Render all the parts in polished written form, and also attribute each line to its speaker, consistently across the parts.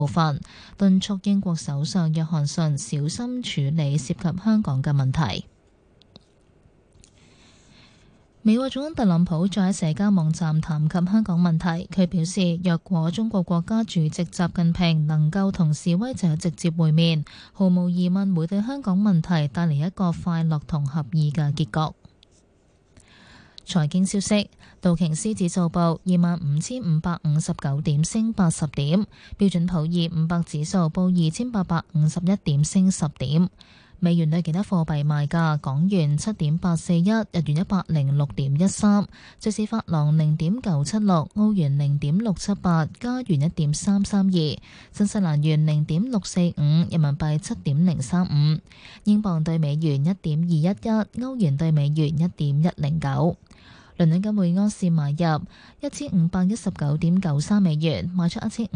Speaker 1: 部分，敦促英國首相約翰遜小心處理涉及香港嘅問題。美國總統特朗普在社交網站談及香港問題，佢表示，若果中國國家主席習近平能夠同示威者直接會面，毫無疑問會對香港問題帶嚟一個快樂同合意嘅結局。財經消息，道瓊斯指數報25,559點，升80點；標準普爾500指數報2,851點，升10點。美元對其他貨幣賣價：港元7.841，日元106.13，瑞士法郎0.976，澳元0.678，加元1.332，新西蘭元0.645，人民幣7.035，英鎊對美元1.211，歐元對美元1.109。倫敦金每安士買入1519.93美元，賣出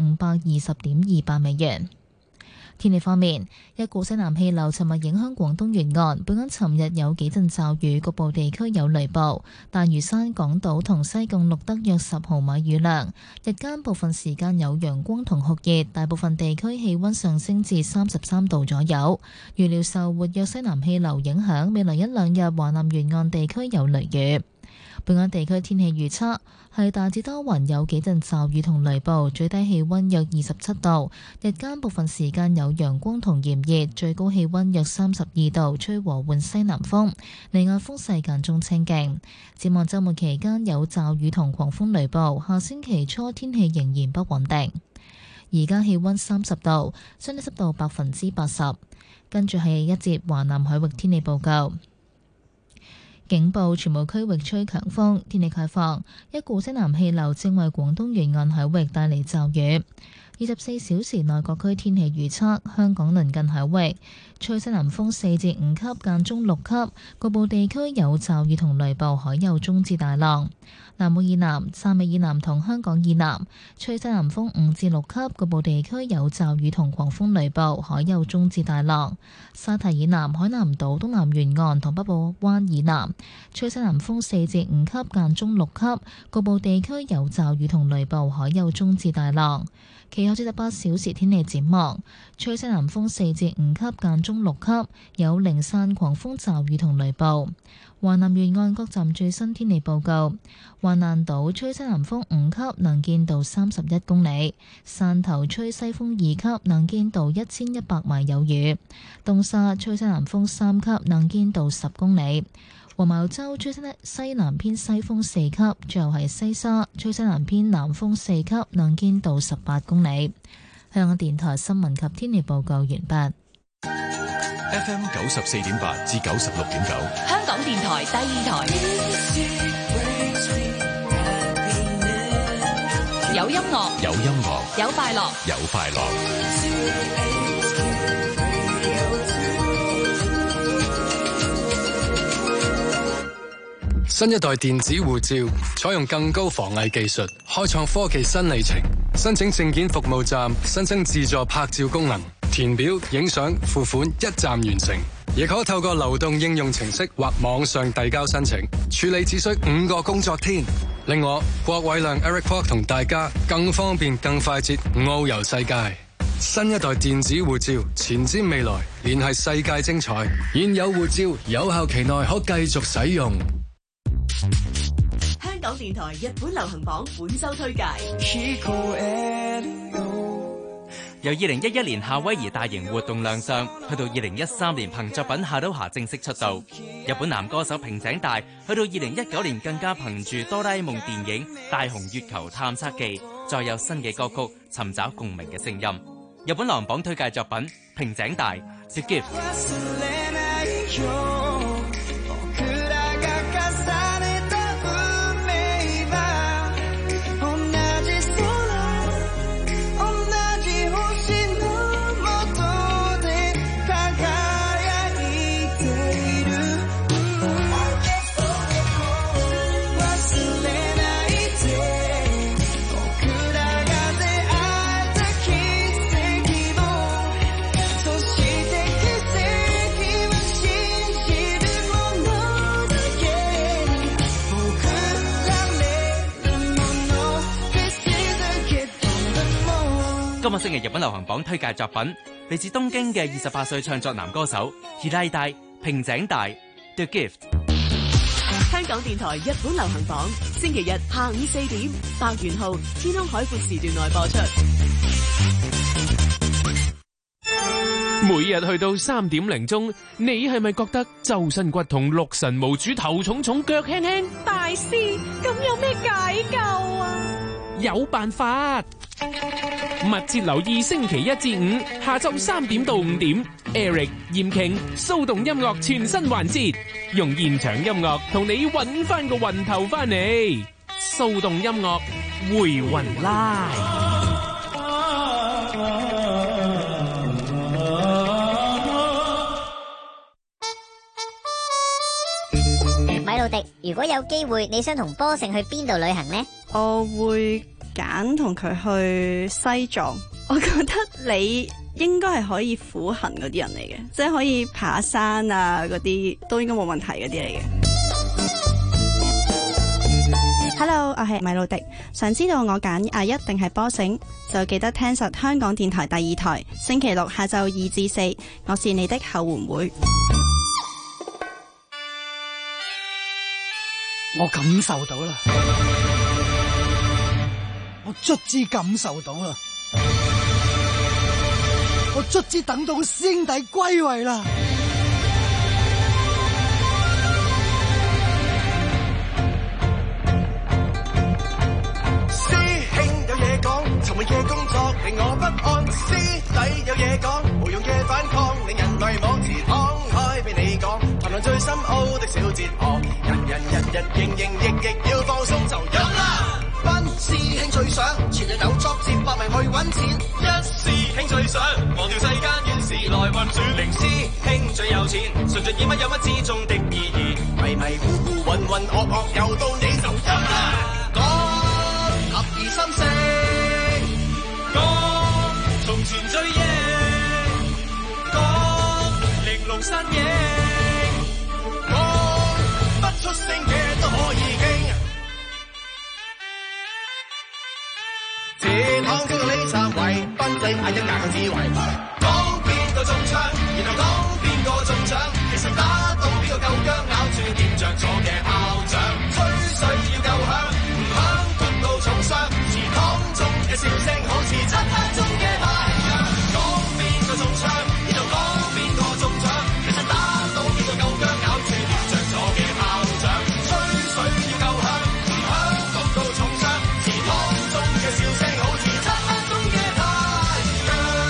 Speaker 1: 1520.28美元。天氣方面，一股西南氣流尋日影響廣東沿岸，本港尋日有幾陣驟雨，局部地區有雷暴。大嶼山、港島同西貢錄得約10毫米雨量，日間部分時間有陽光同酷熱，大部分地區氣溫上升至33度左右。預料受活躍西南氣流影響，未來一兩日華南沿岸地區有雷雨。本港地區天氣預測係大致多雲，有幾陣驟雨同雷暴，最低氣溫約27度，日間部分時間有陽光同炎熱，最高氣溫約32度，吹和緩西南風，離岸風勢間中清勁。展望週末期間有驟雨同狂風雷暴，下星期初天氣仍然不穩定。而家氣溫30度，相對濕度80%。跟住係一節華南海域天氣報告。警報，全部區域吹強風，天氣概況。一股西南氣流正為廣東沿岸海域帶嚟驟雨。24小時內各區天氣預測：香港鄰近海域吹西南風4至5級，間中6級，局部地區有驟雨同雷暴，海有中至大浪。南澳以南、汕尾以南同香港以南吹西南風5至6級，局部地區有驟雨同狂風雷暴，海有中至大浪。沙堤以南、海南島東南沿岸同北部灣以南吹西南風4至5級，間中6級，局部地區有驟雨同雷暴，海有中至大浪。其後48小時天氣展望，吹西南風4至5級，間中6級，有零散狂風驟雨同雷暴。華南沿岸各站最新天氣報告：橫瀾島吹西南風5級，能見度31公里；汕頭吹西風2級，能見度1100米有雨；東沙吹西南風3級，能見度10公里；黃茅洲吹西南偏西風4級，最後係西沙吹西南偏南風4級，能見度18公里。香港電台新聞及天氣報告完畢。
Speaker 2: FM 94.8至96.9，
Speaker 3: 香港電台第二台，有音樂，
Speaker 2: 有音樂，
Speaker 3: 有快樂，
Speaker 2: 有快樂。
Speaker 4: 新一代電子護照採用更高防偽技術，開創科技新里程。申請證件服務站新增自助拍照功能，填表、影相、付款一站完成。亦可透過流動應用程式或網上遞交申請，處理只需5個工作天。令我郭偉亮 Eric Kwok 同大家更方便、更快捷遨遊世界。新一代電子護照，前瞻未來，聯繫世界精彩。現有護照有效期內可繼續使用。
Speaker 5: 香港電台日本流行榜本周推介。
Speaker 6: 由2011年夏威夷大型活動亮相，去到2013年憑作品《夏都夏》正式出道。日本男歌手平井大去到2019年更加憑住《哆啦 A 夢》電影《大雄月球探測記》，再有新嘅歌曲尋找共鳴嘅聲音。日本流行榜推介作品《平井大 The Gift》。 今個星期日本流行榜推介作品嚟自東京嘅28歲唱作男歌手 Hirai 平井大 The Gift。
Speaker 5: 香港電台日本流行榜，星期日下午4點，白元浩天空海闊時段內播出。
Speaker 7: 每日去到3點零鐘，你係咪覺得周身骨痛、六神無主、頭重重、腳輕輕？
Speaker 8: 大師，咁有咩解救啊？
Speaker 7: 有辦法，密切留意星期1至5下晝3點到5點 ，Eric、嚴瓊、騷動音樂全新環節，用現場音樂同你搵翻個魂頭翻嚟，騷動音樂回魂拉。
Speaker 9: 米路迪，如果有機會，你想同波勝去邊度旅行呢？
Speaker 10: 我會揀同佢去西藏。我覺得你應該係可以苦行嗰啲人嚟嘅，即係可以爬山啊嗰啲都應該冇問題嗰啲嚟嘅。Hello， 我係米路迪，想知道我揀阿一定係波勝，就記得聽實香港電台第2台，星期六下晝2至4，我是你的後援會。
Speaker 11: 我感受到啦，我卒之感受到啦，我卒之等到師兄弟歸位啦。
Speaker 12: 師兄有嘢講，尋日嘅工作令我不安。師弟有嘢講，無用嘅反抗令人迷惘。自敞開俾你講，談論最深奧的小哲學。人營役要放鬆就飲啦。班師兄最想全日有作接百名去揾錢。一師兄最想忘掉世間怨事來運轉。零師兄最有錢，順著耳乜有乜之中的意義。迷糊混噩又到你就飲啦。講合二心聲，講從前追憶，講玲瓏身影，講不出聲嘅都可以傾。前行經過你站位，賓地嗌一硬智慧。講邊個中槍，然後講邊個中獎。其實打到邊個夠薑，咬住點着咗嘅炮仗。吹水要夠響，唔響焗到重傷。祠堂中嘅笑聲好似漆黑中嘅太陽。講邊個中槍，然後講邊個中獎。其實打到邊個夠薑，咬住點着咗嘅炮仗。吹水要夠響，唔響焗到重傷。祠堂中嘅笑聲好似漆黑中嘅太陽。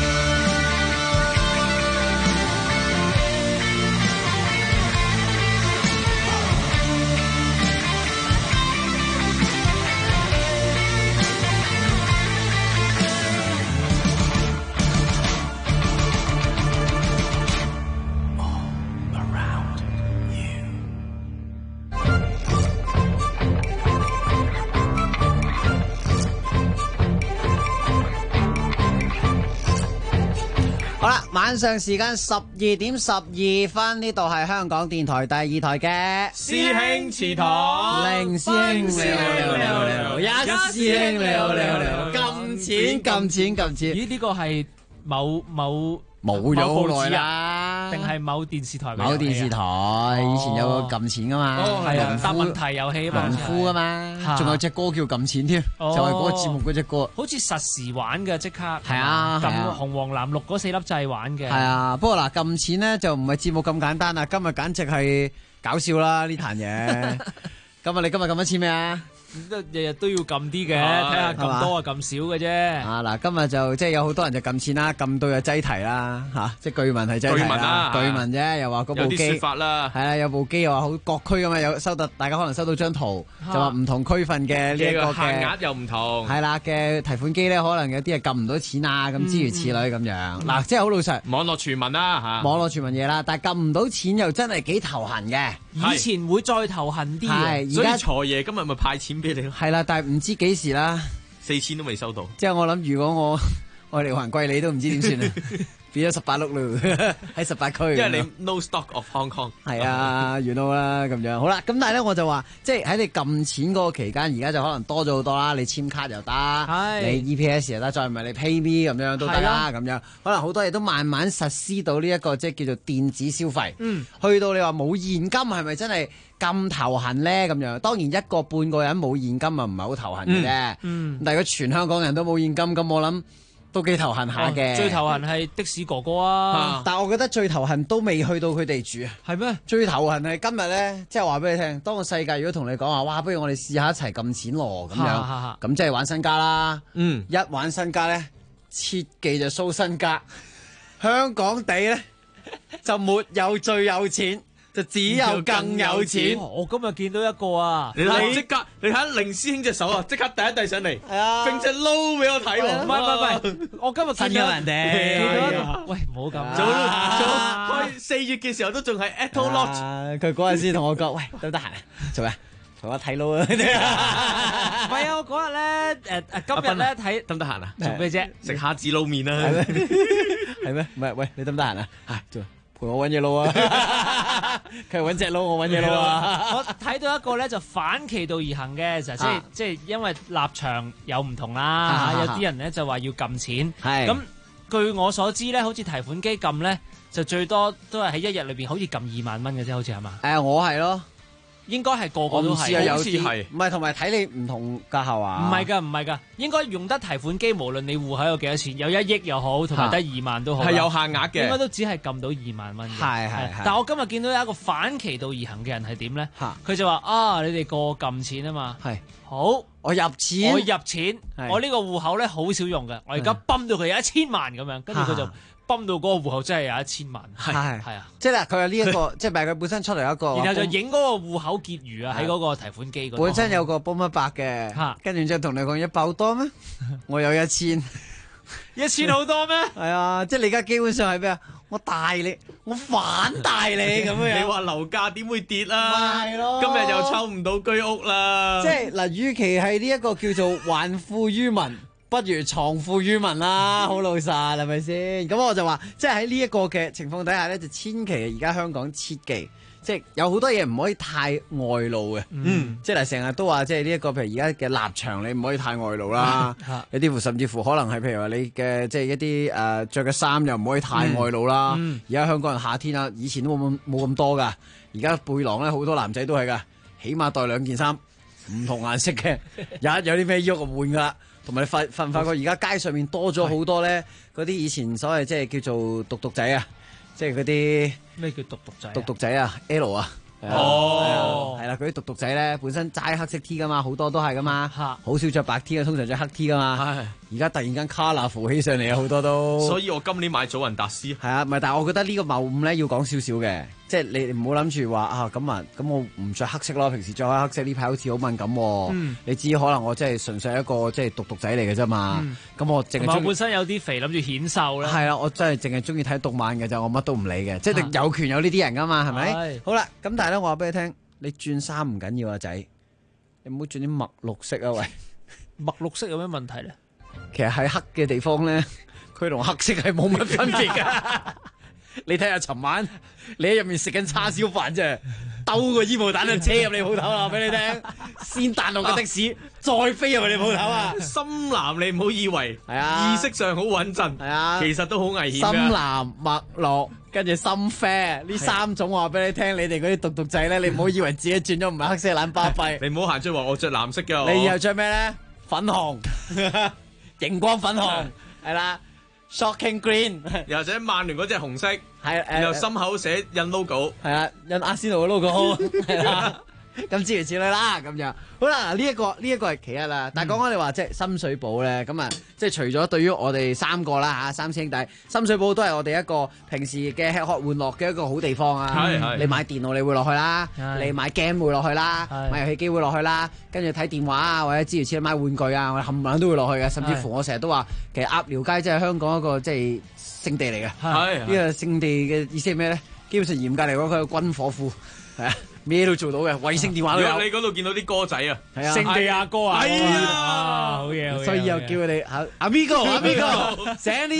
Speaker 13: 好啦，晚上時間12點12分，呢度係香港電台第2台嘅
Speaker 7: 師兄祠堂，
Speaker 13: 零師兄你好，一師兄你好，撳錢，
Speaker 7: 咦？呢個係某
Speaker 13: 冇咗好耐啦，
Speaker 7: 定係某電視台？
Speaker 13: 某電視台以前有個撳錢噶嘛，
Speaker 7: 係啊，答問題遊戲
Speaker 13: 農夫噶嘛，仲有隻歌叫撳錢添，就係嗰個節目嗰隻歌，
Speaker 7: 好似實時玩嘅，即刻
Speaker 13: 係啊，
Speaker 7: 撳紅黃藍綠嗰4粒掣玩嘅，
Speaker 13: 係啊。不過嗱，撳錢咧就唔係節目咁簡單啦，今日簡直係搞笑啦呢壇嘢。你今日撳咗錢咩啊？
Speaker 7: 日日都要撳啲嘅，睇下撳多啊撳少嘅啫。
Speaker 13: 啊嗱，今日就即係有好多人就撳錢啦，撳到有擠提啦嚇，即係據聞係擠提啦，據聞啫，又話嗰部機
Speaker 7: 有啲説法啦，
Speaker 13: 係啦，有部機又話好各區咁嘛，有收到大家可能收到張圖，就話唔同區份嘅呢一個
Speaker 7: 限額又唔同，
Speaker 13: 係啦嘅提款機咧，可能有啲係撳唔到錢啊，咁諸如此類咁樣。嗱，即係好老實，
Speaker 7: 網絡傳聞啦嚇，
Speaker 13: 網絡傳聞嘢啦，但係撳唔到錢又真係幾頭痕嘅。
Speaker 7: 以前會再頭痕啲嘅，所以財爺今日咪派錢俾你咯。
Speaker 13: 係啦，但係唔知幾時啦，
Speaker 7: 4000都未收到。
Speaker 13: 即係我諗，如果我哋還貴你都唔知點算啊！變咗18碌咯，喺18區。
Speaker 14: 因為你 no stock of Hong Kong。
Speaker 13: 係啊，you know 啦咁樣。好啦，咁但係咧我就話，即係喺你撳錢嗰個期間，而家就可能多咗好多啦。你簽卡又得，你 EPS 又得，再唔係你 PayMe 咁樣都得啦。咁樣可能好多嘢都慢慢實施到呢一個即係叫做電子消費。去到你話冇現金係咪真係咁頭痕咧？咁樣當然一個半個人冇現金啊，唔係好頭痕嘅啫。但係如果全香港人都冇現金，咁我諗都幾頭痕下嘅。
Speaker 15: 最頭痕係的士哥哥啊！
Speaker 13: 但係我覺得最頭痕都未去到佢哋住啊。
Speaker 15: 係咩？
Speaker 13: 最頭痕係今日咧，即係話俾你聽，當個世界如果同你講話，哇，不如我哋試下一齊撳錢咯咁樣，咁即係玩身家啦。一玩身家咧，切記就 show 身家。香港地咧就沒有最有錢。就只有更有錢。
Speaker 15: 我今日見到一個啊，
Speaker 14: 你睇下凌師兄隻手啊，即刻遞一遞上嚟，並隻撈俾我睇喎。
Speaker 15: 唔係，我今日
Speaker 13: 趁咗人哋。
Speaker 15: 喂，唔好咁。
Speaker 14: 開4月嘅時候都仲係 Apple Watch。
Speaker 13: 佢嗰陣時同我講，喂，得唔得閒啊？做咩？同我睇撈啊！
Speaker 15: 唔係啊，我嗰日咧今日咧睇
Speaker 14: 得唔得閒啊？
Speaker 15: 做咩啫？
Speaker 14: 食蝦子撈麵啊？
Speaker 13: 係咩？唔係，喂，你得唔得閒啊？做。陪我揾嘢撈啊！佢係揾隻撈，我揾嘢撈啊！
Speaker 15: 我睇到一個咧就反其道而行嘅，就即係因為立場有唔同啦，有啲人咧就話要撳錢，咁據我所知咧，好似提款機撳咧就最多都係喺一日裏邊好似撳2萬蚊嘅啫，好似係嘛？
Speaker 13: 我係咯。
Speaker 15: 應該係個個都係，
Speaker 13: 好似係，唔係同埋睇你唔同家校啊？
Speaker 15: 唔係㗎，應該用得提款機，無論你戶口有幾多錢，有1億又好，同埋得2萬都好，
Speaker 14: 係有限額嘅，
Speaker 15: 應該都只係撳到2萬蚊嘅。
Speaker 13: 係。
Speaker 15: 但係我今日見到有一個反其道而行嘅人係點咧？佢就話你哋個個撳錢啊嘛。係好，
Speaker 13: 我入錢，
Speaker 15: 我呢個戶口咧好少用嘅，我而家泵到佢有1000萬咁樣，跟住佢就。泵到嗰個戶口真係有1000萬，係啊，
Speaker 13: 即係啦，佢有呢一個，即係佢本身出嚟一個，
Speaker 15: 然後就影嗰個戶口結餘啊，喺嗰個提款機嗰度。
Speaker 13: 本身有個泵100嘅，跟住之後同你講100好多咩？我有1000，1000
Speaker 15: 好多咩？
Speaker 13: 係啊，即係你而家基本上係咩啊？我大你，我反大你咁樣。
Speaker 14: 你話樓價點會跌啦？係咯，今日又抽唔到居屋啦。
Speaker 13: 即係嗱，與其係呢一個叫做還富於民。不如藏富於民啦，好老實係咪先？咁我就話，即係喺呢一個嘅情況底下咧，就千祈而家香港切忌，即係有好多嘢唔可以太外露嘅。即係成日都話，即係呢一個譬如而家嘅立場，你唔可以太外露啦。有啲甚至乎可能係譬如話你嘅即係一啲着嘅衫又唔可以太外露啦。而家香港人夏天啊，以前都冇咁多噶，而家背囊咧好多男仔都係噶，起碼帶2件衫，唔同顏色嘅，有啲咩喐就換噶啦。同埋你發覺而家街上面多咗好多咧，嗰啲以前所謂即係叫做獨仔啊，即係嗰啲
Speaker 15: 咩叫獨仔？
Speaker 13: 獨仔啊 ，L 啊，係啦，嗰啲獨仔咧本身齋黑色 T 噶嘛，好多都係噶嘛，好少着白 T 嘅，通常着黑 T 噶嘛。而家突然間 colour 浮起上嚟啊，好多都。
Speaker 14: 所以我今年買祖雲達斯。
Speaker 13: 係啊，唔係，但係我覺得呢個謬誤咧要講少少嘅，即係你唔好諗住話咁我唔着黑色咯，平時着開黑色呢排好似好敏感喎。你知可能我即係純粹一個即係獨仔嚟嘅啫嘛。咁我淨係
Speaker 15: 我本身有啲肥，諗住顯瘦咧。係
Speaker 13: 啊，我真係淨係中意睇動漫嘅啫，我乜都唔理嘅，即係有權有呢啲人噶嘛，係咪？好啦，咁但係咧，我話俾你聽，你轉衫唔緊要啊，仔，你唔好轉啲墨綠色啊，喂！
Speaker 15: 墨綠色有咩問題咧？
Speaker 13: 其實喺黑嘅地方咧，佢同黑色係冇乜分別噶。你睇下尋晚你喺入面食緊叉燒飯啫，兜個煙霧彈就車入你鋪頭啦，俾你聽，先彈落個的士，再飛入去你鋪頭啊！
Speaker 14: 深藍你唔好以為係啊，意識上好穩陣，係啊，其實都好危險。
Speaker 13: 深藍、墨綠，跟住深啡呢3種話俾你聽，你哋嗰啲獨仔咧，你唔好以為自己轉咗唔係黑色懶巴閉。
Speaker 14: 你唔好行出話我着藍色嘅，
Speaker 13: 你以後着咩咧？粉紅，熒光粉紅，係啦。Shocking Green，
Speaker 14: 又或者曼聯嗰隻紅色，
Speaker 13: 係
Speaker 14: 然後心口寫印 logo，
Speaker 13: 係啦，印阿仙奴嘅 logo， 係啦，咁諸如此類啦，咁樣好啦。呢一個係其一啦。但係講開你話即係深水埗咧，咁啊，即係除咗對於我哋3個啦嚇，3兄弟，深水埗都係我哋一個平時嘅吃喝玩樂嘅一個好地方啊。你買電腦你會落去啦，你買 game 會落去啦，買遊戲機會落去啦，跟住睇電話啊或者諸如此類買玩具啊，我哋冚唪唥都會落去嘅。甚至乎我成日都話，其實鴨寮街即係香港一個即係聖地嚟嘅。呢個聖地嘅意思係咩咧？基本上嚴格嚟講，佢係軍火庫，係啊。 咩都做到嘅，衛星電話都有。
Speaker 14: 你嗰度見到啲歌仔啊，
Speaker 13: 係啊，
Speaker 15: 聖地亞哥啊，
Speaker 14: 係
Speaker 15: 啊，好嘢，
Speaker 13: 所以又叫佢哋Amigo，San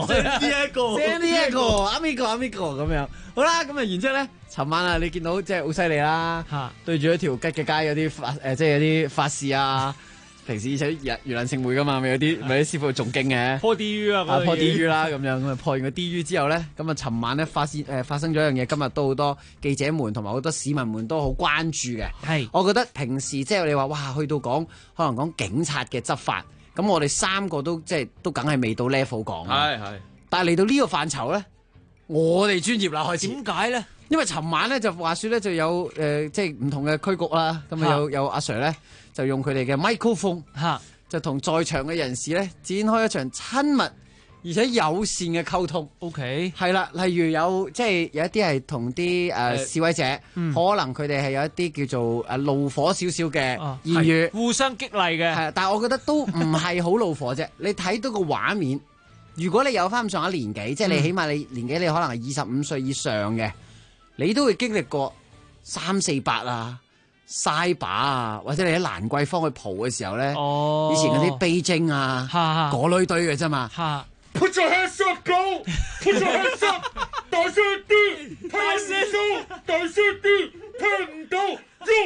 Speaker 13: Diego，Amigo，咁樣。好啦，咁啊，然之後咧，尋晚啊，你見到即係好犀利啦，對住一條吉嘅街有啲即係有啲法事啊。平時而且盂蘭勝會噶嘛，咪有啲師傅仲勁嘅
Speaker 15: 破 DU 啊，
Speaker 13: 破 DU 啦咁樣，咁啊破完個 DU 之後咧，咁啊尋晚咧發生咗一樣嘢，今日都好多記者們同埋好多市民們都好關注嘅。係，我覺得平時即係你話哇，去到可能講警察嘅執法，咁我哋三個都即係都梗係未到 level 講。係，但係嚟到呢個範疇咧，我哋專業啦開始。點解咧？因為尋晚咧就話説咧就有即係唔同嘅區局啦，咁啊有阿 Sir 咧。就用佢哋嘅 microphone 就同在場嘅人士咧展開一場親密而且友善嘅溝通。OK， 係啦，例如有即係有一啲係同啲示威者，可能佢哋係有一啲叫做怒火少少嘅言語，
Speaker 15: 互相激勵嘅。
Speaker 13: 係，但係我覺得都唔係好怒火啫。你睇到個畫面，如果你有翻咁上下年紀，即係你起碼你年紀你可能係25歲以上嘅，你都會經歷過348啊。嘥把啊，或者你喺蘭桂坊去蒲嘅時候咧，以前嗰啲悲徵啊，嗰類堆嘅啫嘛。
Speaker 12: Put your hands up, go! Put your hands up！ 大聲啲，大聲啲，大聲啲，聽唔到，喐！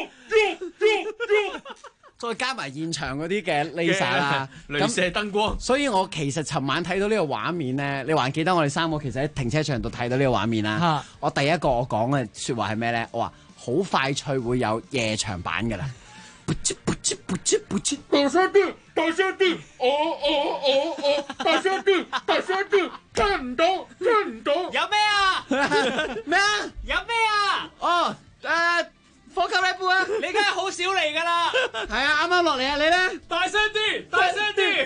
Speaker 13: 再加埋現場嗰啲嘅 laser 啦，
Speaker 14: 鐳射燈光。
Speaker 13: 所以我其實尋晚睇到呢個畫面咧，你還記得我哋三個其實喺停車場度睇到呢個畫面啦。我第一個我講嘅説話係咩咧？我話好快脆會有夜場版㗎啦！
Speaker 12: 大聲啲，大聲啲，大聲啲，大聲啲，聽唔到，聽唔到。
Speaker 15: 有咩啊？
Speaker 13: 咩啊？
Speaker 15: 有咩啊？
Speaker 13: 哦，科級 rap 啊！
Speaker 15: 你梗係好少嚟㗎啦。
Speaker 13: 係啊，啱啱落嚟啊！你咧？
Speaker 15: 大聲啲，大聲啲。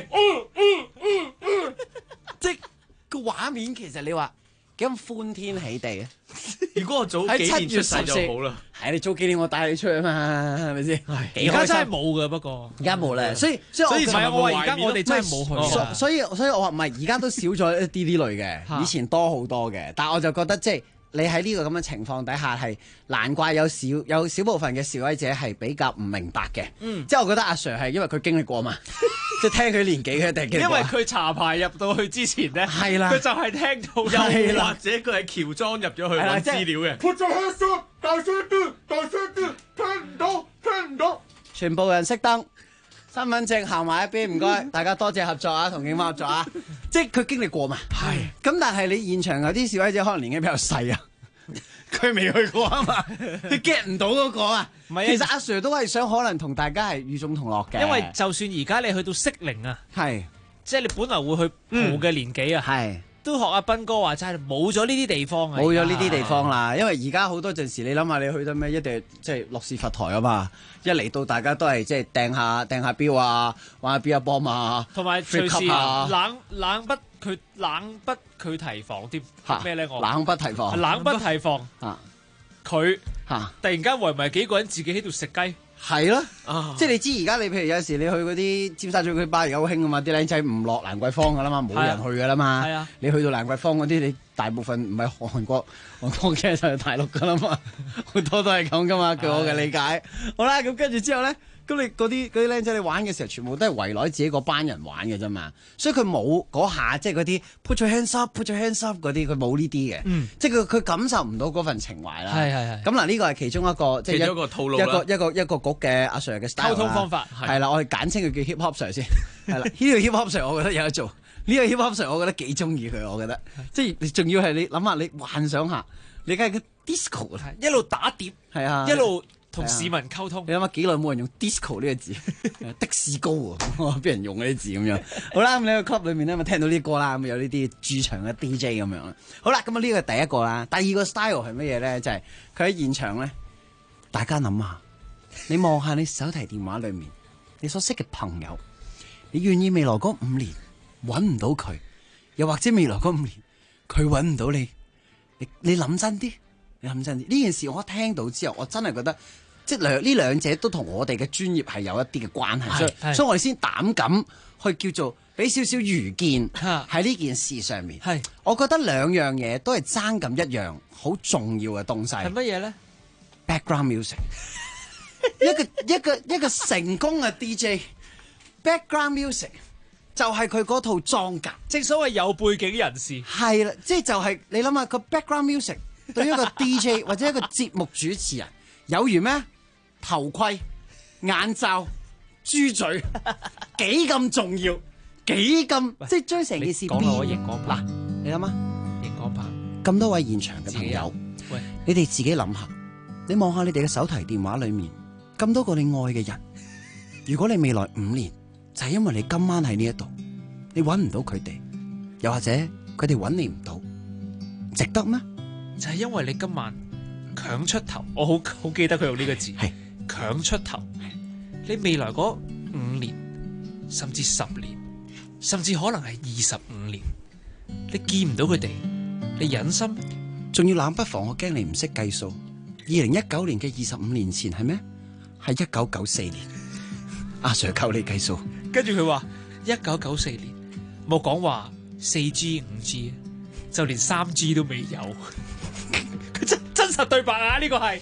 Speaker 13: 即係個畫面其實你話幾咁歡天喜地啊！
Speaker 14: 如果我早幾年出世就好啦。
Speaker 13: 係你早幾年我帶你出去啊嘛，係咪先？
Speaker 15: 而家真係冇㗎，不過
Speaker 13: 而家冇咧。所以唔
Speaker 15: 係我話而家我哋真係冇去。
Speaker 13: 所以我話唔係而家都少咗一啲呢類嘅，以前多好多嘅。但係我就覺得即係。你喺呢個咁嘅情況底下，係難怪有少部分嘅示威者係比較唔明白嘅。即係我覺得阿 Sir 係因為佢經歷過嘛，即係聽佢年紀嘅定經歷過。
Speaker 15: 因為佢查牌入到去之前咧，
Speaker 13: 係啦，
Speaker 15: 佢就係聽到，
Speaker 14: 又或者佢係喬裝入咗去揾資料嘅。
Speaker 12: Put your hands up，大聲啲，大聲啲，聽唔到，聽唔到。
Speaker 13: 全部人熄燈，身份證行埋一邊，唔該，大家多謝合作啊，同警方合作啊。即係佢經歷過嘛。係。咁但係你現場有啲示威者可能年紀比較細啊。佢未去過啊嘛，佢 get 唔到嗰個啊。唔係，其實阿 Sir 都係想可能同大家係與眾同樂嘅。
Speaker 15: 因為就算而家你去到適齡啊，
Speaker 13: 係，
Speaker 15: 即係你本來會去蒲嘅年紀啊，係，都學阿斌哥話齋，冇咗呢啲地方啊，
Speaker 13: 冇咗呢啲地方啦。因為而家好多陣時，你諗下，你去到咩一定即係落士佛台啊嘛，一嚟到大家都係即係掟下標啊，玩下 Beer Bomb 啊，
Speaker 15: 同埋隨時冷筆佢提防啲咩咧？我
Speaker 13: 冷筆提防，
Speaker 15: 冷筆提防啊！佢突然間圍埋幾個人自己喺度食雞，
Speaker 13: 係咯，即係你知而家你譬如有時你去嗰啲尖沙咀嗰啲巴而家好興啊嘛，啲靚仔唔落蘭桂坊噶啦嘛，冇人去噶啦嘛，係啊，你去到蘭桂坊嗰啲，你大部分唔係韓國嘅就係大陸噶啦嘛，好多都係咁噶嘛，據我嘅理解。好啦，咁跟住之後咧。咁你嗰啲僆仔你玩嘅時候，全部都係圍內自己嗰班人玩嘅啫嘛，所以佢冇嗰下即係嗰啲 put your hands up 嗰啲，佢冇呢啲嘅，即係佢感受唔到嗰份情懷啦。係。咁嗱，呢個係其中一個即係一個套路啦，一個局嘅阿 Sir 嘅 style
Speaker 15: 溝通方法
Speaker 13: 係啦，我哋簡稱佢叫 hip hop Sir 先係啦。呢個 hip hop Sir 我覺得有得做，呢個 hip hop Sir 我覺得幾中意佢，我覺得即係你仲要係你諗下，你幻想下，你梗係個 disco
Speaker 15: 一路打碟
Speaker 13: 係啊，
Speaker 15: 一路。同市民溝通，
Speaker 13: 你諗下幾耐冇人用 disco 呢個字，的士高喎，邊人用呢啲字咁樣？好啦，咁你個 club 裏面咧咪聽到呢啲歌啦，咁有呢啲駐場嘅 DJ 咁樣啦。好啦，咁啊呢個係第一個啦，第二個 style 係乜嘢咧？就係佢喺現場咧，大家諗下，你望下你手提電話裏面你所識嘅朋友，你願意未來嗰5年揾唔到佢，又或者未來嗰5年佢揾唔到你，你諗真啲，你諗真啲呢件事，我聽到之後，我真係覺得。即係呢兩者都同我哋嘅專業係有一啲嘅關係，所以我哋先膽敢去叫做俾少少愚見喺呢件事上面。係，我覺得兩樣嘢都係爭咁一樣好重要嘅東西。係
Speaker 15: 乜嘢咧？
Speaker 13: background music， 一個成功嘅 DJ，background music 就係佢嗰套裝甲，
Speaker 15: 正所謂有背景人士。
Speaker 13: 係啦，即係就係你諗下個 background music 對於一個 DJ 或者一個節目主持人，有如咩頭盔、眼罩、豬嘴，幾咁重要，幾咁即係將成件事變。
Speaker 15: 講我熒光棒
Speaker 13: 嗱，你諗下
Speaker 15: 熒光棒，
Speaker 13: 咁多位現場嘅朋友，
Speaker 15: 喂，
Speaker 13: 你哋自己諗下，你望下你哋嘅手提電話裏面咁多個你愛嘅人，如果你未來5年就係因為你今晚喺呢一度，你搵唔到佢哋，又或者佢哋搵你唔到，值得咩？
Speaker 15: 就係因為你今晚強出頭，我好記得佢用呢個字，係強出頭。你未來嗰5年，甚至10年，甚至可能係25年，你見唔到佢哋，你忍心？
Speaker 13: 仲要冷不防，我驚你唔識計數。2019年嘅25年前係咩？係1994年。阿 Sir 教你計數，
Speaker 15: 跟住佢話1994年冇講話4G 5G， 就連3G 都未有。佢真實對白啊！呢個係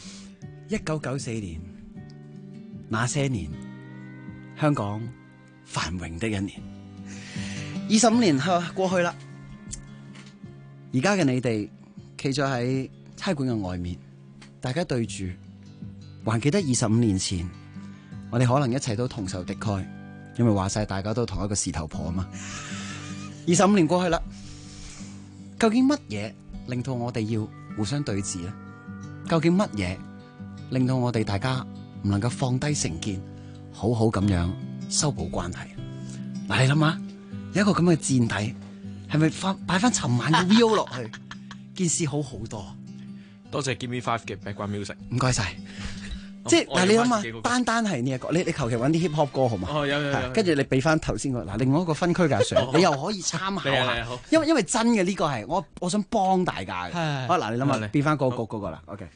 Speaker 13: 1994年，那些年香港繁榮的一年。25年過去啦，而家嘅你哋企咗喺差館嘅外面，大家對住，還記得25年前，我哋可能一齊都同仇敵愾，因為話晒大家都同一個事頭婆啊嘛。25年過去啦，究竟乜嘢令到我哋要互相對峙咧？究竟乜嘢令到我哋大家唔能夠放低成見，好好咁樣修補關係？嗱，你諗下，有一個咁嘅戰底，係咪擺翻尋晚嘅 view 落去，件事好好多。
Speaker 14: 多謝 Give Me Five 嘅 background music， 唔
Speaker 13: 該晒。即係嗱，你諗下，單係呢一個，你求其揾啲 hip hop 歌好嘛？
Speaker 14: 哦，有，
Speaker 13: 跟住你俾翻頭先個嗱，另外一個分區嘅阿 Sir，你又可以參考下。因為真嘅呢個係我想幫大家嘅。好嗱，你諗下，變翻嗰個啦。OK。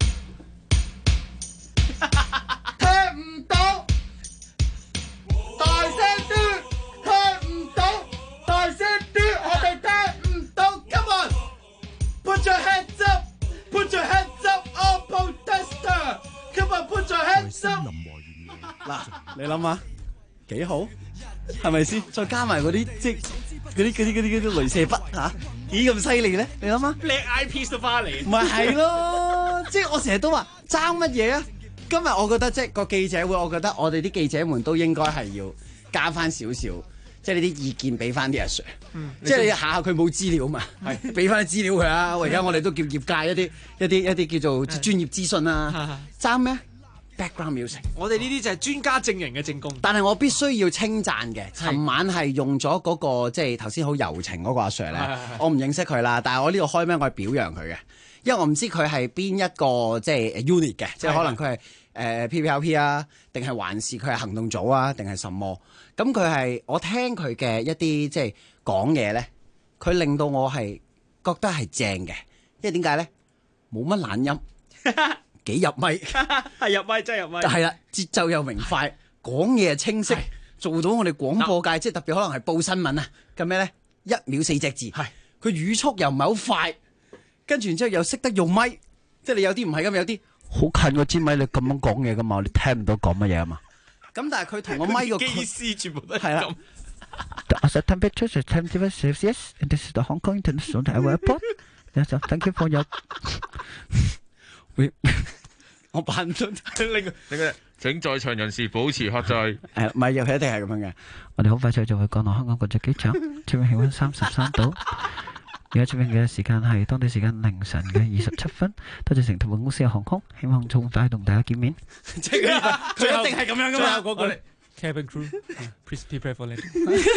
Speaker 13: 聽唔到，大聲啲！聽唔到，大聲啲！我哋聽唔到。Come on， put your hands up，put your hands up，all protester。Come on, put your hands up。嗱，你諗下幾好，係咪先？再加埋嗰啲即係嗰啲鐳射筆嚇，幾咁犀利咧？你諗下
Speaker 15: Black Eyed Peas 都翻嚟，
Speaker 13: 咪係咯？即係我成日都話爭乜嘢啊？今日我覺得即係個記者會，我覺得我哋啲記者們都應該係要加翻少少，即係你啲意見俾翻啲阿 Sir。即係你下下佢冇資料嘛，係俾翻啲資料佢啊！而家我哋都叫業界一啲叫做專業資訊啊，爭咩 background music？
Speaker 15: 我哋呢啲就係專家證人嘅證供。
Speaker 13: 但係我必須要稱讚嘅，尋晚係用咗嗰個即係頭先好柔情嗰個阿 Sir 咧，我唔認識佢啦，但係我呢度開咩？我係表揚佢嘅，因為我唔知佢係邊一個即係 unit 嘅，即係可能佢係PPLP 啊，定係還是佢係行動組啊，定係什麼？咁佢係我聽佢嘅一啲即係講嘢咧，佢令到我係覺得係正嘅，因為點解咧？冇乜懶音，幾入咪，
Speaker 15: 係入咪真係入咪。
Speaker 13: 係啦，節奏又明快，講嘢清晰，做到我哋廣播界即係特別可能係報新聞啊嘅咩咧，1秒4隻字，係佢語速又唔係好快，跟住然之後又識得用咪，即係你有啲唔係咁，有啲好近個支咪，你咁樣講嘢噶嘛，你聽唔到講乜嘢啊嘛。咁但係佢同個咪個
Speaker 14: 機師全部都
Speaker 13: 係啦。
Speaker 16: The temperature is 70 Celsius, and this is the Hong Kong International Airport. Yes, thank you for your
Speaker 13: 我扮咗
Speaker 17: 另外，請在場人士保持克制。
Speaker 13: 唔係，又係一定係咁樣嘅。
Speaker 16: 我哋好快脆就會降落香港國際機場，出面氣溫33度。而家出面嘅時間係當地時間凌晨嘅27分。多謝成台公司嘅航空，希望盡快同大家見面。
Speaker 13: 即係佢一定係咁樣噶嘛？
Speaker 15: 嗰個 cabin crew, please prepare for landing。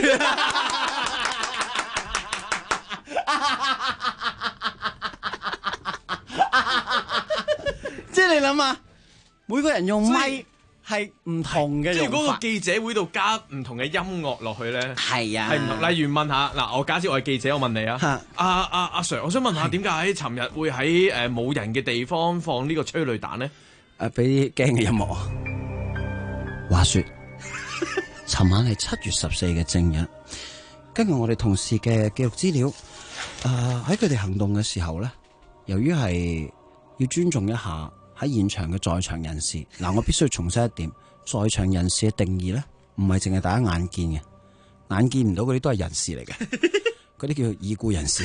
Speaker 13: 即係你諗下，每個人用咪係唔同嘅用法。
Speaker 14: 即係如果個記者會度加唔同嘅音樂落去咧，
Speaker 13: 係啊，
Speaker 14: 係唔同。例如問下嗱，我假設我係記者，我問你啊，阿 Sir， 我想問下點解喺尋日會喺冇人嘅地方放呢個催淚彈咧？
Speaker 13: 俾啲驚嘅音樂。話說，尋晚係7月14嘅正日，根據我哋同事嘅記錄資料，喺佢哋行動嘅時候咧，由於係要尊重一下
Speaker 18: 喺現場嘅在場人士，嗱，我必須要重申一點，在場人士嘅定義咧，唔係淨係大家眼見嘅，眼見唔到嗰啲都係人士嚟嘅，嗰啲叫已故人士。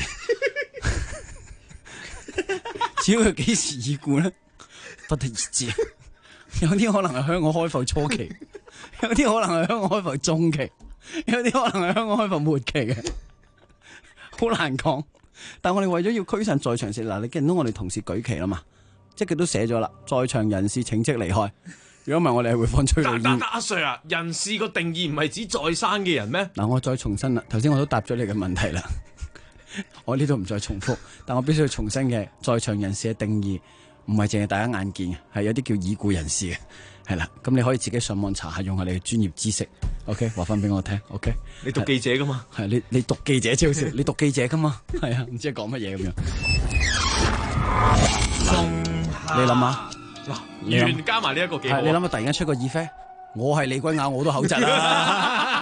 Speaker 18: 只要佢幾時已故咧，不得而知。有啲可能係香港開埠初期，有啲可能係香港開埠中期，有啲可能係香港開埠末期嘅，好難講。但係我哋為咗要驅散在場人士，嗱，你見到我哋同事舉旗啦嘛，即係佢都寫咗啦，在場人士請即離開。如果唔係，我哋係會放催淚煙。
Speaker 14: 但阿 Sir 啊，人士個定義唔係指在生嘅人咩？
Speaker 18: 嗱，我再重申啦，頭先我都答咗你嘅問題啦，我呢度唔再重複，但我必須要重申嘅，在場人士嘅定義唔係淨係大家眼見嘅，係有啲叫已故人士嘅，係啦。咁你可以自己上網查下，用下你嘅專業知識。OK， 話翻俾我聽。OK，
Speaker 14: 你讀記者噶嘛？
Speaker 18: 係你讀記者超少，你讀記者噶嘛？係啊，唔知係講乜嘢咁樣。你諗下，
Speaker 14: 嗱，完加埋呢一個幾好。
Speaker 18: 你諗下，突然間出個耳啡，我係李君雅，我都口窒啦，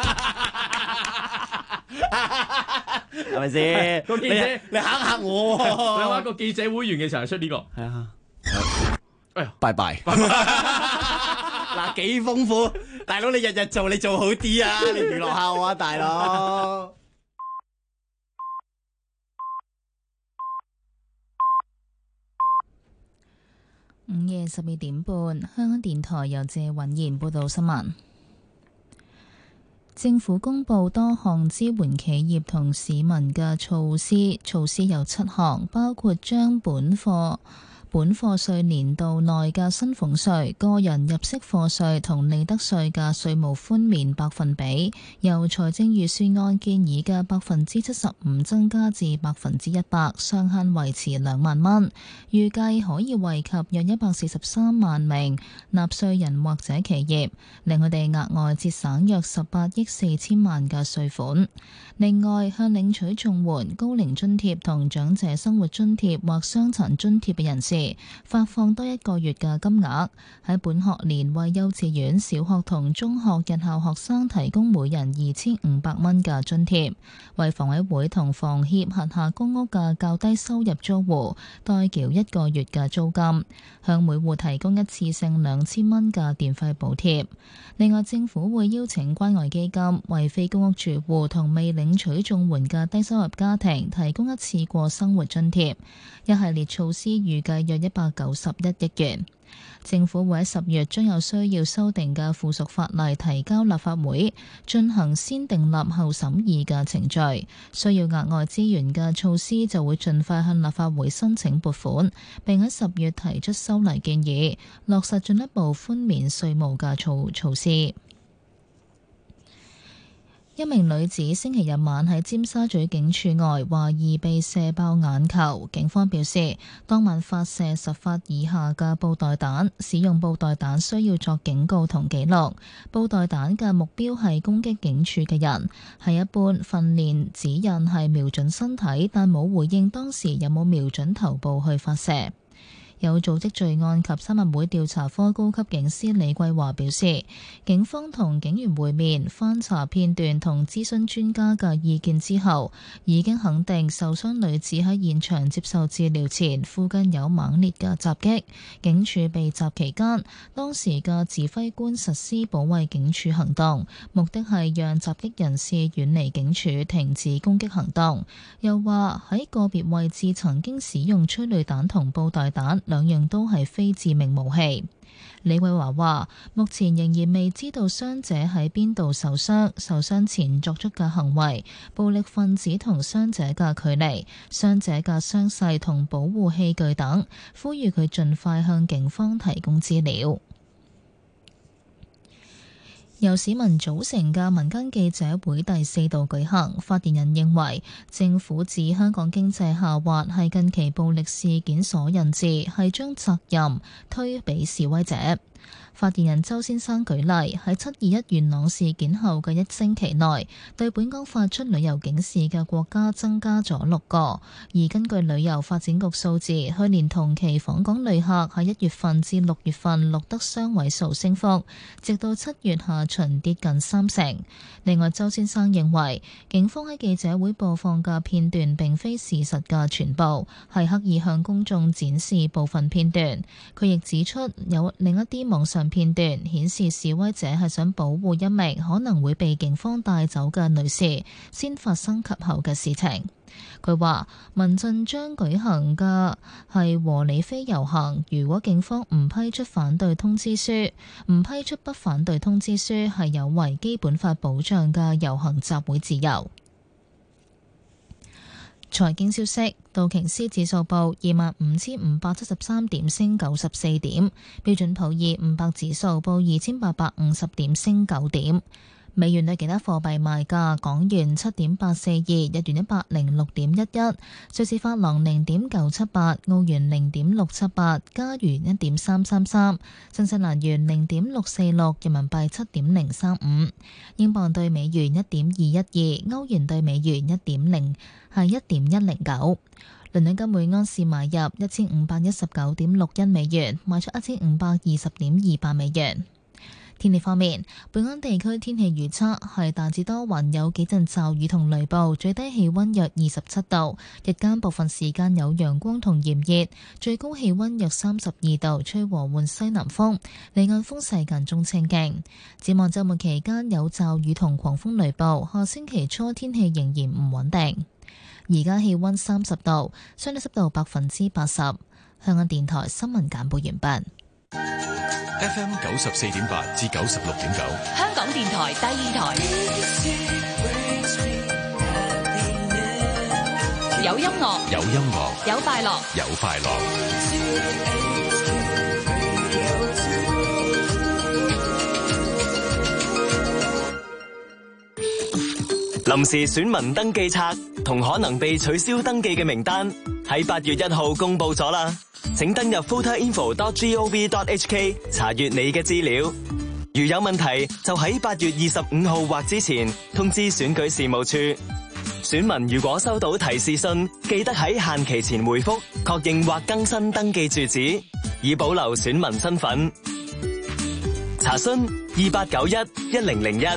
Speaker 18: 係咪先？
Speaker 14: 個記者，
Speaker 18: 你嚇我喎！
Speaker 14: 你諗下個記者會員嘅時候出呢個，
Speaker 18: 係啊。
Speaker 14: 哎呀，
Speaker 18: 拜拜。嗱，幾豐富，大佬你日日做，你做好啲啊！你娛樂下我啊，大佬。
Speaker 1: 午夜12點半，香港電台由謝允賢報道新聞。政府公布多項支援企業同市民嘅措施有7項，包括將本課稅年度內嘅薪俸稅、個人入息課稅同利得稅嘅稅務寬免百分比，由財政預算案建議嘅75%增加至100%，上限維持2萬蚊，預計可以惠及約143萬名納稅人或者企業，令佢哋額外節省約18億4千萬嘅稅款。另外，向領取綜援、高齡津貼同長者生活津貼或傷殘津貼嘅人士，發放多1個月嘅金額，喺本學年為幼稚園、小學同中學日校學生提供每人2500蚊嘅津貼，為房委會同房協轄下公屋嘅較低收入租戶代繳1個月嘅租金，向每戶提供一次性2000蚊嘅電費補貼。另外，政府會邀請關愛基金為非公屋住戶同未領取綜援嘅低收入家庭提供一次過生活津貼，一系列措施預計約191億元。政府會喺10月將有需要修訂嘅附屬法例提交立法會，進行先訂立後審議嘅程序。需要額外資源嘅措施就會盡快向立法會申請撥款，並喺10月提出修例建議，落實進一步寬免稅務嘅措施。一名女子星期日晚喺尖沙咀警署外懷疑被射爆眼球，警方表示當晚發射10發以下嘅布袋彈，使用布袋彈需要作警告同記錄。布袋彈嘅目標係攻擊警署嘅人，係一般訓練指引係瞄準身體，但冇回應當時有冇瞄準頭部去發射。有組織罪案及三合會調查科高級警司李桂華表示，警方同警員會面、翻查片段同諮詢專家嘅意見之後，已經肯定受傷女子喺現場接受治療前，附近有猛烈嘅襲擊。警署被襲期間，當時嘅指揮官實施保衛警署行動，目的係讓襲擊人士遠離警署，停止攻擊行動。又話喺個別位置曾經使用催淚彈同布袋彈，兩樣都係非致命武器。李慧華話：目前仍然未知道傷者喺邊度受傷，受傷前作出嘅行為、暴力分子同傷者嘅距離、傷者嘅傷勢同保護器具等，呼籲佢盡快向警方提供資料。由市民組成嘅民間記者會第4度舉行，發言人認為政府指香港經濟下滑係近期暴力事件所引致，係將責任推俾示威者。發言人周先生舉例，喺721元朗事件後嘅1星期內，對本港發出旅遊警示嘅國家增加咗6個。而根據旅遊發展局數字，去年同期訪港旅客喺1月份至6月份錄得雙位數升幅，直到7月下旬跌近30%。另外，周先生認為警方喺記者會播放嘅片段並非事實嘅全部，係刻意向公眾展示部分片段。佢亦指出有另一啲網上片段顯示示威者係想保護一名可能會被警方帶走嘅女士，先發生及後嘅事情。佢話民陣將舉行嘅係和理非遊行，如果警方唔批出反對通知書，唔批出不反對通知書，係有違基本法保障嘅遊行集會自由。財經消息，道瓊斯指數報25,573點，升94點；標準普爾500指數報2,850點，升9點。美元對其他貨幣賣價：港元7.842，日元106.11，瑞士法郎0.978，澳元0.678，加元1.333，新西蘭元0.646，人民幣7.035，英鎊對美元1.212，歐元對美元1.109。倫敦金每盎司買入1519.61美元，賣出1520.28美元。天氣方面，本港地區天氣預測係大致多雲，有幾陣驟雨同雷暴，最低氣溫約27度，日間部分時間有陽光同炎熱，最高氣溫約32度，吹和緩西南風，離岸風勢間中清勁。展望週末期間有驟雨同狂風雷暴，下星期初天氣仍然唔穩定。而家氣溫30度，相對濕度80%。香港電台新聞簡報完畢。
Speaker 2: FM 94.8至96.9，
Speaker 3: 香港電台第二台，有音樂，
Speaker 2: 有音樂，
Speaker 3: 有快樂，
Speaker 2: 有快樂。
Speaker 19: 臨時選民登記冊同可能被取消登記嘅名單喺8月1號公佈咗啦。請登入 voterinfo.gov.hk 查閱你嘅資料。如有問題，就喺8月25號或之前通知選舉事務處。選民如果收到提示信，記得喺限期前回覆，確認或更新登記住址，以保留選民身份。查詢2891-1001。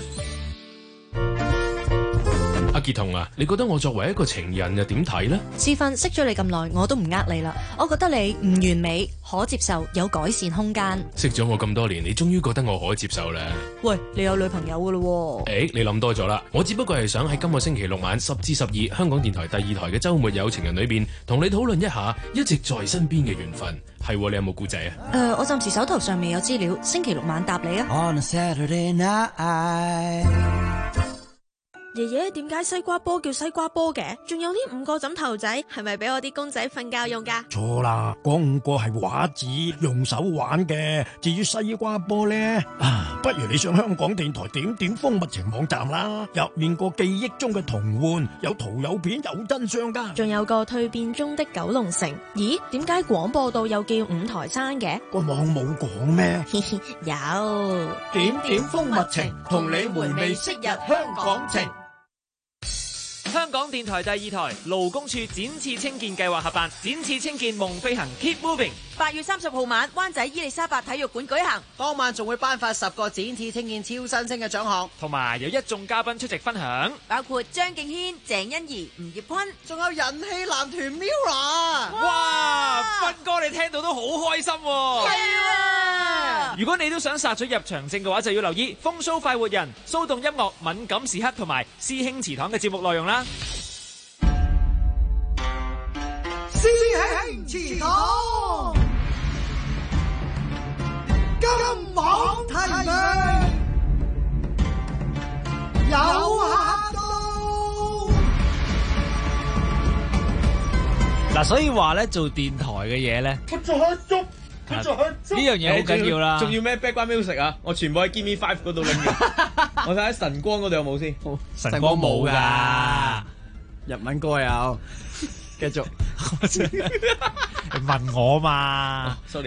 Speaker 7: 阿傑彤啊，你覺得我作為一個情人又點睇呢？
Speaker 20: 試訓識咗你咁耐，我都唔呃你啦。我覺得你唔完美，可接受，有改善空間。
Speaker 7: 識咗我咁多年，你終於覺得我可接受咧？
Speaker 20: 喂，你有女朋友噶咯？
Speaker 7: 你諗多咗啦。我只不過係想喺今個星期六晚10至12香港電台第2台嘅週末有情人裏邊，同你討論一下一直在身邊嘅緣分。係，你有冇故仔啊？
Speaker 20: 我暫時手頭上未有資料，星期六晚答你啊。
Speaker 11: On a Saturday night。
Speaker 8: 爺爺，點解西瓜波叫西瓜波嘅？仲有呢5個枕頭仔，係咪俾我啲公仔瞓覺用噶？
Speaker 21: 錯啦，嗰5個係畫紙，用手玩嘅。至於西瓜波呢，不如你上香港電台點風物情網站啦，入面個記憶中嘅童玩，有圖有片有真相噶。
Speaker 8: 仲有個蛻變中的九龍城。咦，點解廣播道又叫5台山嘅？
Speaker 21: 個網冇講咩？
Speaker 8: 有
Speaker 21: 點風物情，同你回味昔日香港情。
Speaker 15: 香港電台第2台勞工處展翅青見計劃合辦展翅青見夢飛行 Keep Moving，
Speaker 22: 8月30號晚灣仔伊利沙伯體育館舉行，
Speaker 13: 當晚仲會頒發10個展翅青見超新星嘅獎項，
Speaker 15: 同埋有一眾嘉賓出席分享，
Speaker 22: 包括張敬軒、鄭欣宜、吳業坤，
Speaker 13: 仲有人氣男團 Mirror。
Speaker 15: 哇！斌哥你聽到都好開心喎。
Speaker 22: 係啊！
Speaker 15: 如果你都想殺咗入場證嘅話，就要留意風騷快活人、騷動音樂、敏感時刻同埋師兄祠堂嘅節目內容啦。
Speaker 11: 師兄祠堂，金網提名有客到。
Speaker 15: 嗱，所以話咧做電台嘅嘢咧，
Speaker 14: 呢
Speaker 15: 樣嘢好緊要啦。
Speaker 14: 仲要咩 background music 啊？我全部喺 Give Me 5嗰度拎嘅。我睇下晨光嗰度有冇先。
Speaker 15: 晨光冇㗎，
Speaker 13: 日文歌有。繼續，
Speaker 15: 你問我嘛？
Speaker 14: sorry 啊，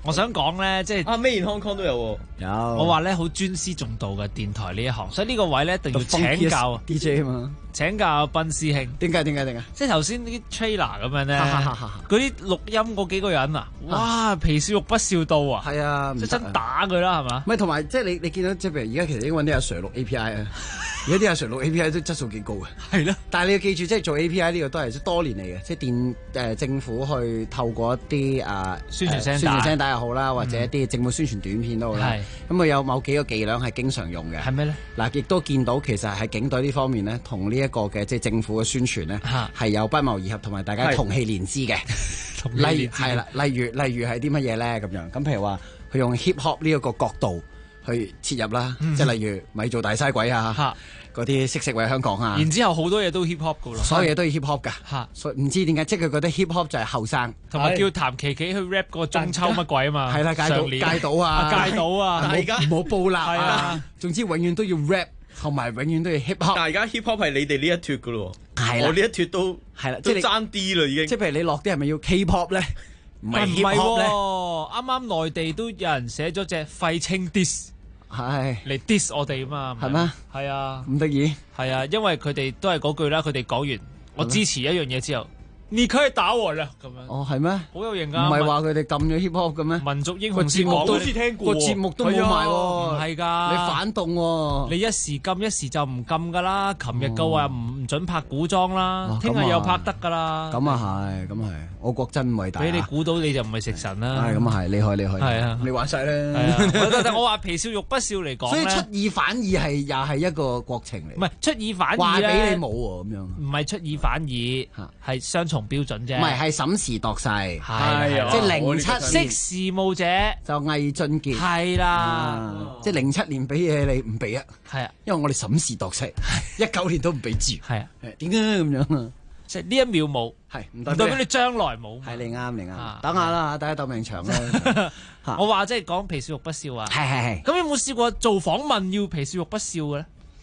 Speaker 15: 我想講咧，即係
Speaker 14: Made in Hong Kong 都有喎。
Speaker 13: 有。
Speaker 15: 我話咧好尊師重道嘅電台呢一行，所以呢個位咧一定要請教
Speaker 13: DJ 啊嘛，
Speaker 15: 請教斌師兄。
Speaker 13: 點解？
Speaker 15: 即係頭先啲 trailer 咁樣咧，嗰啲錄音嗰幾個人啊，哇，皮笑肉不笑到啊！
Speaker 13: 係啊，
Speaker 15: 即係真打佢啦，係嘛？
Speaker 13: 唔係同埋即係你見到即係譬如而家其實已經揾啲阿 Sir 錄 API 啊。而家啲阿 Sir 錄 API 都質素幾高嘅，
Speaker 15: 係咯。
Speaker 13: 但係你要記住，即係做 API 呢個都係多年嚟嘅，即係政府去透過一啲
Speaker 15: 宣傳
Speaker 13: 聲帶又好啦，或者一啲政府宣傳短片都好啦。咁佢有某幾個伎倆係經常用嘅。
Speaker 15: 係咩咧？
Speaker 13: 嗱，亦都見到其實喺警隊呢方面咧，同呢一個嘅即係政府嘅宣傳咧，係有不謀而合，同埋大家同氣連枝嘅。例如係啲乜嘢咧咁樣？咁譬如話，佢用 hip hop 呢一個角度去切入啦，即係例如咪做大嘥鬼啊，嗰啲識為香港啊，
Speaker 15: 然之後好多嘢都 hip hop 噶咯，
Speaker 13: 所有嘢都要 hip hop 噶，所以唔知點解，即係佢覺得 hip hop 就係後生，
Speaker 15: 同埋叫譚琪琪去 rap 嗰個中秋乜鬼啊嘛，
Speaker 13: 係啦，戒賭啊，
Speaker 15: 大家
Speaker 13: 唔好煲辣啊，總之永遠都要 rap，同埋永遠都要 hip hop。
Speaker 14: 但係而家 hip hop 係你哋呢一脱噶咯，
Speaker 13: 係
Speaker 14: 我呢一脱都
Speaker 13: 係啦，
Speaker 14: 即係爭啲啦已經。
Speaker 13: 即係譬如你落啲係咪要 K-pop 咧？唔係 hip hop 咧？
Speaker 15: 啱啱內地都有人寫咗隻廢青 diss。
Speaker 13: 係
Speaker 15: 嚟 diss 我哋嘛？
Speaker 13: 係咩？
Speaker 15: 係啊，
Speaker 13: 咁得意。
Speaker 15: 係啊，因為佢哋都係嗰句啦。佢哋講完我支持一樣嘢之後，你可以打我啦咁樣。
Speaker 13: 哦，係咩？
Speaker 15: 好有型啊！
Speaker 13: 唔係話佢哋禁咗 hip hop 嘅咩？
Speaker 15: 民族英雄節目
Speaker 14: 好似聽過，
Speaker 13: 個節目都冇埋喎。
Speaker 15: 唔係㗎，
Speaker 13: 你反動喎。
Speaker 15: 你一時禁一時就唔禁㗎啦。琴日嘅話唔準拍古裝啦，聽日又拍得㗎啦。
Speaker 13: 咁啊係，我國真偉大。
Speaker 15: 俾你估到你就唔係食神啦。
Speaker 13: 係咁啊係，厲害。
Speaker 15: 係啊，
Speaker 13: 你玩晒啦。
Speaker 15: 但我話皮笑肉不笑嚟講
Speaker 13: 所以出爾反爾係又係一個國情嚟。
Speaker 15: 唔係出爾反爾
Speaker 13: 話俾你冇喎咁樣。
Speaker 15: 唔係出爾反爾，係雙重標準啫。
Speaker 13: 唔係審時度勢，
Speaker 15: 係
Speaker 13: 即係07
Speaker 15: 識時務者
Speaker 13: 就魏俊傑。
Speaker 15: 係啦，
Speaker 13: 即係07年俾嘢你唔俾啊。
Speaker 15: 係啊，
Speaker 13: 因為我哋審時度勢，19年都唔俾住。
Speaker 15: 係啊，
Speaker 13: 點解咁樣啊？
Speaker 15: 即係呢一秒冇，
Speaker 13: 係唔
Speaker 15: 代表你將來冇。
Speaker 13: 係你啱，等下啦，大家鬥命長啦。
Speaker 15: 我話即係講皮笑肉不笑啊。
Speaker 13: 係。
Speaker 15: 咁有冇試過做訪問要皮笑肉不笑嘅咧？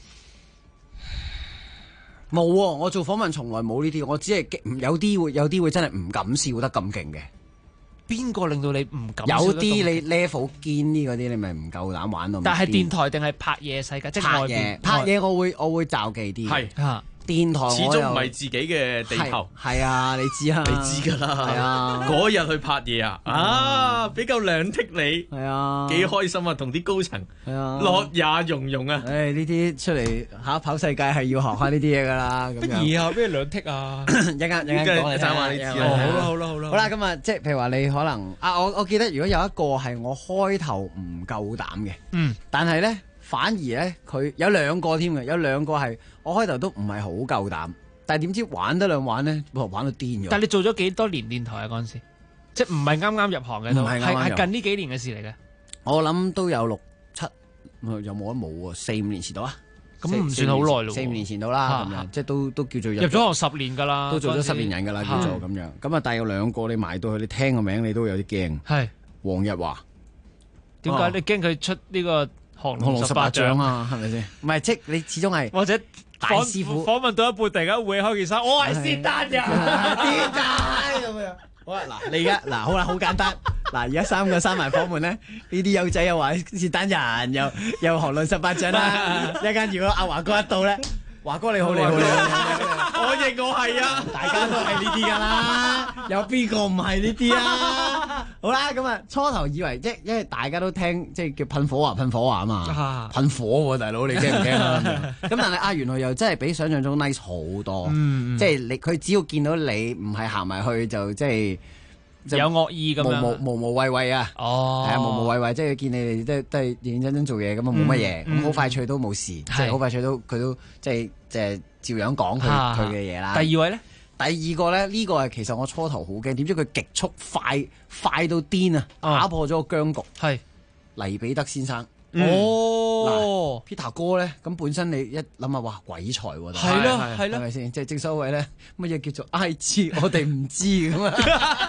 Speaker 13: 冇喎，我做訪問從來冇呢啲，我只係有啲會真係唔敢笑得咁勁嘅。
Speaker 15: 邊個令到你唔敢笑？
Speaker 13: 有啲你 level 堅啲嗰啲，你咪唔夠膽玩到。
Speaker 15: 但係電台定係拍嘢世界？即係
Speaker 13: 拍嘢，我會罩忌啲。
Speaker 14: 係
Speaker 13: 電台
Speaker 14: 始終唔係自己嘅地頭。
Speaker 13: 係啊，你知啊，
Speaker 14: 你知㗎啦。
Speaker 13: 係啊，
Speaker 14: 嗰日去拍嘢啊，比較兩剔你。
Speaker 13: 係啊，
Speaker 14: 幾開心啊，同啲高層。
Speaker 13: 係啊，
Speaker 14: 樂也融融啊。
Speaker 13: 呢啲出嚟跑世界係要學下呢啲嘢㗎啦。咁樣。
Speaker 15: 以後咩兩剔啊？
Speaker 13: 一間講嚟聽
Speaker 14: 話你知
Speaker 15: 好啦。
Speaker 13: 好啦，咁啊，即係譬如話你可能我記得如果有一個係我開頭唔夠膽嘅，但係咧反而咧佢有兩個添嘅，有兩個係我開頭都唔係好夠膽，但係點知玩得兩玩咧，玩到癲咗。
Speaker 15: 但係你做咗幾多年電台啊？嗰陣時即係唔係啱啱入行嘅都係近呢幾年嘅事嚟嘅。
Speaker 13: 我諗都有6、7，有冇啊？4、5年前到啊。
Speaker 15: 咁唔算好耐咯
Speaker 13: ，4、5年前到啦，咁樣即係都叫做
Speaker 15: 入咗行10年㗎啦，
Speaker 13: 都做咗10年人㗎啦，叫做咁樣。咁啊，但係有兩個你埋到去，你聽個名你都有啲驚。
Speaker 15: 係
Speaker 13: 黃日華，
Speaker 15: 點解你驚佢出呢個降龍18掌
Speaker 13: 啊？係咪先？唔係，即係你始終係
Speaker 15: 或者
Speaker 13: 大師傅
Speaker 15: 訪問到一半，突然間會開件衫，我係薛丹人，
Speaker 13: 點解咁樣？好啦，嗱，你而家嗱，好啦，好簡單。嗱，而家3個閂埋房門咧，呢啲友仔又話薛丹人，又降龍18掌啦。一間如果阿華哥一到咧，華哥你好，
Speaker 14: 我認我係啊，
Speaker 13: 大家都係呢啲噶啦，有邊個唔係呢啲啊？好啦，咁啊，初頭以為因為大家都聽即係叫噴火華啊嘛，噴火喎，大佬你驚唔驚啊？咁但係原來又真係比想象中 nice 好多，即係佢只要見到你唔係行埋去就即係。
Speaker 15: 有惡意咁樣，
Speaker 13: 無謂啊！
Speaker 15: 哦，
Speaker 13: 係啊，無謂，即係見你哋都係認認真真做嘢咁啊，冇乜嘢，咁好快脆都冇事，即係好快脆都佢都即係照樣講佢嘅嘢啦。
Speaker 15: 第二位咧，
Speaker 13: 第二個咧呢個係其實我初頭好驚，點知佢極速快到癲啊，打破咗個僵局。係黎彼得先生。
Speaker 15: 哦
Speaker 13: ，Peter 哥咧，咁本身你一諗下，哇，鬼才喎，
Speaker 15: 係咯，
Speaker 13: 係咪先？即係正所謂咧，乜嘢叫做 I 知我哋唔知咁啊？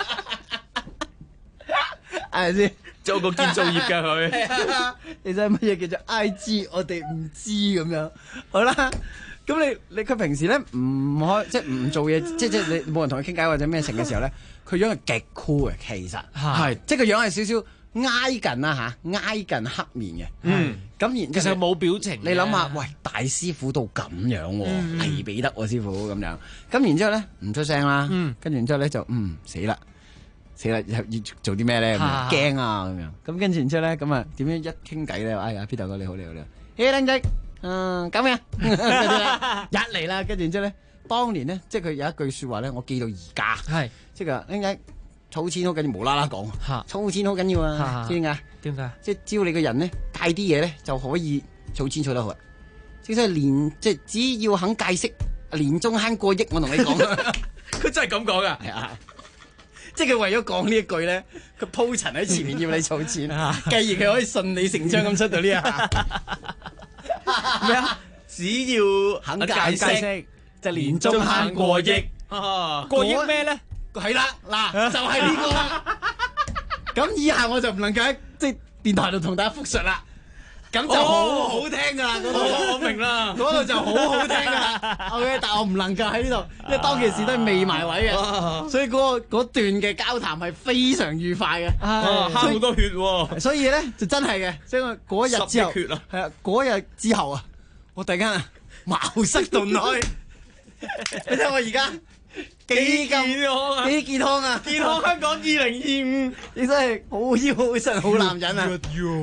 Speaker 13: 係咪先？
Speaker 14: 做個建造業㗎佢，
Speaker 13: 你知乜嘢叫做 I 知我哋唔知咁樣？好啦，咁你佢平時咧唔開，即係唔做嘢，即係你冇人同佢傾偈或者咩成嘅時候咧，佢樣係極酷嘅，其實係，即係個樣係少少挨近啊嚇，挨近黑面嘅。咁然
Speaker 15: 其實冇表情。
Speaker 13: 你諗下，喂，大師傅到咁樣喎，黎彼得喎師傅咁樣。咁然之後咧唔出聲啦，跟住然之後咧就死啦，要做啲咩咧？驚啊咁樣。咁跟住然之後咧，咁啊點樣一傾偈咧？哎呀 Peter 哥你好你好，靚仔，咁樣一嚟啦，跟住然之後咧，當年咧即係佢有一句説話咧，我記到而家，係即係話靚仔。儲錢好緊要，無啦啦講，儲錢好緊要啊！知點解？
Speaker 15: 點解？
Speaker 13: 即係只要你個人咧戒啲嘢咧，就可以儲錢儲得好。即係只要肯戒息，年終慳過億，我同你講，
Speaker 14: 佢真係咁講噶。
Speaker 13: 係啊，即係佢為咗講呢一句咧，佢鋪陳喺前面要你儲錢，繼而佢可以順理成章咁出到呢一下。咩啊？
Speaker 14: 只要肯戒息，
Speaker 13: 就年終慳過億。
Speaker 15: 過億咩咧？
Speaker 13: 係啦，嗱就係呢個啦。咁以下我就唔能夠喺即係電台度同大家複述啦。咁就好好聽噶啦，
Speaker 14: 我明啦，
Speaker 13: 嗰度就好好聽噶啦。OK， 但係我唔能夠喺呢度，因為當其時都係未埋位嘅，所以嗰段嘅交談係非常愉快嘅。
Speaker 14: 慳好多血喎。
Speaker 13: 所以咧就真係嘅，所以我嗰日之後係啊，嗰日之後啊，我突然間茅塞頓開。你睇我而家。幾健康啊！幾健康啊！
Speaker 14: 健康香港2025，
Speaker 13: 你真係好腰好神好男人啊！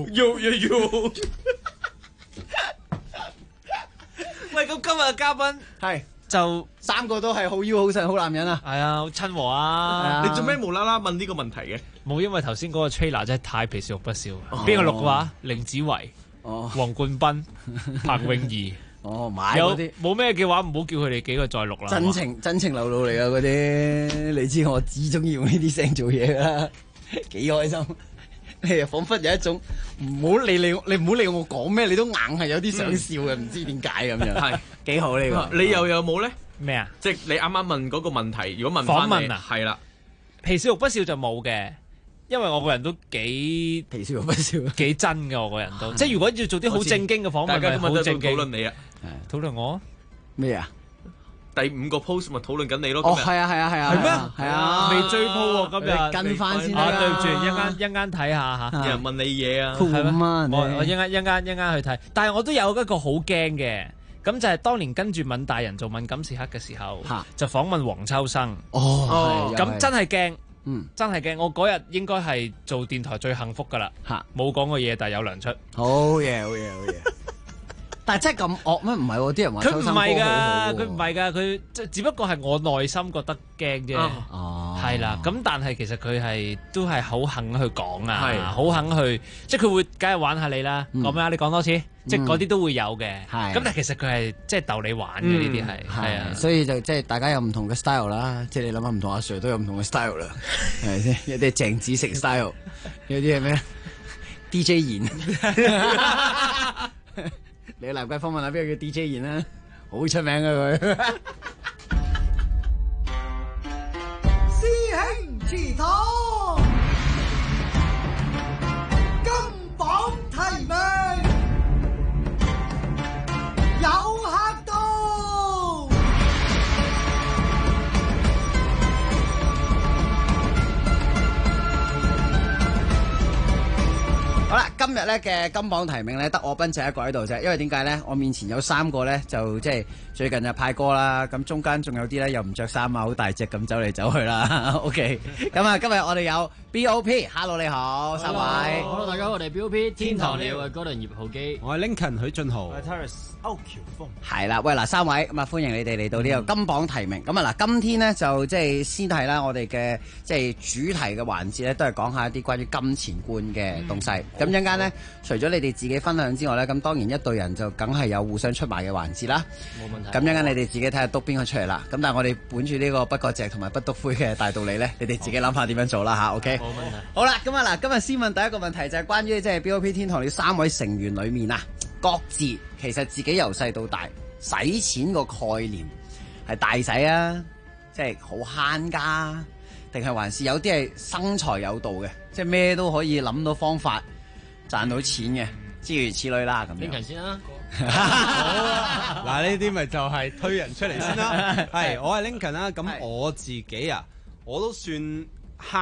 Speaker 15: 喂，咁今日嘅嘉賓
Speaker 13: 係
Speaker 15: 就
Speaker 13: 3個都係好腰好神好男人啊！
Speaker 15: 係啊，好親和啊！
Speaker 14: 你做咩無啦啦問呢個問題嘅？
Speaker 15: 冇，因為頭先嗰個 trailer 真係太皮笑肉不笑。邊個錄嘅話？凌子維、黃冠斌、彭詠儀。
Speaker 13: 買嗰啲
Speaker 15: 冇咩嘅話，唔好叫佢哋幾個再錄啦。
Speaker 13: 真情流露嚟噶嗰啲，你知我只中意用呢啲聲做嘢啦，幾開心。你彷彿有一種唔好理你唔好理我講咩，你都硬係有啲想笑嘅，唔知點解咁樣。係幾好呢個？
Speaker 14: 你又有冇咧？
Speaker 15: 咩啊？
Speaker 14: 即係你啱啱問嗰個問題，如果問訪問啊，係啦，
Speaker 15: 皮笑肉不笑就冇嘅。因為我個人都幾
Speaker 13: 皮笑肉不笑，
Speaker 15: 幾真嘅我個人都，即係如果要做啲好正經嘅訪問，
Speaker 14: 大家今日都
Speaker 15: 正經
Speaker 14: 討論你啊，
Speaker 15: 討論我
Speaker 13: 咩啊？
Speaker 14: 第5個 post 咪討論緊你咯。
Speaker 13: 係啊，
Speaker 15: 係咩？
Speaker 13: 係啊，
Speaker 15: 未追 po 喎，今日
Speaker 13: 跟翻先
Speaker 15: 啦。對唔住，一間睇下嚇。
Speaker 14: 有人問你嘢啊？
Speaker 13: 係咩？
Speaker 15: 我一間去睇，但係我都有一個好驚嘅，咁就係當年跟住敏大人做敏感時刻嘅時候，就訪問黃秋生。咁真係驚。真係嘅，我嗰日應該係做電台最幸福噶啦，冇講過嘢，但係有糧出。
Speaker 13: 好嘢。但係真係咁惡咩？唔係喎，啲人話
Speaker 15: 佢唔係㗎，佢唔係㗎，佢只不過係我內心覺得驚啫。係啦，咁但係其實佢係都係好肯去講啊，好肯去，即係佢會梗係玩下你啦。講咩啊？你講多次，即係嗰啲都會有嘅。咁但係其實佢係即係逗你玩嘅呢啲係啊，
Speaker 13: 所以就即係大家有唔同嘅 style 啦。即係你諗下，唔同阿 Sir 都有唔同嘅 style 啦，係咪先？有啲係鄭子誠 style，有啲係咩 DJ 妍。你嚟貴訪問下邊個叫 DJ 妍啦，好出名嘅佢。
Speaker 11: 師兄祠堂，金榜題名，有客到。
Speaker 13: 好啦，今日咧嘅金榜題名咧，得我斌仔一個喺度啫。因為點解咧？我面前有3個咧，就即係最近就派歌啦。咁中間仲有啲咧又唔着衫啊，好大隻咁走嚟走去啦。OK，咁啊，今日我哋有 BOP，Hello 你好，3位。
Speaker 4: Hello 大家好，我哋 BOP 天堂鳥，我係哥倫葉浩基，
Speaker 18: 我係 Lincoln 許俊豪，
Speaker 4: 我係 Terrace 歐橋峰。
Speaker 13: 係啦，喂嗱3位咁啊，歡迎你哋嚟到呢個金榜題名。咁啊嗱，今天咧就即係先係啦，我哋嘅即係主題嘅環節咧，都係講下一啲關於金錢觀嘅東西。咁一陣間咧，除咗你哋自己分享之外咧，咁當然一隊人就梗係有互相出賣嘅環節啦。
Speaker 4: 冇問題。
Speaker 13: 咁一陣間你哋自己睇下篤邊個出嚟啦。咁但係我哋本住呢個不割席同埋不篤灰嘅大道理咧，你哋自己諗下點樣做啦嚇。OK。冇問題。好啦，咁啊嗱，今日先問第一個問題就係關於即係 BOP 天堂呢3位成員裡面啊，各自其實自己由細到大使錢個概念係大使啊，即係好慳家，定係還是有啲係生財有道嘅，即係咩都可以諗到方法賺到錢嘅，諸如此類啦咁樣。
Speaker 4: 邊先啦？
Speaker 18: 好嗱，呢啲咪就係推人出嚟先啦。係，我係 Lincoln 啦。咁我自己啊，我都算慳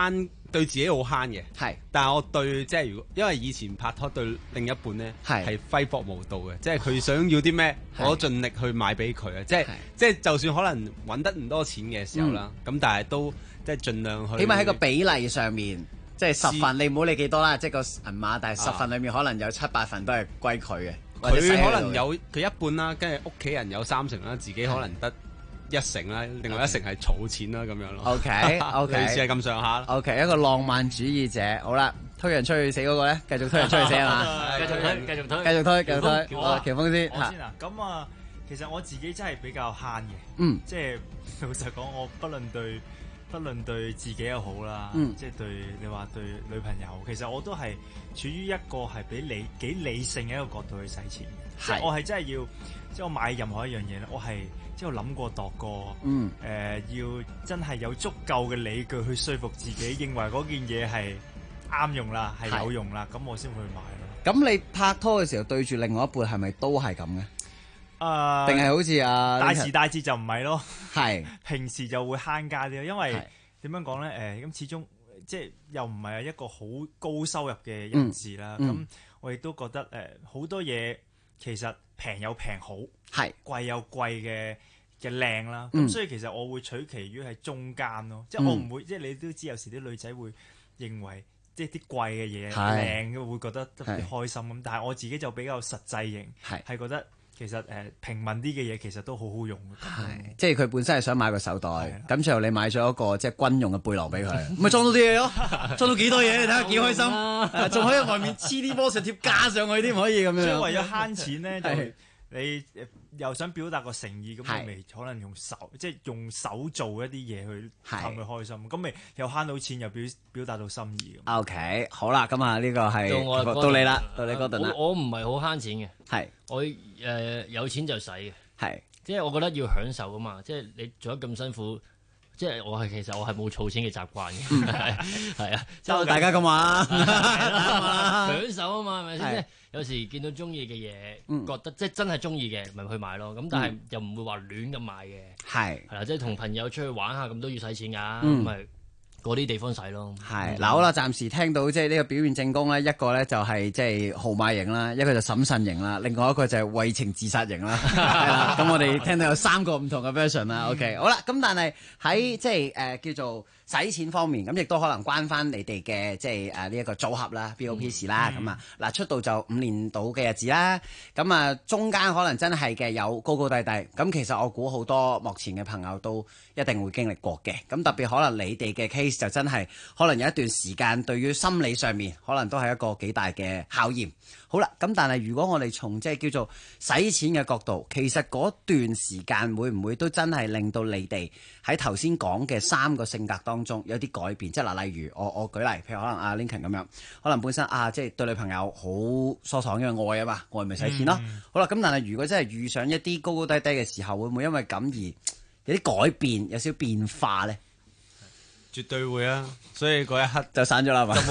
Speaker 5: 對自己好慳嘅，
Speaker 13: 係，
Speaker 5: 但係我對即係如果因為以前拍拖對另一半咧係揮霍無度嘅，即係佢想要啲咩，我都盡力去買俾佢啊！即係就算可能揾得唔多錢嘅時候啦，咁但係都即係盡量去，
Speaker 13: 起碼喺個比例上面，即係10份，你唔好理幾多啦，即係個銀碼，但係10份裏面可能有7-8份都係歸佢嘅，
Speaker 5: 佢可能有佢一半啦，跟住屋企人有30啦，自己可能得1成啦，另外1成係儲錢啦咁樣咯。
Speaker 13: OK，
Speaker 5: 類似係咁上下。
Speaker 13: OK， 一個浪漫主義者。好啦，推人出去死嗰個咧，繼續推人出去死啊嘛。
Speaker 15: 繼續推。
Speaker 13: 繼續推。喬峰先。
Speaker 6: 我先啊，咁啊，其實我自己真係比較慳嘅。即係老實講，我不論對自己又好啦，即係對你話對女朋友，其實我都係處於一個係比幾理性嘅一個角度去使錢嘅。即係我係真係要，即係我買任何一樣嘢咧，我係即係諗過度過，要真係有足夠嘅理據去說服自己，認為嗰件嘢係啱用啦，係有用啦，咁我先會買咯。
Speaker 13: 咁你拍拖嘅時候對住另外一半係咪都係咁嘅？定係好似
Speaker 6: 大時大節就唔係咯，
Speaker 13: 係
Speaker 6: 平時就會慳家啲，因為點樣講咧？咁始終即係又唔係一個好高收入嘅人士啦。咁我亦都覺得好多嘢其實平有平好，貴有貴嘅靚啦。咁所以其實我會取其於喺中間咯，即係我唔會即係你都知有時啲女仔會認為即係啲貴嘅嘢靚嘅會覺得特別開心咁，但係我自己就比較實際型，係覺得。其實平民啲嘅嘢其實都好好用嘅，
Speaker 13: 即係佢本身係想買個手袋，咁最後你買咗一個即係軍用嘅背囊俾佢，咪裝到啲嘢咯，裝到幾多嘢你睇下幾開心，仲可以外面黐啲魔術貼加上去添，可以咁樣。
Speaker 6: 所以為咗慳錢咧，就你又想表達個誠意，咁你咪可能用手做一啲嘢去氹佢開心，咁咪又慳到錢，又表達到心意。
Speaker 13: OK， 好啦，咁啊呢個係到你啦，到你嗰度啦。
Speaker 4: 我唔係好慳錢嘅，
Speaker 13: 係我
Speaker 4: 有錢就使嘅，
Speaker 13: 係
Speaker 4: 即係我覺得要享受噶嘛，即係你做得咁辛苦。即係其實我係冇儲錢嘅習慣嘅，係啊，即係大
Speaker 13: 家咁話，
Speaker 4: 享受啊嘛，係咪先？即係有時見到中意嘅嘢，覺得即係真係中意嘅，咪去買咯。咁但係又唔會話亂咁買嘅，係啦，即係同朋友出去玩下咁都要使錢㗎，咁咪嗰啲地方使咯。
Speaker 13: 係嗱，好啦，暫時聽到即係呢個表現證供咧，一個咧就係即係豪邁型啦，一個就審慎型啦，另外一個就係為情自殺型啦。係啦，咁我哋聽到有3個唔同嘅 version 啦。OK， 好啦，咁但係喺即係叫做使錢方面，咁亦都可能關翻你哋嘅即係呢一個組合啦 BOP 啦。咁啊嗱，出道就5年到嘅日子啦。咁啊中間可能真係嘅有高高低低。咁其實我估好多幕前嘅朋友都一定會經歷過嘅。咁特別可能你哋嘅 case 就真係可能有一段時間對於心理上面可能都係一個幾大嘅考驗。好啦，咁但係如果我哋從即係叫做使錢嘅角度，其實嗰段時間會唔會都真係令到你哋喺頭先講嘅3個性格當中有啲改變？即係嗱，例如我舉例，譬如可能阿 Lincoln 咁樣，可能本身即係對女朋友好疏爽，因為愛啊嘛，愛咪使錢咯。好啦，咁但係如果真係遇上一啲高高低低嘅時候，會唔會因為咁而有啲改變，有少少變化咧？
Speaker 5: 絕對會啊！所以嗰一刻
Speaker 13: 就散咗啦嘛。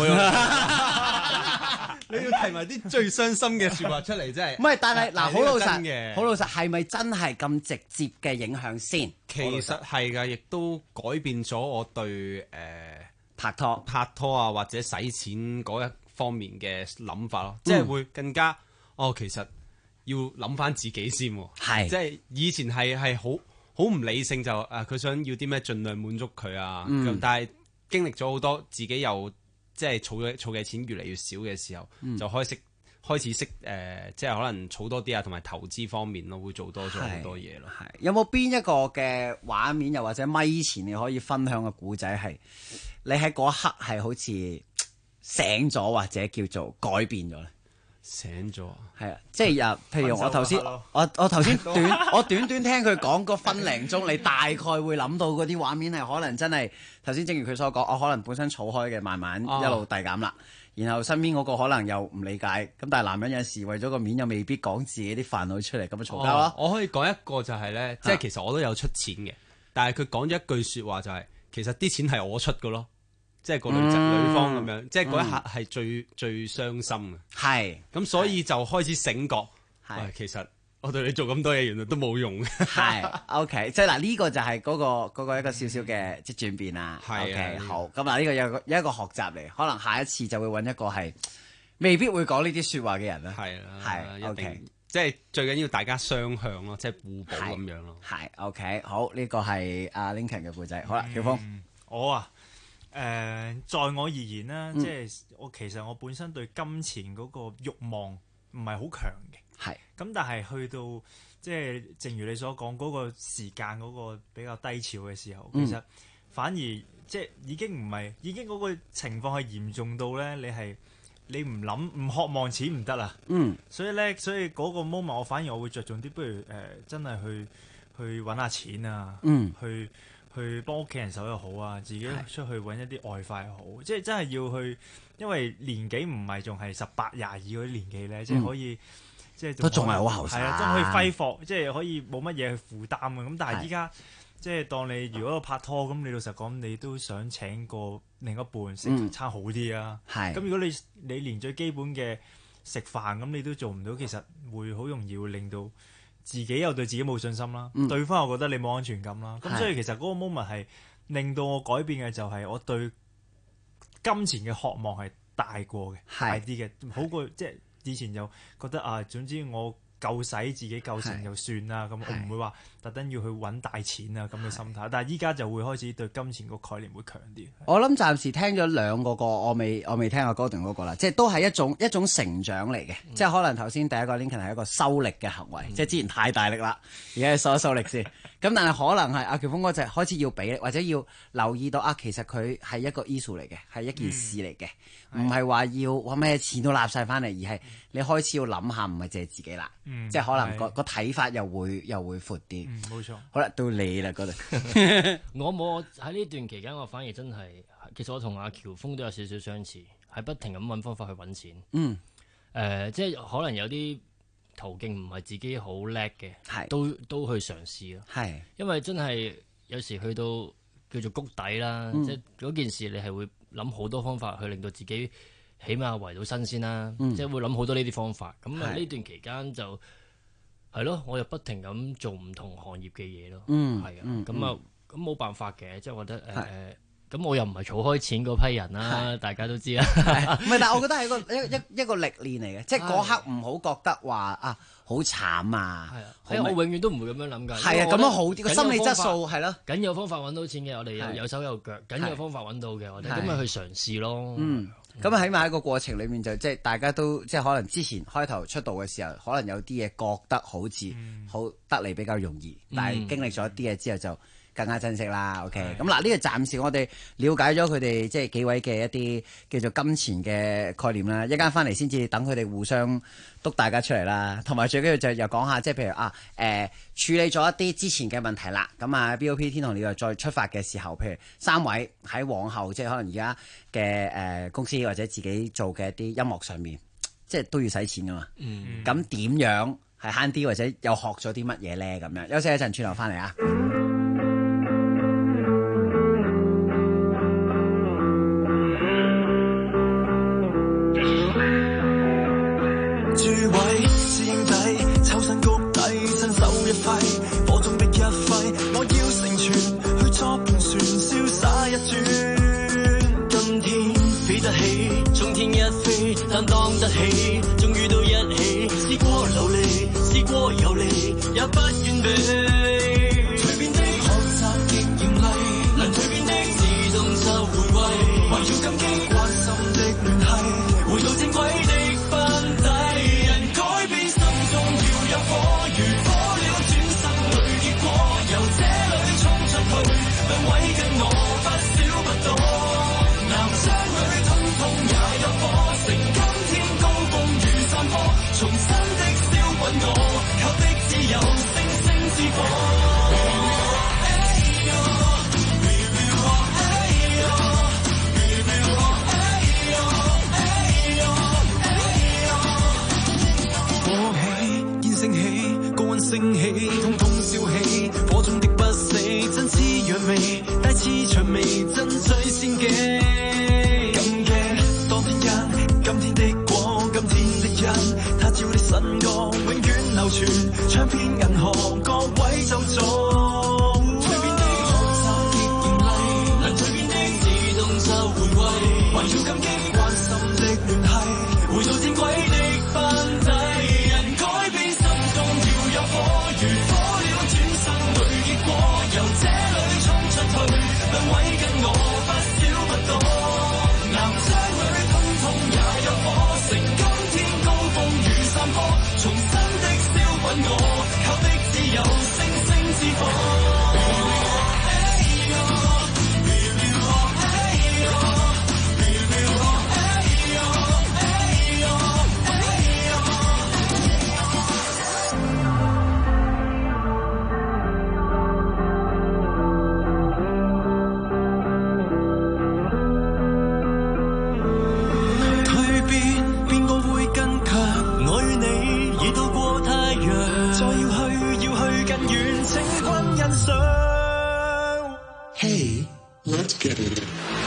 Speaker 5: 你要提埋啲最傷心嘅説話出嚟，真係
Speaker 13: 唔係，但係嗱，好老實
Speaker 5: 嘅，
Speaker 13: 好老實，係咪真係咁直接嘅影響先？
Speaker 5: 其實係㗎，亦都改變咗我對
Speaker 13: 拍拖
Speaker 5: 啊或者使錢嗰一方面嘅諗法咯，即係會更加其實要諗翻自己先喎，
Speaker 13: 係
Speaker 5: 即係以前係好唔理性，就佢想要啲咩盡量滿足佢啊，但係經歷咗好多自己又即係儲嘅錢越嚟越少嘅時候，就開始識即係可能儲多啲啊，同埋投資方面咯，會做多咗好多嘢咯。
Speaker 13: 係有冇邊一個嘅畫面，又或者咪前你可以分享嘅故仔係你喺嗰一刻係好似醒咗，或者叫做改變咗咧？
Speaker 5: 醒咗
Speaker 13: 係啊，即係譬如我頭先我頭先短聽佢講個分零鐘，你大概會諗到嗰啲畫面係可能真係頭先正如佢所講，我可能本身儲開嘅慢慢一路遞減啦，然後身邊嗰個可能又唔理解，咁但係男人有時為咗個面又未必講自己啲煩惱出嚟，咁咪嘈交咯。
Speaker 5: 我可以講一個就係咧，即係其實我都有出錢嘅，但係佢講咗一句説話就係，其實啲錢係我出嘅咯。即係個女方咁樣，即係嗰一刻係最傷心嘅。
Speaker 13: 係咁，
Speaker 5: 所以就開始醒覺，其實我對你做咁多嘢，原來都冇用。
Speaker 13: 係 OK， 即係嗱呢個就係嗰個一個少少嘅即係轉變啦。OK， 好，咁嗱呢個有一個學習嚟，可能下一次就會揾一個係未必會講呢啲説話嘅人啦。係 OK，
Speaker 5: 即係最緊要大家雙向咯，即係互補咁樣咯。
Speaker 13: 係 OK， 好，呢個係阿 Lincoln 嘅故仔。好啦，喬峰，
Speaker 6: 我啊。在我而言啦，即係其實我本身對金錢嗰個慾望唔係好強嘅，
Speaker 13: 係
Speaker 6: 咁，但係去到即係正如你所講嗰個時間嗰個比較低潮嘅時候，其實反而即係已經嗰個情況係嚴重到咧，你唔諗唔渴望錢唔得啦，所以嗰個 moment 我反而我會着重啲，不如真係去揾下錢啊，去幫屋企人手又好啊，自己出去揾一啲外快又好，即係真係要去，因為年紀唔係仲係18、22嗰啲年紀咧，即係可以，即係
Speaker 13: 都仲係好後生，
Speaker 6: 係啊，真係可以揮霍，即係可以冇乜嘢去負擔嘅。咁但係依家即係當你如果拍拖咁，你老實講，你都想請個另一半食餐好啲啊。咁如果你連最基本嘅食飯咁你都做唔到，其實會好容易會令到自己又對自己冇信心啦，對方又覺得你冇安全感啦，咁所以其實嗰個 moment 係令到我改變嘅就係我對金錢嘅渴望係大過嘅，大啲嘅，好過即係以前就覺得啊，總之我夠使自己夠成就算啦，咁我唔會話特登要去揾大錢啊咁嘅心態，但係依家就會開始對金錢個概念會強啲。
Speaker 13: 我諗暫時聽咗兩個，我未聽阿 Gordon 嗰個啦，即係都係一種成長嚟嘅，即係可能頭先第一個 Lincoln 係一個收力嘅行為，即係之前太大力啦，而家收一收力先。咁但係可能係阿喬峰嗰隻開始要俾力，或者要留意到啊，其實佢係一個 issue 嚟嘅，係一件事嚟嘅，唔係話要咩錢都攬晒翻嚟，而係你開始要諗下，唔係淨係自己啦，即係可能個睇法又會闊啲。
Speaker 6: 冇錯。
Speaker 13: 好啦，到你啦嗰度。
Speaker 4: 我冇喺呢段期間，我反而真係，其實我同阿喬峰都有少少相似，係不停咁揾方法去揾錢。即係可能有啲途徑唔係自己好叻嘅，都去嘗試咯。因為真係有時去到叫做谷底啦，即係嗰件事你係會諗好多方法去令到自己起碼維到身先啦，即係會諗好多呢啲方法。咁啊呢段期間就係咯，我又不停咁做唔同行業嘅嘢咯。係啊，咁冇辦法嘅，即係我覺得咁我又唔係儲開錢嗰批人啦，大家都知啦。
Speaker 13: 唔係，但係我覺得係一個歷練嚟嘅，即係嗰刻唔好覺得話啊好慘啊。
Speaker 4: 我永遠都唔會咁樣諗㗎。
Speaker 13: 係啊，咁樣好啲，個心理質素係咯。
Speaker 4: 緊有方法揾到錢嘅，我哋有手有腳，緊有方法揾到嘅，我哋咁咪去嘗試咯。
Speaker 13: 咁啊，起碼喺個過程裡面就即係大家都即係可能之前開頭出道嘅時候，可能有啲嘢覺得好似好得嚟比較容易，但係經歷咗啲嘢之後就更加珍惜啦。OK，咁嗱，呢個暫時我哋了解咗佢哋即係幾位嘅一啲叫做金錢嘅概念啦。一間翻嚟先至等佢哋互相督大家出嚟啦。同埋最緊要就又講下，即係譬如處理咗一啲之前嘅問題啦。咁啊 BOP 天堂鳥又再出發嘅時候，譬如三位喺往後即係可能而家嘅公司或者自己做嘅一啲音樂上面，即係都要使錢噶嘛。咁點樣係慳啲或者又學咗啲乜嘢咧？咁樣休息一陣，轉頭翻嚟啊！
Speaker 12: 諸位師兄弟，抽身谷底，伸手一揮，火中的一揮，我要成全，去作盤旋，瀟灑一轉。今天飛得起，衝天一飛，擔當得起，終於到一起，試過流離，試過遊離，也不願避。隨便的唱片銀行各位就做，蛻變的學習結嚴厲，能蛻變的自動就回歸，圍繞感激關心的聯繫，回到正軌的班底，人改變心中要有火，如火了轉生裏結果，由這裏衝出去，兩位跟我不少不多，男將裏通通也有火，成今天高峰如山坡，重新的燒滾我，靠的只有星星之火。 Hey, let's get it.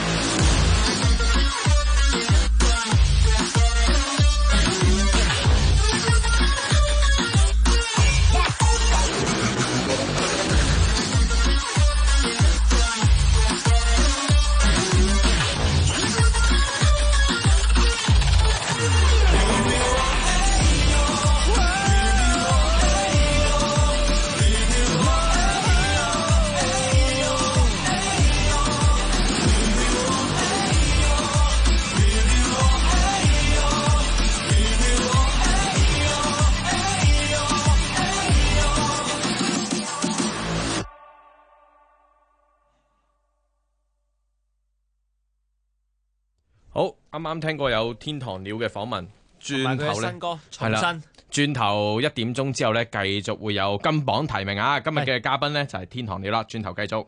Speaker 14: 好，啱啱聽過有天堂鳥嘅訪問，轉頭咧
Speaker 15: 新歌重
Speaker 14: 係啦
Speaker 15: 新，
Speaker 14: 轉頭1點鐘之後咧，繼續會有金榜提名啊！今日嘅嘉賓咧就係天堂鳥啦，轉頭繼續。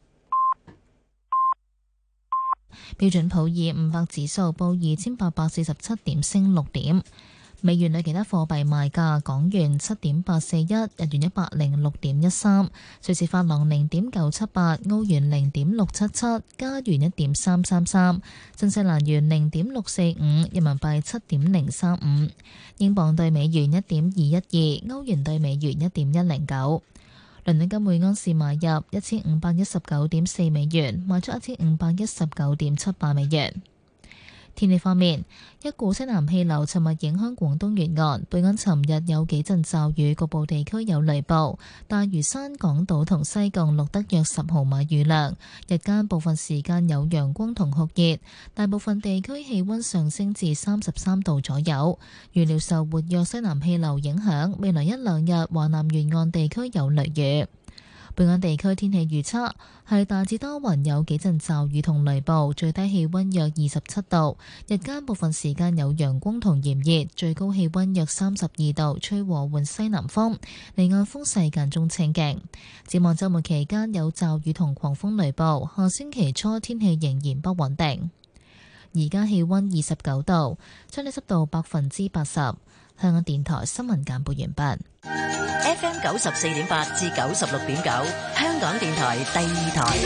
Speaker 1: 標準普爾500指數報2847點，升6點。美元對其他貨幣賣價：港元7.841，日元106.13，瑞士法郎0.978，澳元0.677，加元1.333，新西蘭元0.645，人民幣7.035，英鎊對美元1.212，歐元對美元1.109。倫敦金每盎司買入1519.4美元，賣出1519.78美元。天氣方面，一股西南氣流尋日影響廣東沿岸，本港尋日有幾陣驟雨，局部地區有雷暴。大嶼山、港島同西貢錄得約10毫米雨量，日間部分時間有陽光同酷熱，大部分地區氣溫上升至33度左右。預料受活躍西南氣流影響，未來1-2日華南沿岸地區有雷雨。本港地區天氣預測係大致多雲，有幾陣驟雨同雷暴，最低氣溫約27度，日間部分時間有陽光同炎熱，最高氣溫約32度，吹和緩西南風，離岸風勢間中清勁。展望週末期間有驟雨同狂風雷暴，下星期初天氣仍然不穩定。而家氣溫29度，相對濕度80%。香港電台新聞簡報完畢。
Speaker 22: FM 94.8至96.9，香港電台第2台。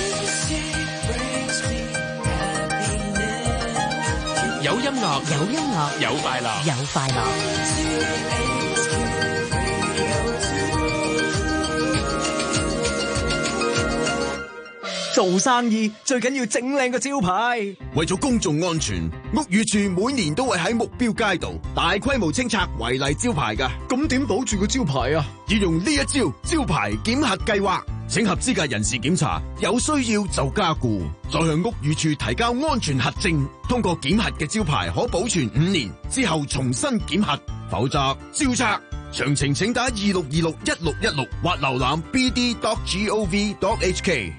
Speaker 7: 有音樂，
Speaker 22: 有音樂，
Speaker 7: 有快樂，
Speaker 22: 有快樂。
Speaker 9: 做生意最緊要整靚個招牌。
Speaker 10: 為咗公眾安全，屋宇署每年都會喺目標街道大規模清拆違例招牌㗎。咁點保住個招牌啊？要用呢一招招牌檢核計劃，請合資格人士檢查，有需要就加固，再向屋宇署提交安全核證。通過檢核嘅招牌可保存5年，之後重新檢核，否則照拆。詳情請打26261616或瀏覽 bd.gov.hk。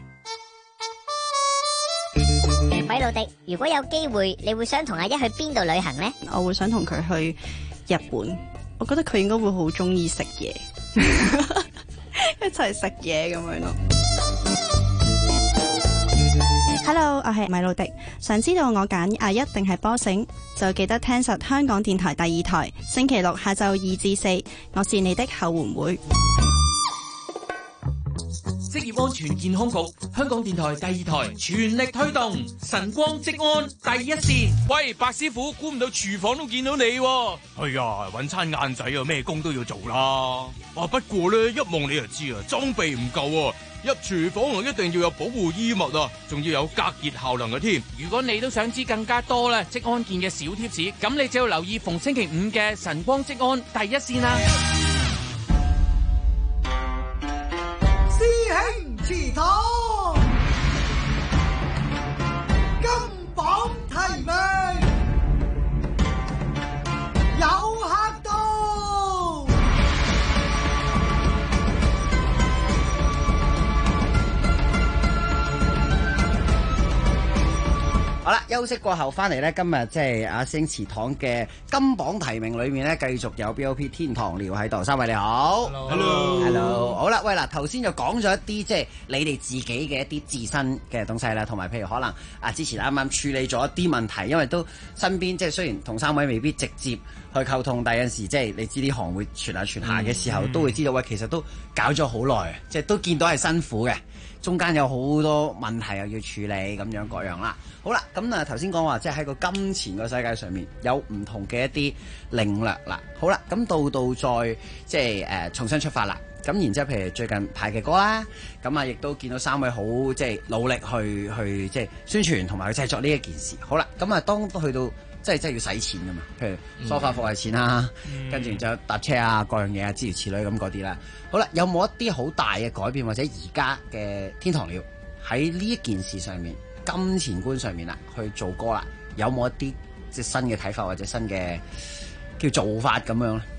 Speaker 23: 米路迪，如果有機會，你會想同阿一去邊度旅行呢？
Speaker 24: 我會想同佢去日本，我覺得佢應該會好中意食嘢，一齊食嘢咁樣咯。Hello， 我係米路迪，想知道我揀阿一定係波醒，就記得聽實香港電台第2台，星期六下晝2至4，我是你的後援會。
Speaker 2: 職業安全健康局、香港電台第2台全力推動晨光職安第一線。
Speaker 7: 喂，白師傅，估唔到廚房都見到你喎。
Speaker 3: 哎呀，搵餐晏仔啊，咩工都要做啦。哇，不過咧，一望你就知啊，裝備唔夠啊。入廚房啊，一定要有保護衣物啊，仲要有隔熱效能嘅添。
Speaker 2: 如果你都想知更加多咧職安健嘅小貼士，咁你就要留意逢星期5嘅晨光職安第一線啦。
Speaker 11: 師兄祠堂，金榜題名，有客到。
Speaker 13: 好啦，休息過後翻嚟咧，今日即係阿星祠堂嘅金榜題名裏面咧，繼續有 BOP 天堂鳥喺度。3位你好 ，Hello，好啦，喂嗱，頭先就講咗一啲即係你哋自己嘅一啲自身嘅東西啦，同埋譬如可能之前啱啱處理咗一啲問題，因為都身邊即係雖然同3位未必直接去溝通，但有陣時即係你知呢行會傳下嘅時候，都會知道喂，其實都搞咗好耐，即係都見到係辛苦嘅。中間有好多問題又要處理咁樣各樣啦。好啦，咁啊頭先講話即係喺個金錢個世界上面有唔同嘅一啲領略啦。好啦，咁到再即係重新出發啦。咁然之後，譬如最近排嘅歌啦，咁啊亦都見到3位好即係努力去即係宣傳同埋去製作呢一件事。好啦，咁啊當去到即係要使錢噶嘛，譬如梳化服係錢啦，跟住然之後搭車啊各樣嘢啊諸如此類咁嗰啲啦。好啦，有冇一啲好大嘅改變或者而家嘅天堂鳥喺呢一件事上面金錢觀上面啦去做歌啦，有冇一啲即係新嘅睇法或者新嘅叫做法咁樣咧？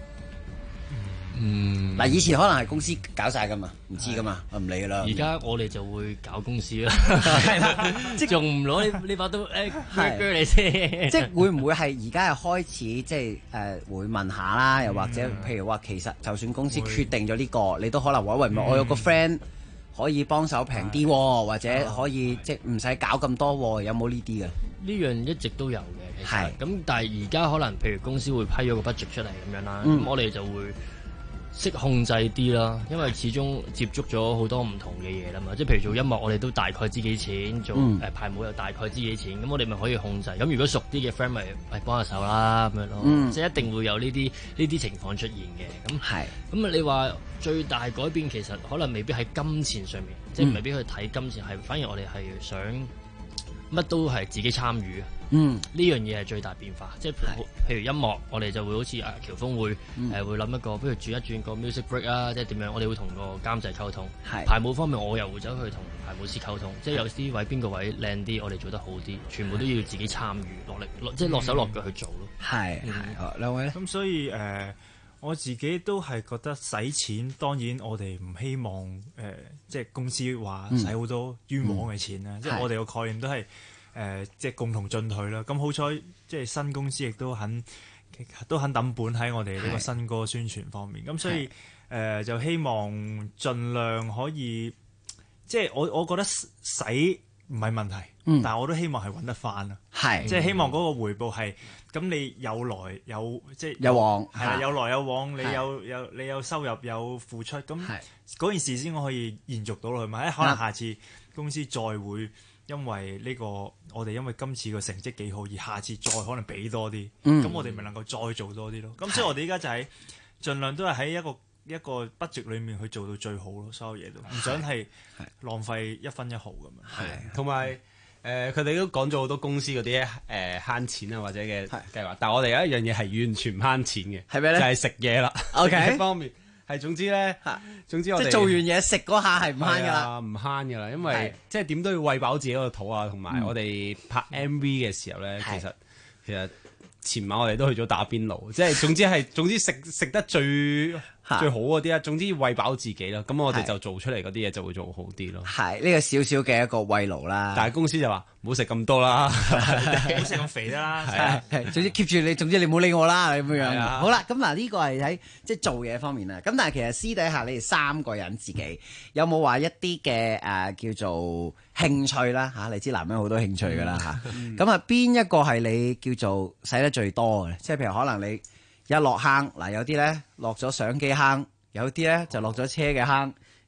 Speaker 13: 嗱，以前可能係公司搞晒噶嘛，唔知噶嘛，我唔理噶啦。
Speaker 4: 而家我哋就會搞公司啦，係啦，即係仲唔攞呢把刀鋸你先。
Speaker 13: 即係會唔會係而家係開始即係會問下啦，又或者譬如話其實就算公司決定咗呢個，你都可能話喂，我有個 friend 可以幫手平啲，或者可以即係唔使搞咁多，有冇呢啲嘅？
Speaker 4: 呢樣一直都有嘅，其實咁，但係而家可能譬如公司會批咗個 budget 出嚟咁樣啦，咁我哋就會識控制啲啦，因為始終接觸咗好多唔同嘅嘢啦嘛，即係譬如做音樂，我哋都大概知幾錢，做排舞又大概知幾錢，咁我哋咪可以控制。咁如果熟啲嘅 friend 咪幫下手啦咁樣咯，即係一定會有呢啲情況出現嘅。咁你話最大改變其實可能未必喺金錢上面，即係未必去睇金錢，係反而我哋係想乜都係自己參與啊。呢樣嘢係最大變化，即係譬如音樂，我哋就會好似喬峰會會諗一個，不如轉一轉個 music break 啊，即係點樣？我哋會同個監製溝通。排舞方面，我又會走去同排舞師溝通，即係有啲位邊個位靚啲，我哋做得好啲，全部都要自己參與落力，即係落手落腳去做咯。
Speaker 13: 兩位咧？
Speaker 6: 咁所以我自己都係覺得使錢，當然我哋唔希望即係公司話使好多冤枉嘅錢啦。即係我哋個概念都係。即係共同進退啦。咁好彩，即係新公司亦都肯抌本喺我哋呢個新歌宣傳方面。咁所以就希望盡量可以，即係我覺得使唔係問題，但係我都希望係揾得翻啊。即係希望嗰個回報係咁，你有來有即係
Speaker 13: 有往，
Speaker 6: 係啦，有來有往，你有收入有付出，咁嗰件事先可以延續到落去嘛。可能下次公司再會。因為呢個我哋因為今次個成績幾好，而下次再可能俾多啲，咁我哋咪能夠再做多啲咯。咁所以我哋依家就係盡量都係喺一個 budget 裏面去做到最好咯，所有嘢都唔想係浪費一分一毫咁樣。
Speaker 5: 同埋佢哋都講咗好多公司嗰啲慳錢啊或者嘅計劃，但係我哋有一樣嘢係完全唔慳錢嘅，係咩咧？就係食嘢啦。OK 方面。總之咧，我哋即
Speaker 13: 係做完嘢食嗰下係唔慳㗎啦，
Speaker 5: 唔慳㗎啦，因為即係點都要餵飽自己個肚啊，同埋我哋拍 MV 嘅時候咧，其實前晚我哋都去咗打邊爐，即係總之食得最好嗰啲啦，總之餵飽自己啦，咁我哋就做出嚟嗰啲嘢就會做好啲咯。
Speaker 13: 係呢個少少嘅一個慰勞啦。
Speaker 5: 但係公司就話唔好食咁多啦，
Speaker 6: 唔好食咁肥啦。
Speaker 13: 係總之 keep 住你，總之你唔好理我啦咁樣。好啦，咁嗱呢個係喺即係做嘢方面啦。咁但係其實私底下你哋3個人自己有冇話一啲嘅叫做興趣啦嚇？你知男人好多興趣㗎啦嚇。咁啊邊一個係你叫做使得最多嘅？即係譬如可能你一落坑嗱，有啲咧落咗相機坑，有啲咧就落咗車嘅坑，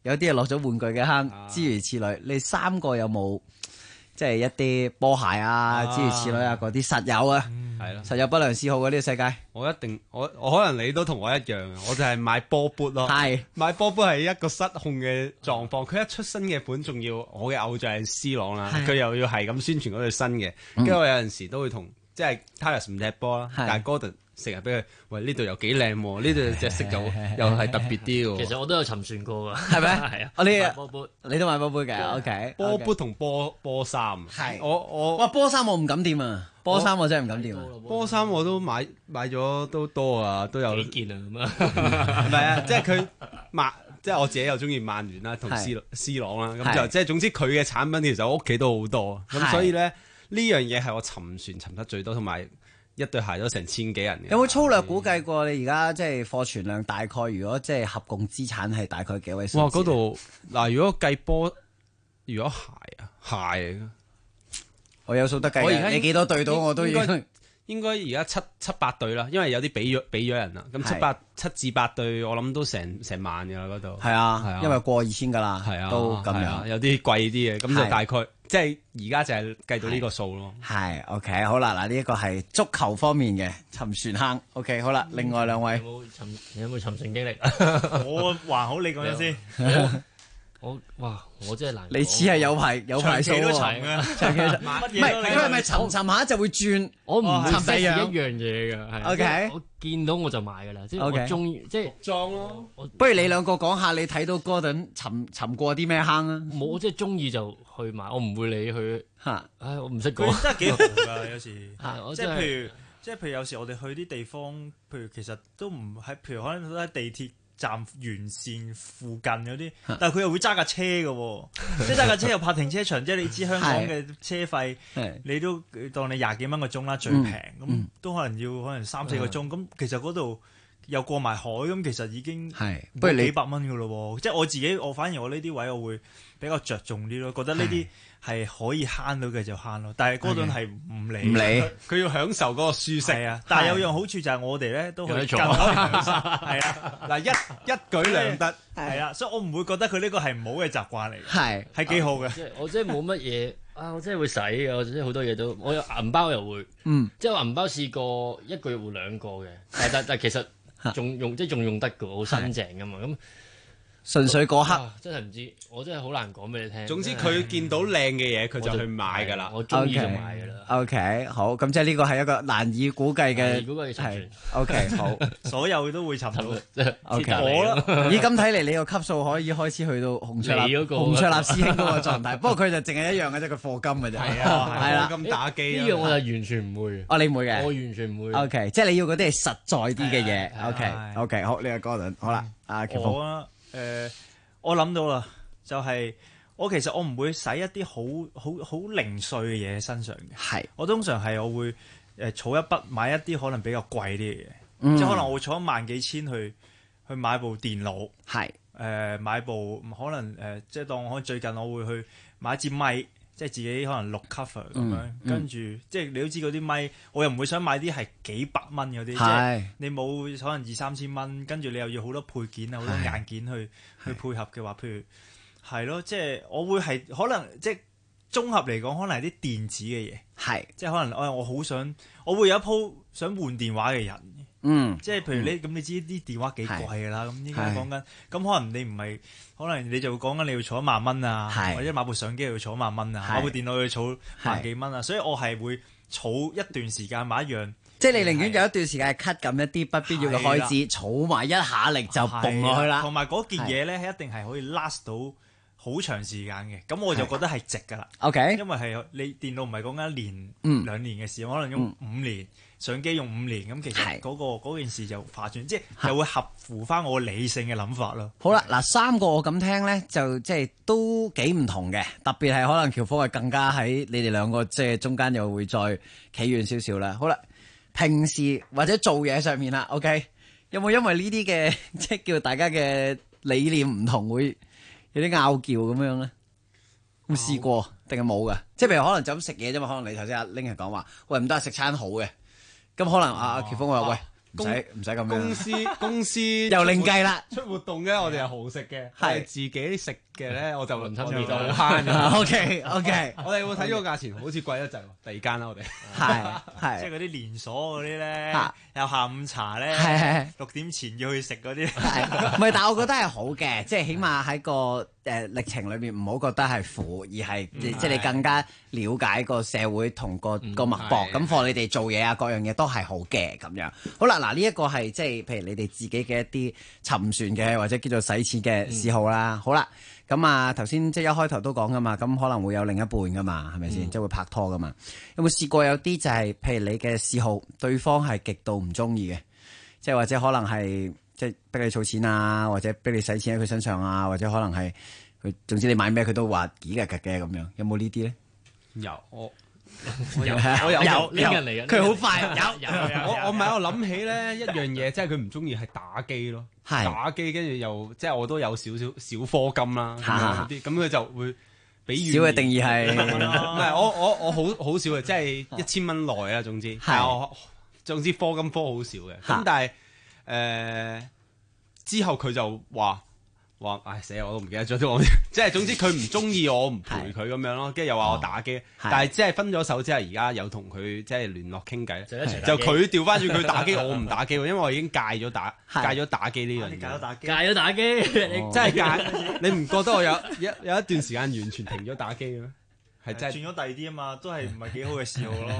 Speaker 13: 有啲係落咗玩具嘅坑，諸如此類。你3個有冇即係一啲波鞋啊，諸如此類啊嗰啲實有啊？係咯，實有不良嗜好嘅呢個世界。
Speaker 5: 我一定，我可能你都同我一樣，我就係買波缽咯。
Speaker 13: 係
Speaker 5: 買波缽係一個失控嘅狀況。佢一出新嘅本，仲要我嘅偶像係 C 朗啦，佢又要係咁宣傳嗰對新嘅，跟住我有陣時都會同即係 Tyler 唔踢波啦，但係 Gordon 成日俾佢喂呢度又幾靚喎，呢度隻色又係特別啲喎。
Speaker 4: 其實我都有沉船過㗎，
Speaker 13: 係咪？
Speaker 4: 係啊，
Speaker 13: 波缽，你都買波缽嘅 ？OK，
Speaker 5: 波缽同波衫
Speaker 13: 係
Speaker 5: 我
Speaker 13: 波衫我唔敢掂啊！波衫我真係唔敢掂啊！
Speaker 5: 波衫我都買咗都多啊，都有
Speaker 4: 幾件啊咁啊！
Speaker 5: 唔係啊，即係佢即係我自己又中意曼聯啦，同 C 朗啦，咁就即係總之佢嘅產品其實我屋企都好多，咁所以咧呢樣嘢係我沉得最多，同埋一對鞋都成千幾人嘅。
Speaker 13: 有冇粗略估計過你而家即係貨存量大概如果即係合共資產係大概幾位數？
Speaker 5: 哇！嗰度嗱，如果計波，如果鞋。
Speaker 13: 我有數得計嘅，你幾多對到我都
Speaker 5: 應該而家七八對啦，因為有啲俾咗人啦。咁7至8對，我諗都成萬㗎啦嗰度。
Speaker 13: 係啊，因為過2000㗎啦，
Speaker 5: 係啊，
Speaker 13: 都咁樣。
Speaker 5: 有啲貴啲嘅，咁就大概即係而家就係計到呢個數咯。
Speaker 13: 係 OK， 好啦，嗱呢一個係足球方面嘅沉船坑。OK， 好啦，另外兩位
Speaker 4: 有冇沉船經歷？
Speaker 6: 我還好，你講咗先。
Speaker 4: 我真係難。
Speaker 13: 你似係有排數
Speaker 6: 都沉嘅，長期
Speaker 13: 乜嘢都佢係咪沉下就會轉？
Speaker 4: 我唔會
Speaker 13: 沉第二
Speaker 4: 一樣嘢㗎。
Speaker 13: OK，
Speaker 4: 我見到我就買㗎啦，即係我中意即係
Speaker 5: 裝咯。
Speaker 13: 不如你兩個講下你睇到Gordon沉過啲咩坑啊？
Speaker 4: 冇，即係中意就去買，我唔會理佢嚇。唉，我唔識講。
Speaker 6: 佢真係幾好㗎，有時即係譬如有時我哋去啲地方，譬如其實都唔喺，譬如可能都喺地鐵站沿線附近嗰啲，但係佢又會揸架車嘅喎，即係揸架車又泊停車場，即係你知香港嘅車費，你都當你20幾蚊個鐘啦，最平咁都可能要3-4個鐘，咁其實嗰度又過埋海，咁其實已經不如幾百蚊嘅咯喎，即係我自己，反而我呢啲位我會比較着重啲咯，覺得呢啲係可以慳到嘅就慳咯，但係Gordon係唔理，
Speaker 5: 佢要享受嗰個舒適
Speaker 6: 啊！但係有樣好處就係我哋咧都可以更享受，係啊！嗱一舉兩得，係啊！所以我唔會覺得佢呢個係唔好嘅習慣嚟嘅，係幾好嘅。
Speaker 4: 我真係冇乜嘢啊！我真係會使嘅，我真係好多嘢都，我有銀包又會，即係我銀包試過1個月換2個嘅，但其實仲用得嘅，好新淨㗎嘛咁。
Speaker 13: 純粹嗰刻
Speaker 4: 真係唔知，我真係好難講俾你聽。
Speaker 5: 總之佢見到靚嘅嘢，佢就去買㗎啦。
Speaker 4: 我中意就買㗎啦。
Speaker 13: OK， 好，咁即係呢個係一個難以估計嘅，
Speaker 4: 係
Speaker 13: OK， 好，
Speaker 6: 所有都會沉到。
Speaker 13: OK， 咦，咁睇嚟你個級數可以開始去到洪卓立師兄嗰個狀態。不過佢就淨係一樣嘅啫，佢課金嘅啫。係啊，係啦，
Speaker 5: 咁打機
Speaker 4: 呢樣我就完全唔會。
Speaker 13: 哦，你唔會嘅，
Speaker 4: 我完全唔會。
Speaker 13: OK， 即係你要嗰啲係實在啲嘅嘢。OK，好，呢個Gordon，好啦，阿喬峰。
Speaker 6: 我諗到啦，就係我其實我唔會使一啲好零碎嘅嘢喺身上嘅。
Speaker 13: 係，
Speaker 6: 我通常係我會儲一筆買一啲可能比較貴啲嘅嘢，即係可能我會儲1萬幾千去買部電腦。係，買部可能即係當我最近我會去買一支咪，即係自己可能錄 cover 咁樣，跟住即係你都知嗰啲咪，我又唔會想買啲係幾百蚊嗰啲，即係你冇可能2-3千蚊，跟住你又要好多配件啊，好多硬件去配合嘅話，譬如係咯，即係我會係可能即係綜合嚟講，可能係啲電子嘅嘢，即係可能我好想，我會有一鋪想換電話嘅人。即係譬如你咁，你知啲電話幾貴㗎啦，咁應該講緊，咁可能你唔係，可能你就會講緊你要儲1萬蚊啊，或者買部相機要儲1萬蚊啊，買部電腦要儲萬幾蚊啊，所以我係會儲一段時間買一樣。
Speaker 13: 即係你寧願有一段時間係 cut 緊一啲不必要嘅開支，儲埋一下力就蹦落去啦。
Speaker 6: 同埋嗰件嘢咧，係一定係可以 last 到好長時間嘅，咁我就覺得係值㗎啦。
Speaker 13: OK，
Speaker 6: 因為係你電腦唔係講緊1年2年嘅事，可能用5年。相機用5年，咁其實嗰件事就划算，即係又會合乎翻我理性嘅諗法咯。
Speaker 13: 好啦，嗱3個我咁聽咧，就即係都幾唔同嘅，特別係可能喬峰係更加喺你哋兩個即係中間又會再企遠少少啦。好啦，平時或者做嘢上面啦 ，OK， 有冇因為呢啲嘅即係叫大家嘅理念唔同，會有啲拗撬咁樣咧？有冇試過定係冇㗎？即係譬如可能就咁食嘢啫嘛，可能你頭先阿 Ling 係講話，喂唔得食餐好嘅。咁可能阿喬峰話喂， 唔使咁樣。
Speaker 5: 公司
Speaker 13: 又另計啦，
Speaker 5: 出活動嘅我哋係好食嘅，係自己食嘅咧我就
Speaker 4: 輪親
Speaker 5: 就好慳。
Speaker 13: OK，
Speaker 5: 我哋會睇咗個價錢，好似貴得滯喎。第二間啦，我哋
Speaker 13: 係
Speaker 6: 即係嗰啲連鎖嗰啲咧，有下午茶咧，6點前要去食嗰啲。
Speaker 13: 唔係，但係我覺得係好嘅，即係起碼喺個歷程裏面唔好覺得係苦，而係即係你更加了解個社會同個脈搏。咁放你哋做嘢啊，各樣嘢都係好嘅咁樣。好啦，嗱呢一個係即係譬如你哋自己嘅一啲沉船嘅或者叫做使錢嘅嗜好啦。好啦，咁啊頭先即係一開頭都講噶嘛，咁可能會有另一半噶嘛，係咪先？即係會拍拖噶嘛。有冇試過有啲就係譬如你嘅嗜好，對方係極度唔中意嘅，即係或者可能係即係逼你儲錢啊，或者逼你使錢喺佢身上啊，或者可能係佢總之你買咩佢都話幾格格嘅咁樣，有冇呢啲咧？
Speaker 5: 有
Speaker 13: 我有
Speaker 4: 人嚟嘅，
Speaker 13: 佢好快
Speaker 5: 我唔係我諗起咧一樣嘢，即係佢唔中意係打機咯，打機跟住又即係我都有少課金啦啲，咁佢就會俾
Speaker 13: 少嘅定義係
Speaker 5: 唔係我好少嘅，即係1000蚊內啦，總之總之課金好少嘅，咁但係之後佢就話唉死啊！我都唔記得咗啲我，即係總之佢唔中意我唔陪佢咁樣咯，跟住又話我打機，但係即係分咗手之後，而家有同佢即係聯絡傾偈，就佢調翻轉佢打機，我唔打機，因為我已經戒咗打機呢樣嘢。
Speaker 6: 戒咗打機，
Speaker 4: 戒咗打機，
Speaker 5: 真係戒！你唔覺得我有一段時間完全停咗打機嘅咩？係真係
Speaker 6: 轉咗第二啲啊嘛，都係唔係幾好嘅嗜好咯。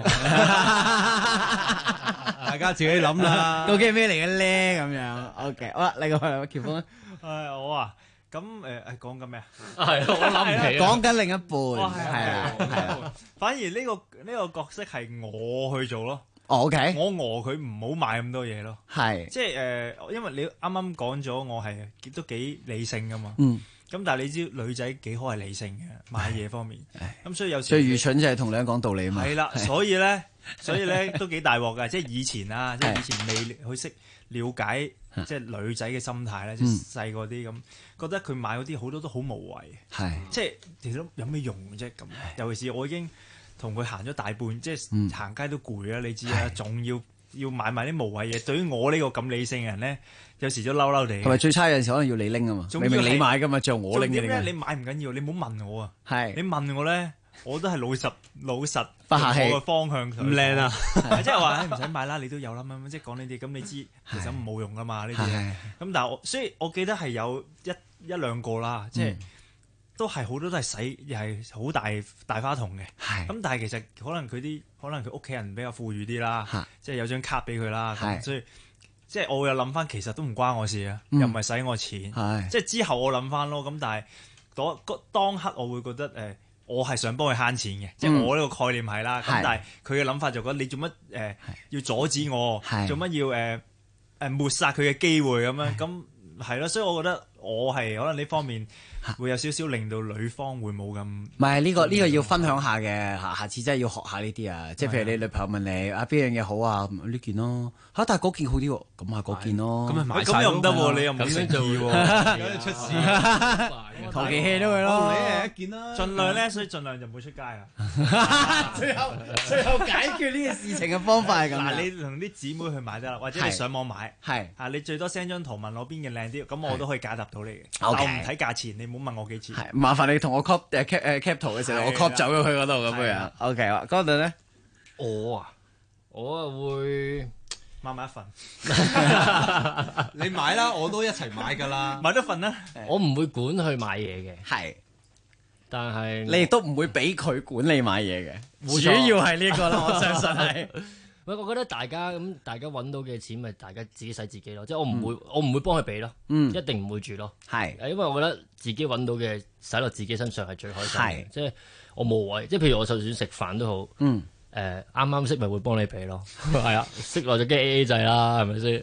Speaker 5: 大家自己諗啦。
Speaker 13: 究竟係咩嚟嘅咧？咁樣 OK， 好啦，你個喬峰咧。
Speaker 6: 我啊，咁講緊咩啊？
Speaker 4: 係我諗唔起。
Speaker 13: 講緊另一半，係啊。
Speaker 6: 反而呢個角色係我去做咯。
Speaker 13: OK，
Speaker 6: 我餓佢唔好買咁多嘢咯。
Speaker 13: 係，
Speaker 6: 即係因為你啱啱講咗，我係都幾理性噶嘛。咁但係你知女仔幾可係理性嘅買嘢方面。咁所以有時最
Speaker 13: 愚蠢就係同你講道理啊嘛。
Speaker 6: 係啦，所以咧都幾大鑊㗎。即係以前啊，即係以前未去識了解。即係女仔嘅心態咧，即係細個啲咁，覺得佢買嗰啲好多都好無謂，即係其實有咩用啫咁。尤其是我已經同佢行咗大半，即係行街都攰啦，你知啦，仲要買埋啲無謂嘢。對於我呢個咁理性嘅人咧，有時都嬲嬲地。
Speaker 13: 同埋最差有陣時可能要你拎啊嘛，明明你買噶嘛，就我拎嘅。
Speaker 6: 你買唔緊要，你唔好問我啊。你問我咧，我都係老實，
Speaker 13: 不客氣
Speaker 6: 我嘅方向
Speaker 5: 唔靚啊！
Speaker 6: 即係話唔使買啦，你都有啦，即係講呢啲，咁你知其實冇用噶嘛呢啲嘢。咁但係所以我記得係有一兩個啦，即係都係好多都係使，又係好大花筒嘅。咁但係其實可能佢屋企人比較富裕啲啦，即係有張卡俾佢啦，所以即係我會有諗翻，其實都唔關我事啊，又唔係使我錢。即係之後我諗翻咯，咁但係當刻我會覺得我係想幫佢慳錢嘅，即係我呢個概念係啦。咁但係佢嘅諗法就覺得你做乜要阻止我，做乜要抹殺佢嘅機會咁樣？咁係咯，所以我覺得我係可能呢方面會有少少令到女方會冇咁。
Speaker 13: 唔係呢個要分享下嘅，下次真係要學下呢啲啊！即係譬如你女朋友問你啊邊樣嘢好啊，呢件咯嚇，但係嗰件好啲喎，咁係嗰件咯。
Speaker 5: 咁咪買
Speaker 6: 咁又唔得喎，你又冇誠意喎，
Speaker 5: 出事。
Speaker 13: 求其 hea 咗佢咯，
Speaker 5: 你一件啦。
Speaker 6: 盡量咧，所以盡量就唔好出街啊。
Speaker 13: 最後解決呢個事情嘅方法係咁。
Speaker 6: 嗱，你同啲姊妹去買得啦，或者你上網買。
Speaker 13: 係
Speaker 6: 啊，你最多 send 張圖問我邊件靚啲，咁我都可以解答到你嘅。
Speaker 13: 我唔
Speaker 6: 睇價錢，你唔好問我幾錢。
Speaker 13: 係麻煩你同我 cap 圖嘅時候，我 cap 走咗去嗰度咁樣。OK，嗰陣咧，
Speaker 4: 我會。
Speaker 6: 買埋一份，
Speaker 5: 你買啦，我都一齊買噶啦，
Speaker 6: 買多份啦。
Speaker 4: 我唔會管佢買嘢嘅，
Speaker 13: 係，
Speaker 4: 但係
Speaker 13: 你亦都唔會俾佢管你買嘢嘅，主要係呢個啦，我相信係。
Speaker 4: 喂，我覺得大家揾到嘅錢咪大家自己使自己咯，即係我唔會幫佢俾咯，一定唔會住咯，
Speaker 13: 係，
Speaker 4: 因為我覺得自己揾到嘅使落自己身上係最開心嘅，即係我無謂，即係譬如我就算食飯都好，啱啱識咪會幫你俾咯，係啊，識耐就 AA 制啦，係咪先？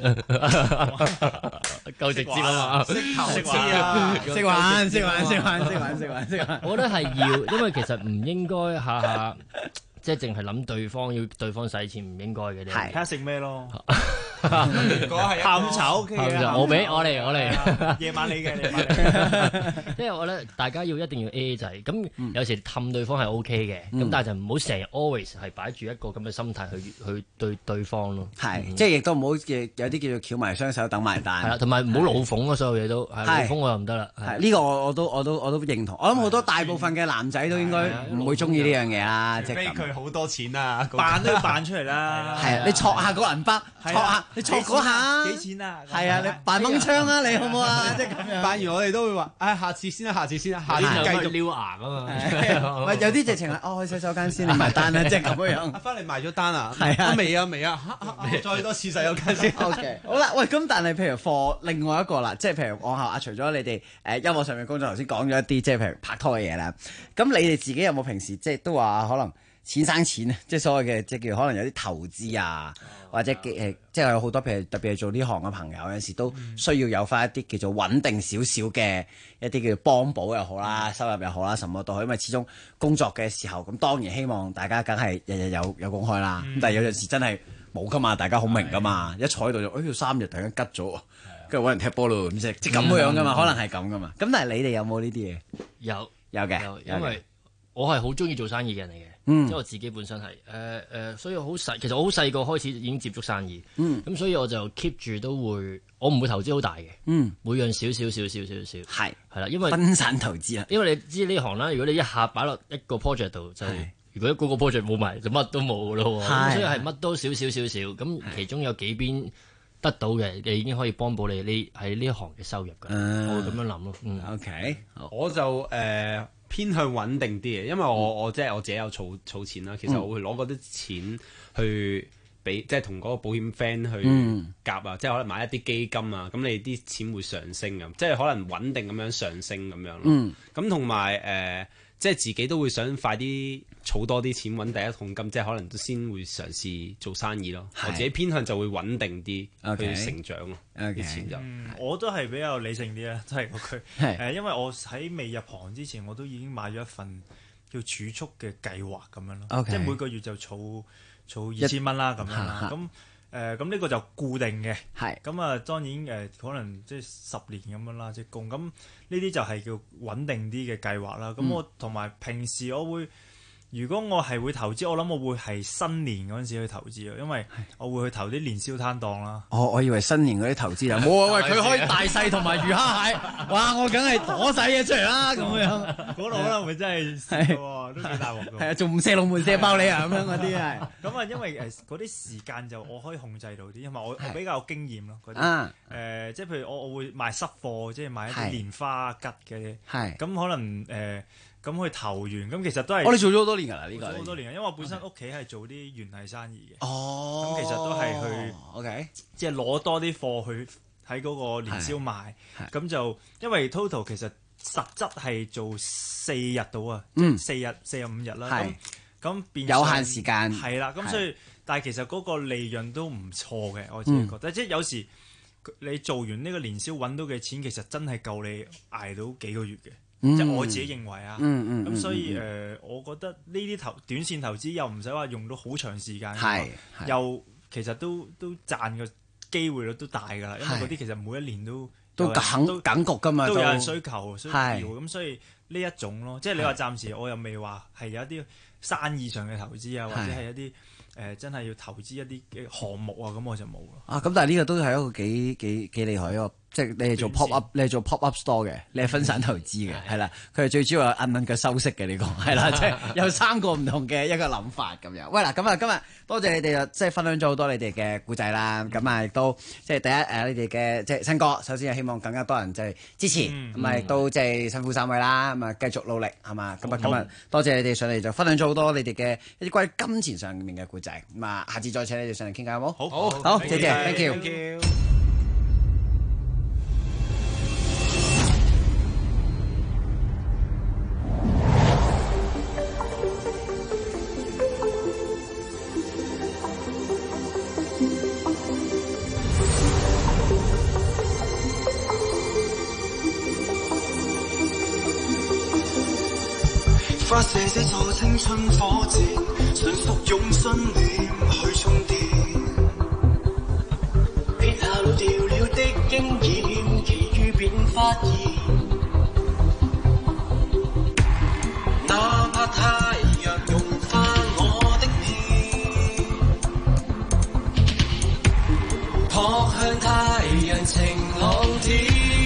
Speaker 4: 夠直接啊嘛，識玩。我覺得係要，因為其實唔應該下下即係淨係諗對方要對方使錢，唔應該嘅。
Speaker 6: 睇下食咩咯。 下午茶 OK 嘅，
Speaker 4: 我嚟，
Speaker 6: 夜晚你嘅，
Speaker 4: 即係我覺得大家一定要 AA 制，咁有時氹對方係 OK 嘅，咁但係就唔好成日 always 係擺住一個咁嘅心態去對對方咯。
Speaker 13: 係，即係亦都唔好有啲叫做翹埋雙手等埋單。
Speaker 4: 係啦，同埋唔好老諷啊，所有嘢都老諷我又唔得啦。
Speaker 13: 係呢個我都認同，我諗好多大部分嘅男仔都應該唔會中意呢樣嘢啦，即係咁。
Speaker 5: 佢好多錢啊，
Speaker 6: 扮都要扮出嚟啦。
Speaker 13: 係啊，你戳下個銀包，戳下你戳嗰下
Speaker 6: 幾錢啊？
Speaker 13: 係啊，你扮掹槍啊，你好唔好啊？即係咁樣。
Speaker 5: 扮完我哋都會話，下次先啦，下次繼續
Speaker 4: 撩牙㗎嘛。
Speaker 13: 唔係有啲直情係，去洗手間先，你埋單啦，即係咁樣。
Speaker 5: 翻嚟埋咗單啊？
Speaker 13: 係啊，
Speaker 5: 未啊，再多次洗手間先。
Speaker 13: OK， 好啦，喂，咁但係譬如課另外一個啦，即係譬如往後除咗你哋音樂上面工作，頭先講咗一啲即係譬如拍拖嘅嘢啦，咁你哋自己有冇平時即係都話可能錢生錢啊，即係所謂嘅即係叫可能有啲投資啊，或者即係有好多譬如特別係做呢行嘅朋友，有陣時都需要有翻一啲叫做穩定少少嘅一啲叫做幫補又好啦，收入又好啦，什麼都好，因為始終工作嘅時候咁當然希望大家梗係日日有工開啦，咁但係有陣時真係冇噶嘛，大家好明噶嘛，一坐喺度就要3日突然間吉咗，跟住揾人踢波咯，咁即係咁樣噶嘛，可能係咁噶嘛。咁但係你哋有冇呢啲嘢？有嘅，
Speaker 4: 因為我係好中意做生意嘅人嚟嘅，即係我自己本身係所以其實我好細個開始已經接觸生意，咁所以我就 keep 住都會，我唔會投資好大嘅，每樣少，係啦，因為
Speaker 13: 分散投資啊，
Speaker 4: 因為你知呢行啦，如果你一下擺落一個 project 度就係。如果嗰個 project 冇埋，就乜都冇咯喎。所以係乜都少。咁其中有幾邊得到嘅，你已經可以幫補你喺呢行嘅收入㗎。我會咁樣諗咯。
Speaker 13: OK，
Speaker 5: 我就偏向穩定啲嘅，因為我即係我自己有儲錢啦。其實我會攞嗰啲錢去俾，即係同嗰個保險 friend 去夾啊，即係可能買一啲基金啊。咁你啲錢會上升咁，即係可能穩定咁樣上升咁樣咯。咁同埋即係自己都會想快啲儲多啲錢揾第一桶金，即係可能都先會嘗試做生意咯。我自己偏向就會穩定啲去成長咯。啲錢就
Speaker 6: 我都係比較理性啲啦，即係嗰句因為我喺未入行之前，我都已經買咗一份叫儲蓄嘅計劃咁樣咯，即係每個月就儲2000蚊啦咁樣啦。咁呢個就固定嘅，咁啊當然可能即係10年咁樣啦，即係供咁呢啲就係叫穩定啲嘅計劃啦。咁我同埋平時我會，如果我係會投資，我諗我會係新年嗰陣時去投資咯，因為我會去投啲年宵攤檔啦。
Speaker 13: 我以為新年嗰啲投資啊，冇啊，喂，佢開大細同埋魚蝦蟹，哇！我梗係攞晒嘢出嚟啦，咁樣
Speaker 6: 嗰度可能會真係蝕喎，都幾大鑊㗎。
Speaker 13: 係啊，仲唔射龍門射爆你啊咁樣嗰啲係。
Speaker 6: 咁啊，因為嗰啲時間就我可以控制到啲，因為我比較有經驗咯。嗰啲即係譬如我會賣濕貨，即係賣一啲蓮花桔嘅，咁可能咁去投完，咁其實都係
Speaker 13: 我哋做咗好多年㗎啦，呢個
Speaker 6: 好多年嘅，因為我本身屋企係做啲園藝生意嘅。咁其實都係去
Speaker 13: ，OK，
Speaker 6: 即係攞多啲貨去喺嗰個年宵賣，咁就因為 total 其實實質係做4日到啊，即係4日5日啦。咁變
Speaker 13: 有限時間
Speaker 6: 係啦，咁所以但係其實嗰個利潤都唔錯嘅，我自己覺得，即係有時你做完呢個年宵揾到嘅錢，其實真係夠你捱到幾個月嘅。即係我自己認為啊，咁所以我覺得呢啲短線投資又唔使話用到好長時間，又其實都賺嘅機會率都大㗎啦，因為嗰啲其實每一年都
Speaker 13: 緊局㗎嘛，
Speaker 6: 都有人需要，咁所以呢一種咯，即係你話暫時我又未話係有一啲生意上嘅投資啊，或者係一啲真係要投資一啲嘅項目啊，咁我就冇咯。
Speaker 13: 咁但係呢個都係一個幾厲害一個。即係你係做 pop up，你係做 pop up store 嘅，你係分散投資嘅，係啦。佢係最主要係揞嘅收息嘅呢個，係啦，即係有3個唔同嘅一個諗法咁樣。喂嗱，咁啊今日多謝你哋即係分享咗好多你哋嘅故仔啦。咁啊亦都即係第一你哋嘅即係新歌，首先係希望更加多人即係支持，咁啊亦都即係辛苦3位啦，咁啊繼續努力係嘛。咁啊今日多謝你哋上嚟就分享咗好多你哋嘅一啲關於金錢上面嘅故仔。咁啊下次再請你哋上嚟傾偈好冇？好，謝謝 ，thank you。
Speaker 12: 發射這座青春火箭，順服用信念去充電。 常晴朗天。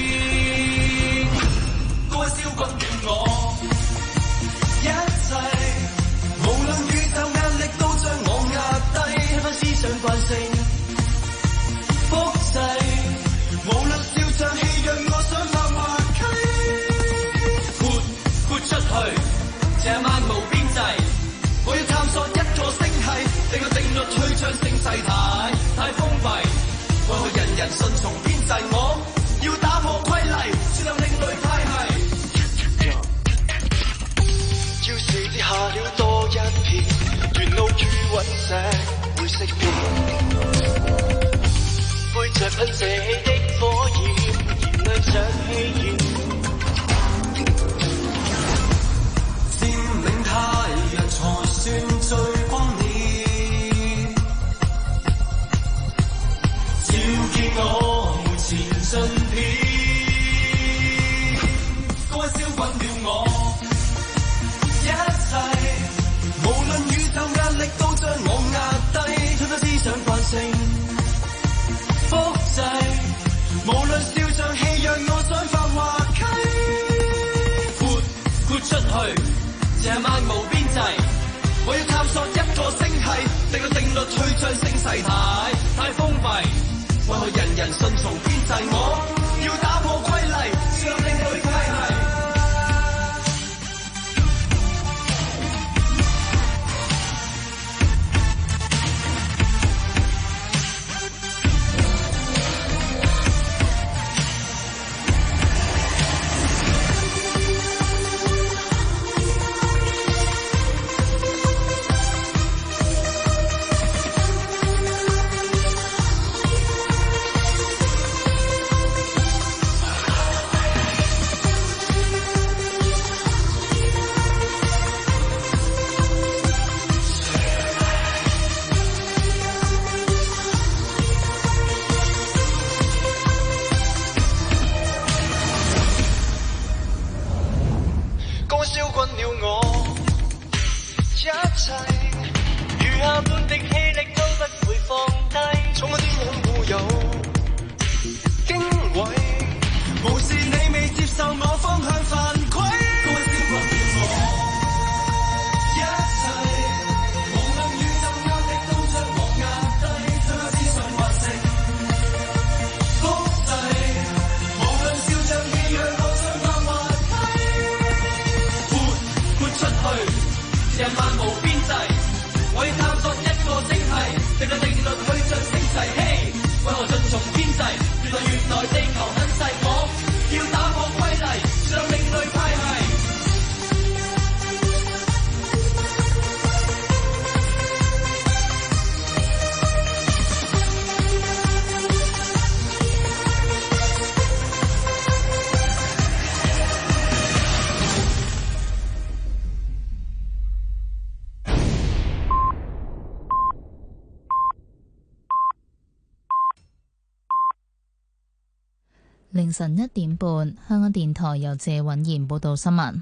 Speaker 12: 高燒轟了我一切，無論宇宙壓力都將我壓低，吃返思想慣性複製，無論笑像戲讓我想法滑稽，豁出去，這漫無邊際，我要探索一個星系，定個定律去將聲勢太封閉，為何人人順從編制，我要打破規例，說有另類派系。要是跌下了多一片，沿路與隕石會識別，背着噴射器的火焰，燃亮上氣焰，佔領太陽才算最光烈，照見我們前進片，高溫燒滾了我一切，無論宇宙壓力都將我壓低，推翻思想慣性複製，無論笑像戲讓我想法滑稽，豁出去，這漫無邊際，我要探索一個星系，定個定律去將聲勢太封閉，為何人人順從編制，我要打破規例，說有另類派系。
Speaker 1: 凌晨1點半，香港電台由謝允賢報道新聞。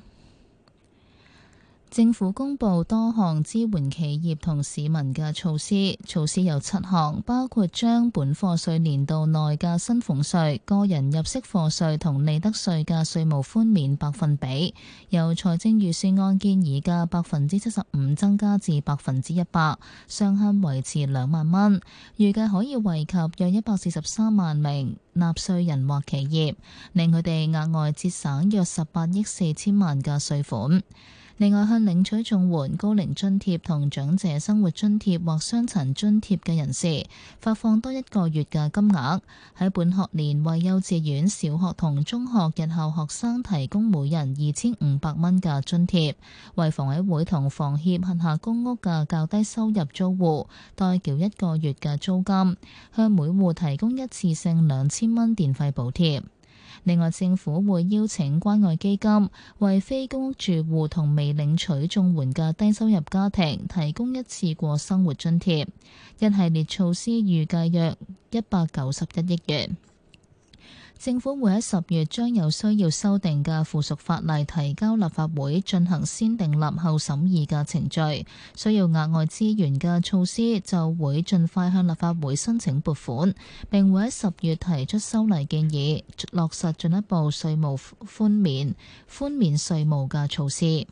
Speaker 1: 政府公布多項支援企業同市民嘅措施，措施有7項，包括將本課稅年度內嘅薪俸稅、個人入息課稅同利得稅嘅稅務寬免百分比，由財政預算案建議嘅75%增加至100%，上限維持2萬蚊，預計可以惠及約143萬名納稅人或企業，令佢哋額外節省約18億4千萬嘅稅款。另外，向領取綜援、高齡津貼同長者生活津貼或傷殘津貼嘅人士發放多1個月嘅金額，喺本學年為幼稚園、小學同中學日校學生提供每人2500蚊嘅津貼，為房委會同房協轄下公屋嘅較低收入租戶代繳1個月嘅租金，向每戶提供一次性2000蚊電費補貼。另外，政府會邀請關愛基金為非公屋住戶同未領取綜援嘅低收入家庭提供一次過生活津貼，一系列措施預計約191億元。 政府會喺10月將有需要修訂嘅附屬法例提交立法會進行先訂立後審議嘅程序。需要額外資源嘅措施就會盡快向立法會申請撥款，並會喺10月提出修例建議，落實進一步稅務寬免稅務嘅措施。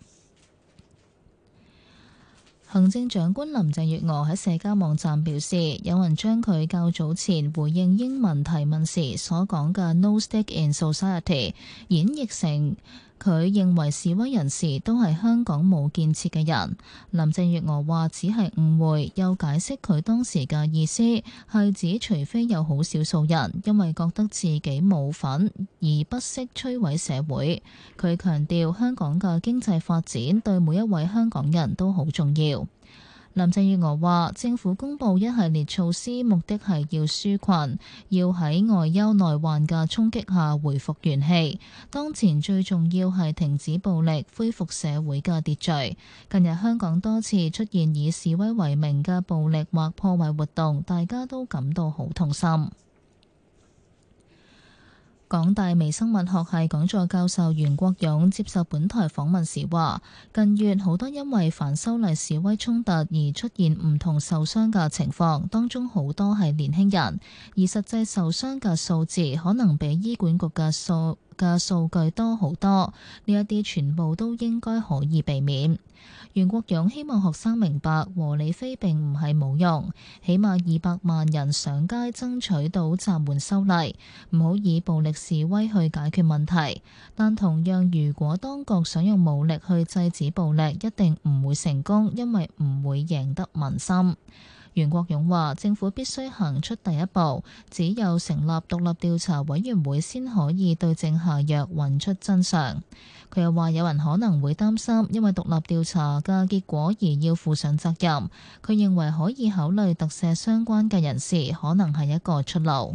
Speaker 1: 行政長官林鄭月娥喺社交網站表示，有人將佢較早前回應英文提問時所講嘅 No Stick in Society 演繹成佢認為示威人士都係香港冇建設嘅人。林鄭月娥話只係誤會，又解釋佢當時嘅意思係指除非有好少數人因為覺得自己冇份而不惜摧毀社會。佢強調香港嘅經濟發展對每一位香港人都好重要。林鄭月娥話：政府公布一系列措施，目的係要紓困，要喺外憂內患嘅衝擊下回復元氣。當前最重要係停止暴力，恢復社會嘅秩序。近日香港多次出現以示威為名嘅暴力或破壞活動，大家都感到好痛心。港大微生物學系講座教授袁國勇接受本台訪問時話，近月好多因為反修例示威衝突而出現唔同受傷嘅情況，當中好多係年輕人，而實際受傷嘅數字可能比醫管局嘅數據多好多，呢一啲全部都應該可以避免。袁國勇希望學生明白和理非並唔係冇用，起碼200萬人上街爭取到暫緩修例，唔好以暴力示威去解決問題。但同樣，如果當局想用武力去制止暴力，一定唔會成功，因為唔會贏得民心。袁國勇話：政府必須行出第一步，只有成立獨立調查委員會先可以對症下藥，揾出真相。佢又話：有人可能會擔心，因為獨立調查嘅結果而要負上責任。佢認為可以考慮特赦相關嘅人士，可能係一個出路。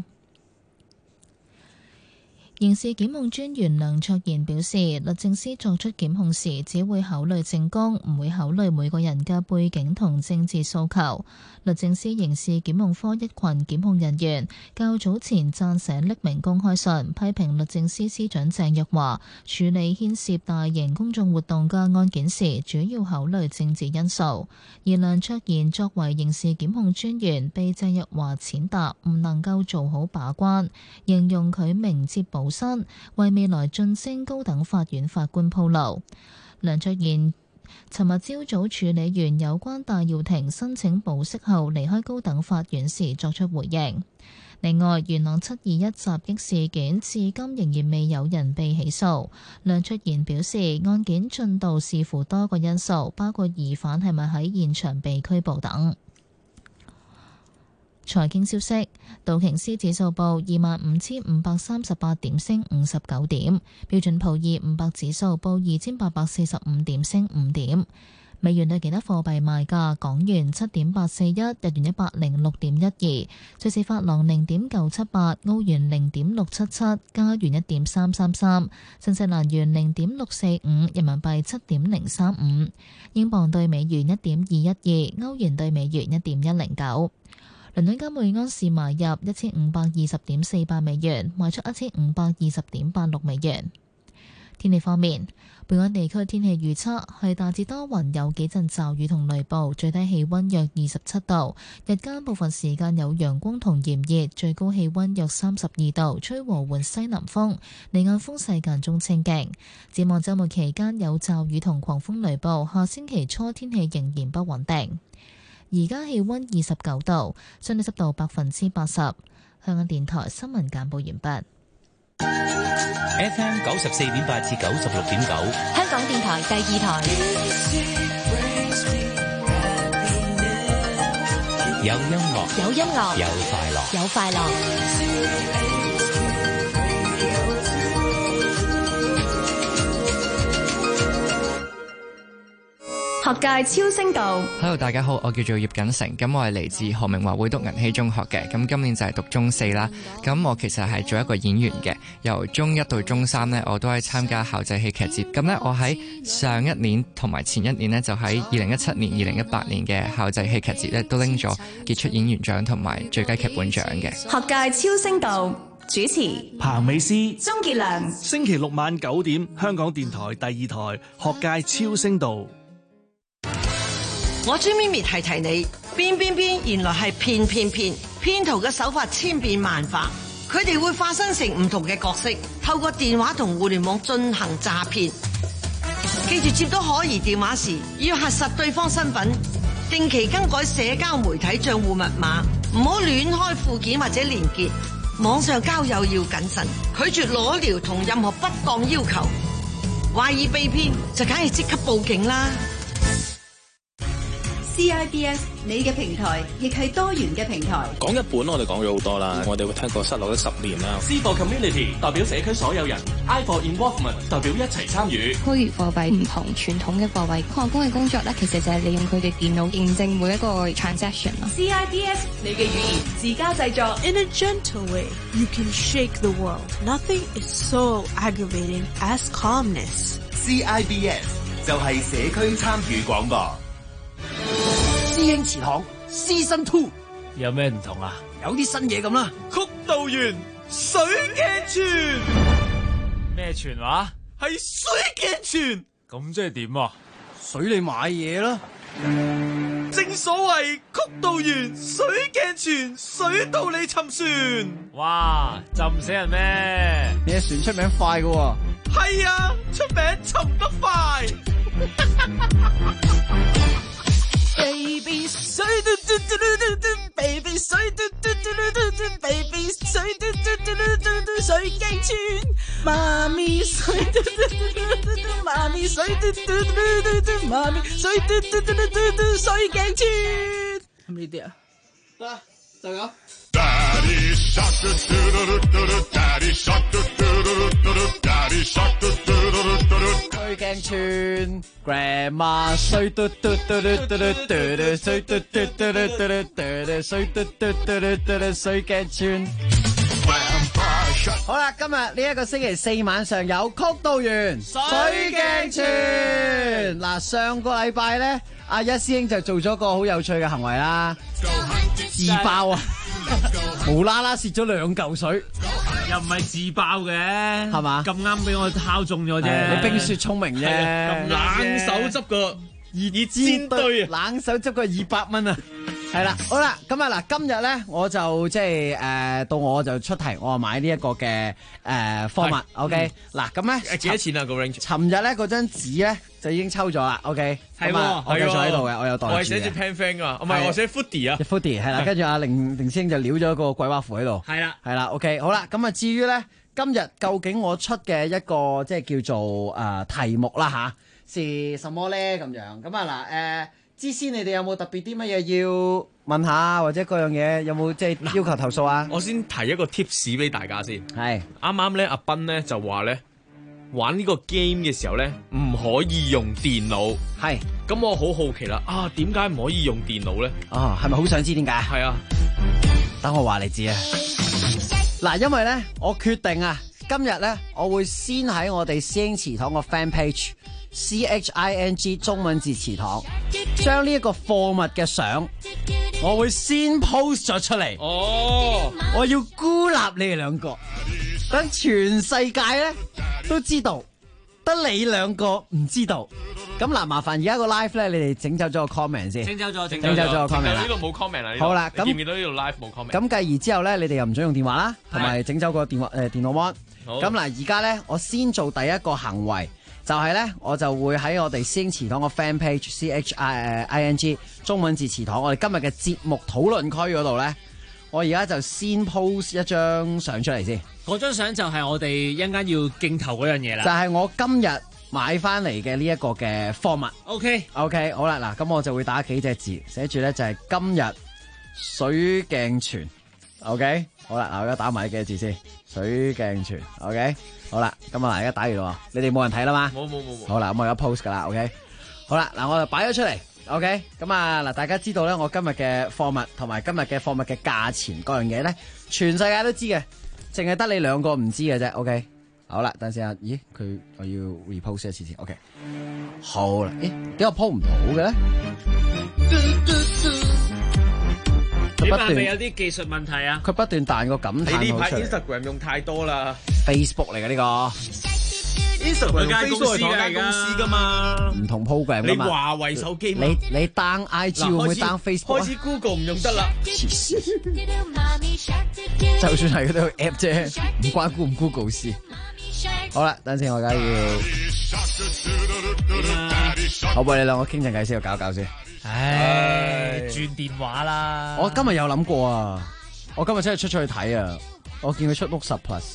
Speaker 1: 刑事檢控專員梁卓賢表示，律政司作出檢控時只會考慮證供，唔會考慮每個人嘅背景同政治訴求。律政司刑事檢控科一群檢控人員較早前撰寫匿名公開信，批評律政司司長鄭若驊處理牽涉大型公眾活動嘅案件時，主要考慮政治因素。而梁卓賢作為刑事檢控專員，被鄭若驊踐踏，唔能夠做好把關，形容佢明哲保身，為未來晉升高等法院法官鋪路。梁卓賢尋日朝早處理完有關戴耀廷申請保釋後離開高等法院時作出回應。另外，元朗721襲擊事件至今仍然未有人被起訴。梁卓賢表示，案件進度視乎多個因素，包括疑犯係咪喺現場被拘捕等。財經消息，道瓊斯指數報25,538點，升59點；標準普爾500指數報2,845點，升5點。美元對其他貨幣賣價：港元7.841，日元106.12，瑞士法郎0.978，澳元0.677，加元1.333，新西蘭元0.645，人民幣7.035，英鎊對美元1.212，歐元對美元1.109。倫敦金每安士買入1520.48美元，賣出1520.86美元。天氣方面，本港地區天氣預測係大致多雲，有幾陣驟雨同雷暴，最低氣溫約27度，日間部分時間有陽光同炎熱，最高氣溫約32度，吹和緩西南風，離岸風勢間中清勁。展望週末期間有驟雨同狂風雷暴，下星期初天氣仍然不穩定。而家氣溫29度，相對濕度80%。香港電台新聞簡報完畢。
Speaker 16: FM 94.8至96.9，
Speaker 22: 香港電台第二台。
Speaker 16: 有音樂，
Speaker 22: 有音樂，
Speaker 16: 有快樂，
Speaker 22: 有快樂。學界超聲道
Speaker 17: Hello， 大家好，我叫做葉錦成，咁我係嚟自何明華會讀銀禧中學嘅，咁今年就係讀中4啦。咁我其實係做一個演員嘅，由中1到中3呢，我都係參加校際戲劇節。咁呢，我喺上一年同埋前一年呢，就喺2017年、2018年嘅校際戲劇節呢，都拎咗傑出演員獎同埋最佳劇本獎嘅。
Speaker 22: 學界超聲道
Speaker 8: 主持
Speaker 9: 彭美詩、
Speaker 8: 鍾傑良。
Speaker 9: 星期六晚9點，香港電台第2台學界超聲道。
Speaker 19: 我朱咪咪提提你，邊原來係騙，騙徒嘅手法千變萬化，佢哋會化身成唔同嘅角色，透過電話同互聯網進行詐騙。記住接到可疑電話時，要核實對方身份，定期更改社交媒體賬戶密碼，唔好亂開附件或者連結。網上交友要謹慎，拒絕裸聊同任何不當要求。懷疑被騙就梗係即刻報警啦。
Speaker 8: CIBS 你嘅平台亦係多元嘅平台。
Speaker 20: 講日本我哋講咗好多啦，我哋會聽過失落咗10年啦。
Speaker 7: C for Community 代表社區所有人 ，I for Involvement 代表一齊參與。
Speaker 21: 虛擬貨幣唔同傳統嘅貨幣，礦工嘅工作咧，其實就係利用佢哋電腦認證每一個 transaction 咯。
Speaker 8: CIBS 你嘅語言自家製作。
Speaker 25: In a gentle way, you can shake the world. Nothing is so aggravating as calmness.
Speaker 26: CIBS 就係社區參與廣播。
Speaker 9: 師兄祠堂 Season 2
Speaker 15: 有咩唔同啊？
Speaker 9: 有啲新嘢咁啦。
Speaker 14: 曲道園水鏡泉
Speaker 15: 咩泉話？
Speaker 14: 係水鏡泉。
Speaker 15: 咁即係點啊？
Speaker 9: 水你買嘢啦。
Speaker 14: 正所謂曲道園水鏡泉，水到你沉船。
Speaker 15: 哇！浸死人咩？
Speaker 13: 你嘅船出名快㗎喎。
Speaker 14: 係啊，出名沉得快。
Speaker 25: Baby 水嘟嘟嘟嘟嘟 ，Baby 水嘟嘟嘟嘟嘟 ，Baby 水嘟嘟嘟嘟嘟水鏡泉，媽咪水嘟嘟嘟嘟嘟，媽咪水嘟嘟嘟嘟嘟，媽咪水嘟嘟嘟嘟嘟水鏡泉。係咪呢啲啊？
Speaker 13: 得啦，就咁。
Speaker 12: Daddy shark do do do do do, Daddy shark do do do do do, Daddy shark do do do do do.
Speaker 13: 水鏡泉 ，Grandma 水嘟嘟嘟嘟嘟嘟嘟，水嘟嘟嘟嘟嘟嘟嘟，水嘟嘟嘟嘟嘟嘟，水鏡泉。好啦，今日呢一個星期四晚上有曲道園水鏡泉。嗱，上個禮拜咧，阿一師兄就做咗個好有趣嘅行為啦，自爆啊！無啦啦蝕咗2嚿水，
Speaker 15: 又唔係自爆嘅，
Speaker 13: 係嘛？
Speaker 15: 咁啱俾我敲中咗啫。
Speaker 13: 你冰雪聰明啫，
Speaker 14: 冷手執個熱煎堆啊，
Speaker 13: 冷手執個200蚊啊！係啦，好啦，咁啊嗱，今日咧我就即係到我就出題，我買呢一個嘅貨物 ，OK， 嗱咁咧
Speaker 14: 幾多錢啊個 range？
Speaker 13: 尋日咧嗰張紙咧就已經抽咗啦 ，OK，
Speaker 14: 係
Speaker 13: 我繼續喺度嘅，我有袋住嘅。
Speaker 14: 我係寫住 pen friend 啊，唔係我寫 foodie 啊
Speaker 13: ，foodie 係啦，跟住阿凌師兄就撩咗個桂花符喺度，係啦 ，OK， 好啦，咁啊至於咧今日究竟我出嘅一個即係叫做題目啦吓，是什麼咧咁樣？咁啊嗱之先你哋有冇特別啲乜嘢要問下，或者嗰樣嘢有冇即係要求投訴啊？
Speaker 14: 我先提一個 tips 俾大家先。
Speaker 13: 係
Speaker 14: 啱啱咧，阿斌咧就話咧玩呢個 game 嘅時候咧唔可以用電腦。
Speaker 13: 係。
Speaker 14: 咁我好好奇啦，點解唔可以用電腦咧？
Speaker 13: 係咪好想知點解？
Speaker 14: 係啊。
Speaker 13: 等我話你知啊。嗱，因為咧我決定啊，今日咧我會先喺我哋師兄祠堂個 fan page。CHING 中文字祠堂，將呢一個貨物嘅相，我會先 post 咗出嚟。我要孤立你哋兩個，等全世界咧都知道，得你兩個唔知道。咁嗱，麻煩而家個 live 咧，你哋整走咗個 comment 先。
Speaker 15: 整走咗個
Speaker 14: comment 啦。呢度冇 comment 啦。
Speaker 13: 好啦，咁
Speaker 14: 見唔見到呢度 live 冇 comment？
Speaker 13: 咁繼而之後咧，你哋又唔准用電話啦，同埋整走個電腦 mon。咁嗱，而家咧，我先做第一個行為。就係咧，我就會喺我哋師兄祠堂個 fan page CHING 中文字祠堂，我哋今日嘅節目討論區嗰度咧，我而家就先 post 一張相出嚟先。
Speaker 15: 嗰張相就係我哋一陣間要競投嗰樣嘢啦。
Speaker 13: 就係我今日買翻嚟嘅呢一個嘅貨物。OK，好啦，嗱，咁我就會打幾隻字，寫住咧就係今日水鏡泉。OK， 好啦，嗱，我而家打埋幾隻字先，水鏡泉。OK。好啦，咁啊，而家打完啦，你哋冇人睇啦嘛？冇。好啦，咁我而家 post 噶啦 ，OK。好啦，嗱，我就擺咗出嚟 ，OK。咁啊，嗱，大家知道咧，我今日嘅貨物同埋今日嘅貨物嘅價錢嗰樣嘢咧，全世界都知嘅，淨係得你兩個唔知嘅啫 ，OK。好啦，等陣先啊，咦，我要 repost 一次先 ，OK。好啦，點解 post 唔到嘅咧？ 佢不斷
Speaker 15: 咪有啲技術問題啊？
Speaker 13: 佢不斷彈個感嘆號出嚟。
Speaker 14: 你呢排 Instagram 用太多啦
Speaker 13: ，Facebook 嚟嘅呢個。
Speaker 14: Instagram 間公司間公司噶嘛，
Speaker 13: 唔同 program 噶嘛。
Speaker 14: 你華為手機嘛？
Speaker 13: 你 down IG 會唔會 down Facebook
Speaker 14: 開始 Google 唔用得啦。
Speaker 13: 就算係嗰啲 app 啫，唔關 Google 事。好啦，等陣我而家要，我幫你兩個傾陣偈先，我搞搞先。
Speaker 15: 唉，轉電話啦。
Speaker 13: 我今日有諗過啊，我今日真係出去睇啊，我見佢出 Note 10 Plus。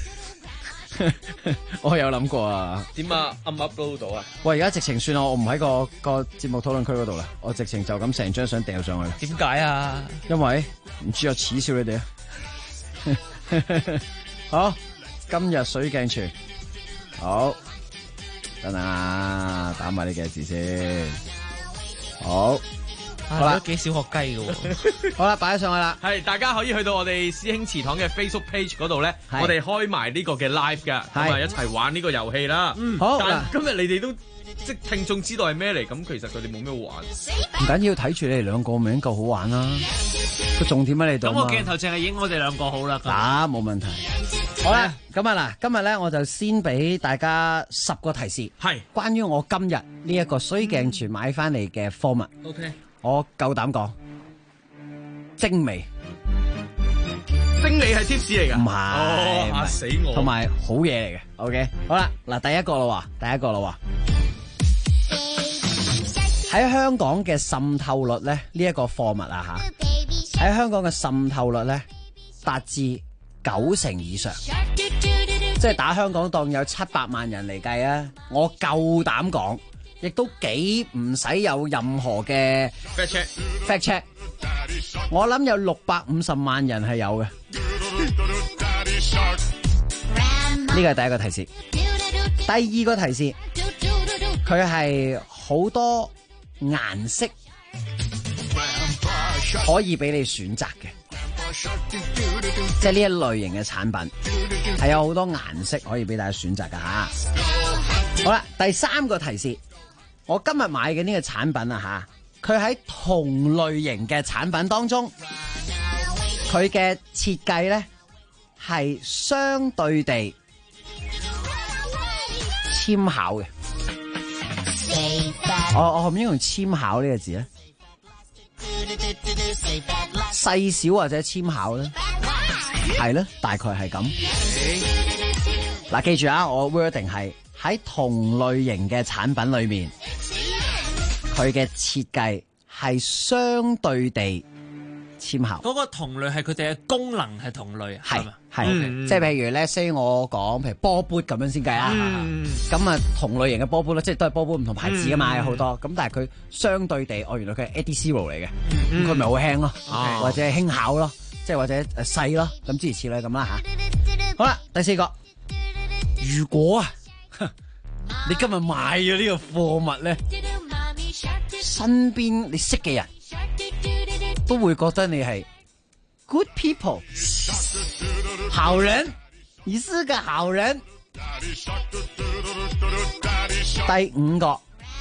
Speaker 13: 我有諗過啊，
Speaker 14: 點啊 upload 到啊？
Speaker 13: 喂，而家直情算我唔喺個節目討論區嗰度啦，我直情就咁成張相掉上去。
Speaker 15: 點解啊？
Speaker 13: 因為唔知我恥笑你哋啊。好，今日水鏡泉，好，等等啊，打埋呢幾個字先。好。好啦，
Speaker 15: 都幾小學雞嘅喎。
Speaker 13: 好啦，擺咗上去啦。
Speaker 14: 係，大家可以去到我哋師兄祠堂嘅 Facebook page 嗰度咧，我哋開埋呢個嘅 live 噶，咁啊一齊玩呢個遊戲啦。
Speaker 13: 好。
Speaker 14: 但今日你哋都即係聽眾知道係咩嚟，咁其實佢哋冇咩好玩。
Speaker 13: 唔緊要，睇住你哋兩個咪已經夠好玩啦。個重點喺你度。
Speaker 15: 咁我鏡頭淨係影我哋兩個好啦。
Speaker 13: 打冇問題。好啦，咁啊嗱，今日咧我就先俾大家10個提示，
Speaker 14: 係
Speaker 13: 關於我今日呢一個水鏡泉買翻嚟嘅貨物。
Speaker 15: OK。
Speaker 13: 我夠膽講，精美，
Speaker 14: 精美係 tips 嚟㗎，
Speaker 13: 唔係，
Speaker 14: 嚇死我，
Speaker 13: 同埋好嘢嚟嘅。OK， 好啦，嗱，第一個啦，喺香港嘅滲透率咧，呢一個貨物啊嚇，喺香港嘅滲透率咧達至90%以上，即係打香港當有700萬人嚟計啊，我夠膽講。亦都幾唔使有任何嘅 fact check， 我諗有650萬人係有嘅。呢個係第一個提示。第二個提示，佢係好多顏色可以俾你選擇嘅，即係呢一類型嘅產品係有好多顏色可以俾大家選擇㗎吓。好啦，第三個提示。我今日買嘅呢個產品啊吓，佢喺同類型嘅產品當中，佢嘅設計咧係相對地纖巧嘅。我可唔可以用纖巧呢個字咧？細小或者纖巧咧？係咧，大概係咁。嗱，記住啊，我 wording 係喺同類型嘅產品裏面。佢嘅設計係相對地纖巧。
Speaker 15: 嗰個同類係佢哋嘅功能係同類，係嘛？
Speaker 13: 係，即係譬如咧 say 我講，譬如波杯咁樣先計啊。咁啊，同類型嘅波杯咧，即係都係波杯唔同牌子噶嘛，有好多。咁但係佢相對地，原來佢係 Adizero 嚟嘅，咁佢咪好輕咯，或者係輕巧咯，即係或者細咯，咁諸如此類咁啦吓。好啦，第四個，如果啊，你今日買咗呢個貨物咧。身邊你識嘅人都會覺得你係 good people， 好人，你是個好人。第五個，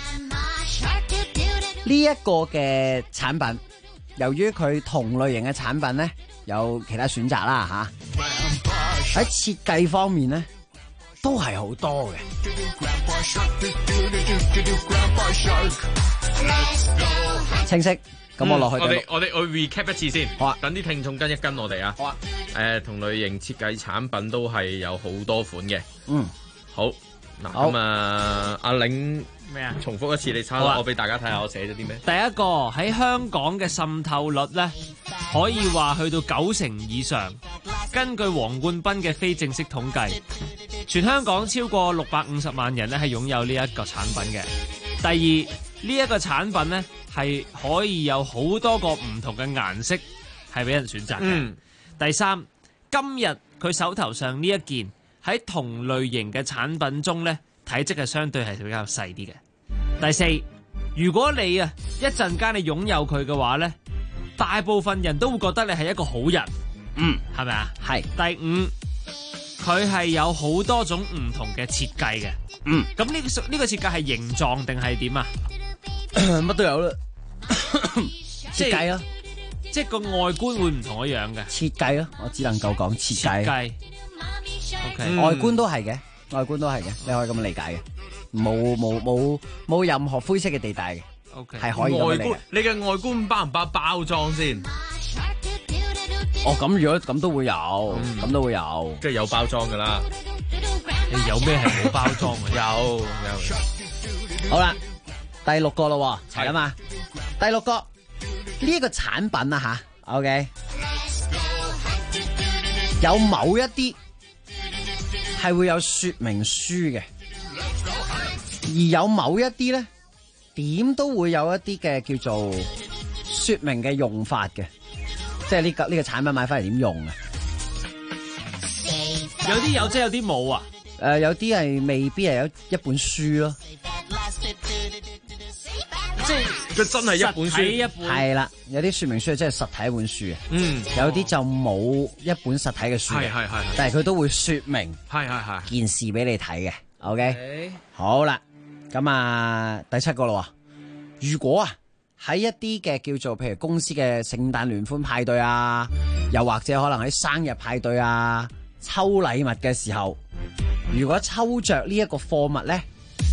Speaker 13: 呢一個嘅產品，由於佢同類型嘅產品咧有其他選擇啦吓，喺設計方面咧都係好多嘅。清晰，咁我落去。
Speaker 14: 我哋 recap 一次先。
Speaker 13: 好啊，
Speaker 14: 等啲聽眾跟一跟我哋啊。
Speaker 13: 好啊。
Speaker 14: 同類型設計產品都係有好多款嘅。好。嗱，咁啊，阿領
Speaker 15: 咩啊？
Speaker 14: 重複一次，你抄我俾大家睇下，我寫咗啲咩？
Speaker 15: 第一個喺香港嘅滲透率咧，可以話去到90%以上。根據黃冠斌嘅非正式統計，全香港超過650萬人咧係擁有呢一個產品嘅。第二，呢一個產品咧係可以有好多個唔同嘅顏色係俾人選擇嘅。第三，今日佢手頭上呢一件喺同類型嘅產品中咧，體積係相對係比較細啲嘅。第四，如果你啊一陣間你擁有佢嘅話咧，大部分人都會覺得你係一個好人。係咪啊？
Speaker 13: 係。
Speaker 15: 第五，佢係有好多種唔同嘅設計嘅。咁呢個設計係形狀定係點啊？
Speaker 13: 乜都有啦。設計啊，
Speaker 15: 即係個外觀會唔同一樣嘅
Speaker 13: 設計咯，我只能夠講設計。
Speaker 15: OK，
Speaker 13: 外觀都係嘅，你可以咁理解嘅，冇任何灰色嘅地帶嘅。
Speaker 15: OK，
Speaker 13: 係可以咁理解。
Speaker 14: 你嘅外觀包唔包包裝先？
Speaker 13: 哦，咁如果咁都會有，咁都會有，
Speaker 14: 即係有包裝噶啦。
Speaker 15: 你有咩係冇包裝嘅？
Speaker 14: 有。
Speaker 13: 好啦，第6個咯，係啊嘛。第6個呢一個產品啊吓 ，OK， 有某一啲係會有說明書嘅，而有某一啲咧，點都會有一啲嘅叫做說明嘅用法嘅。即係呢個產品買翻嚟點用啊？
Speaker 15: 有啲有，即係有啲冇啊。
Speaker 13: 有啲係未必係有一本書咯。
Speaker 15: 即係
Speaker 14: 佢真係一本書，
Speaker 13: 係啦，有啲說明書係真係實體一本書嘅。有啲就冇一本實體嘅書嘅。係，但係佢都會說明件事俾你睇嘅。OK， 好啦，咁啊第7個啦。如果啊喺一啲嘅叫做譬如公司嘅聖誕聯歡派對啊，又或者可能喺生日派對啊，抽禮物嘅時候，如果抽着呢一個貨物咧，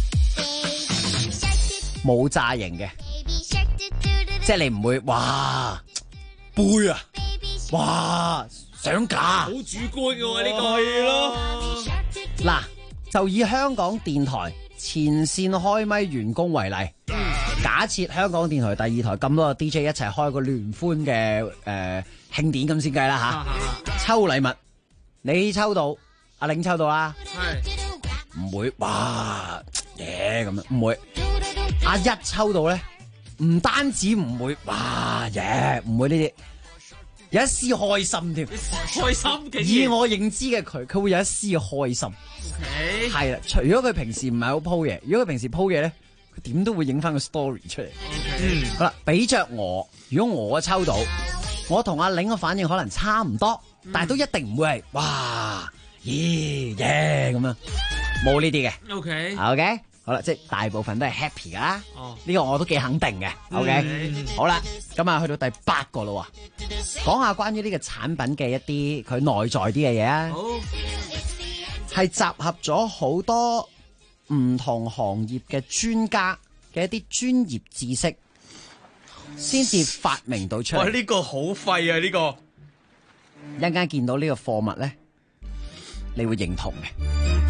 Speaker 13: 冇炸型嘅，即係你唔會哇杯啊，哇上架，
Speaker 14: 好主觀嘅喎呢個係咯。
Speaker 13: 嗱，就以香港電台前線開咪員工為例。假設香港電台第2台咁多個 DJ 一齊開個聯歡嘅慶典咁先計啦吓，抽禮物你抽到，阿領抽到啦，唔會哇耶咁樣，唔會。阿一抽到咧，唔單止唔會哇耶，唔會呢啲，有一絲開心添，
Speaker 14: 開心嘅。
Speaker 13: 以我認知嘅佢會有一絲嘅開心。係啦，如果佢平時唔係好鋪嘢，如果佢平時鋪嘢咧，佢點都會影翻個 story 出嚟。好啦，俾着我，如果我抽到，我同阿玲嘅反應可能差唔多，但係都一定唔會係哇耶咁樣，冇呢啲嘅。OK， 好啦，即係大部分都係 happy 噶啦。呢個我都幾肯定嘅。OK， 好啦，咁啊去到第8個咯，講下關於呢個產品嘅一啲佢內在啲嘅嘢啊。係集合咗好多唔同行業嘅專家嘅一啲專業知識，先至發明到出嚟。
Speaker 14: 哇！呢個好廢啊！呢個
Speaker 13: 一陣間見到呢個貨物咧，你會認同嘅。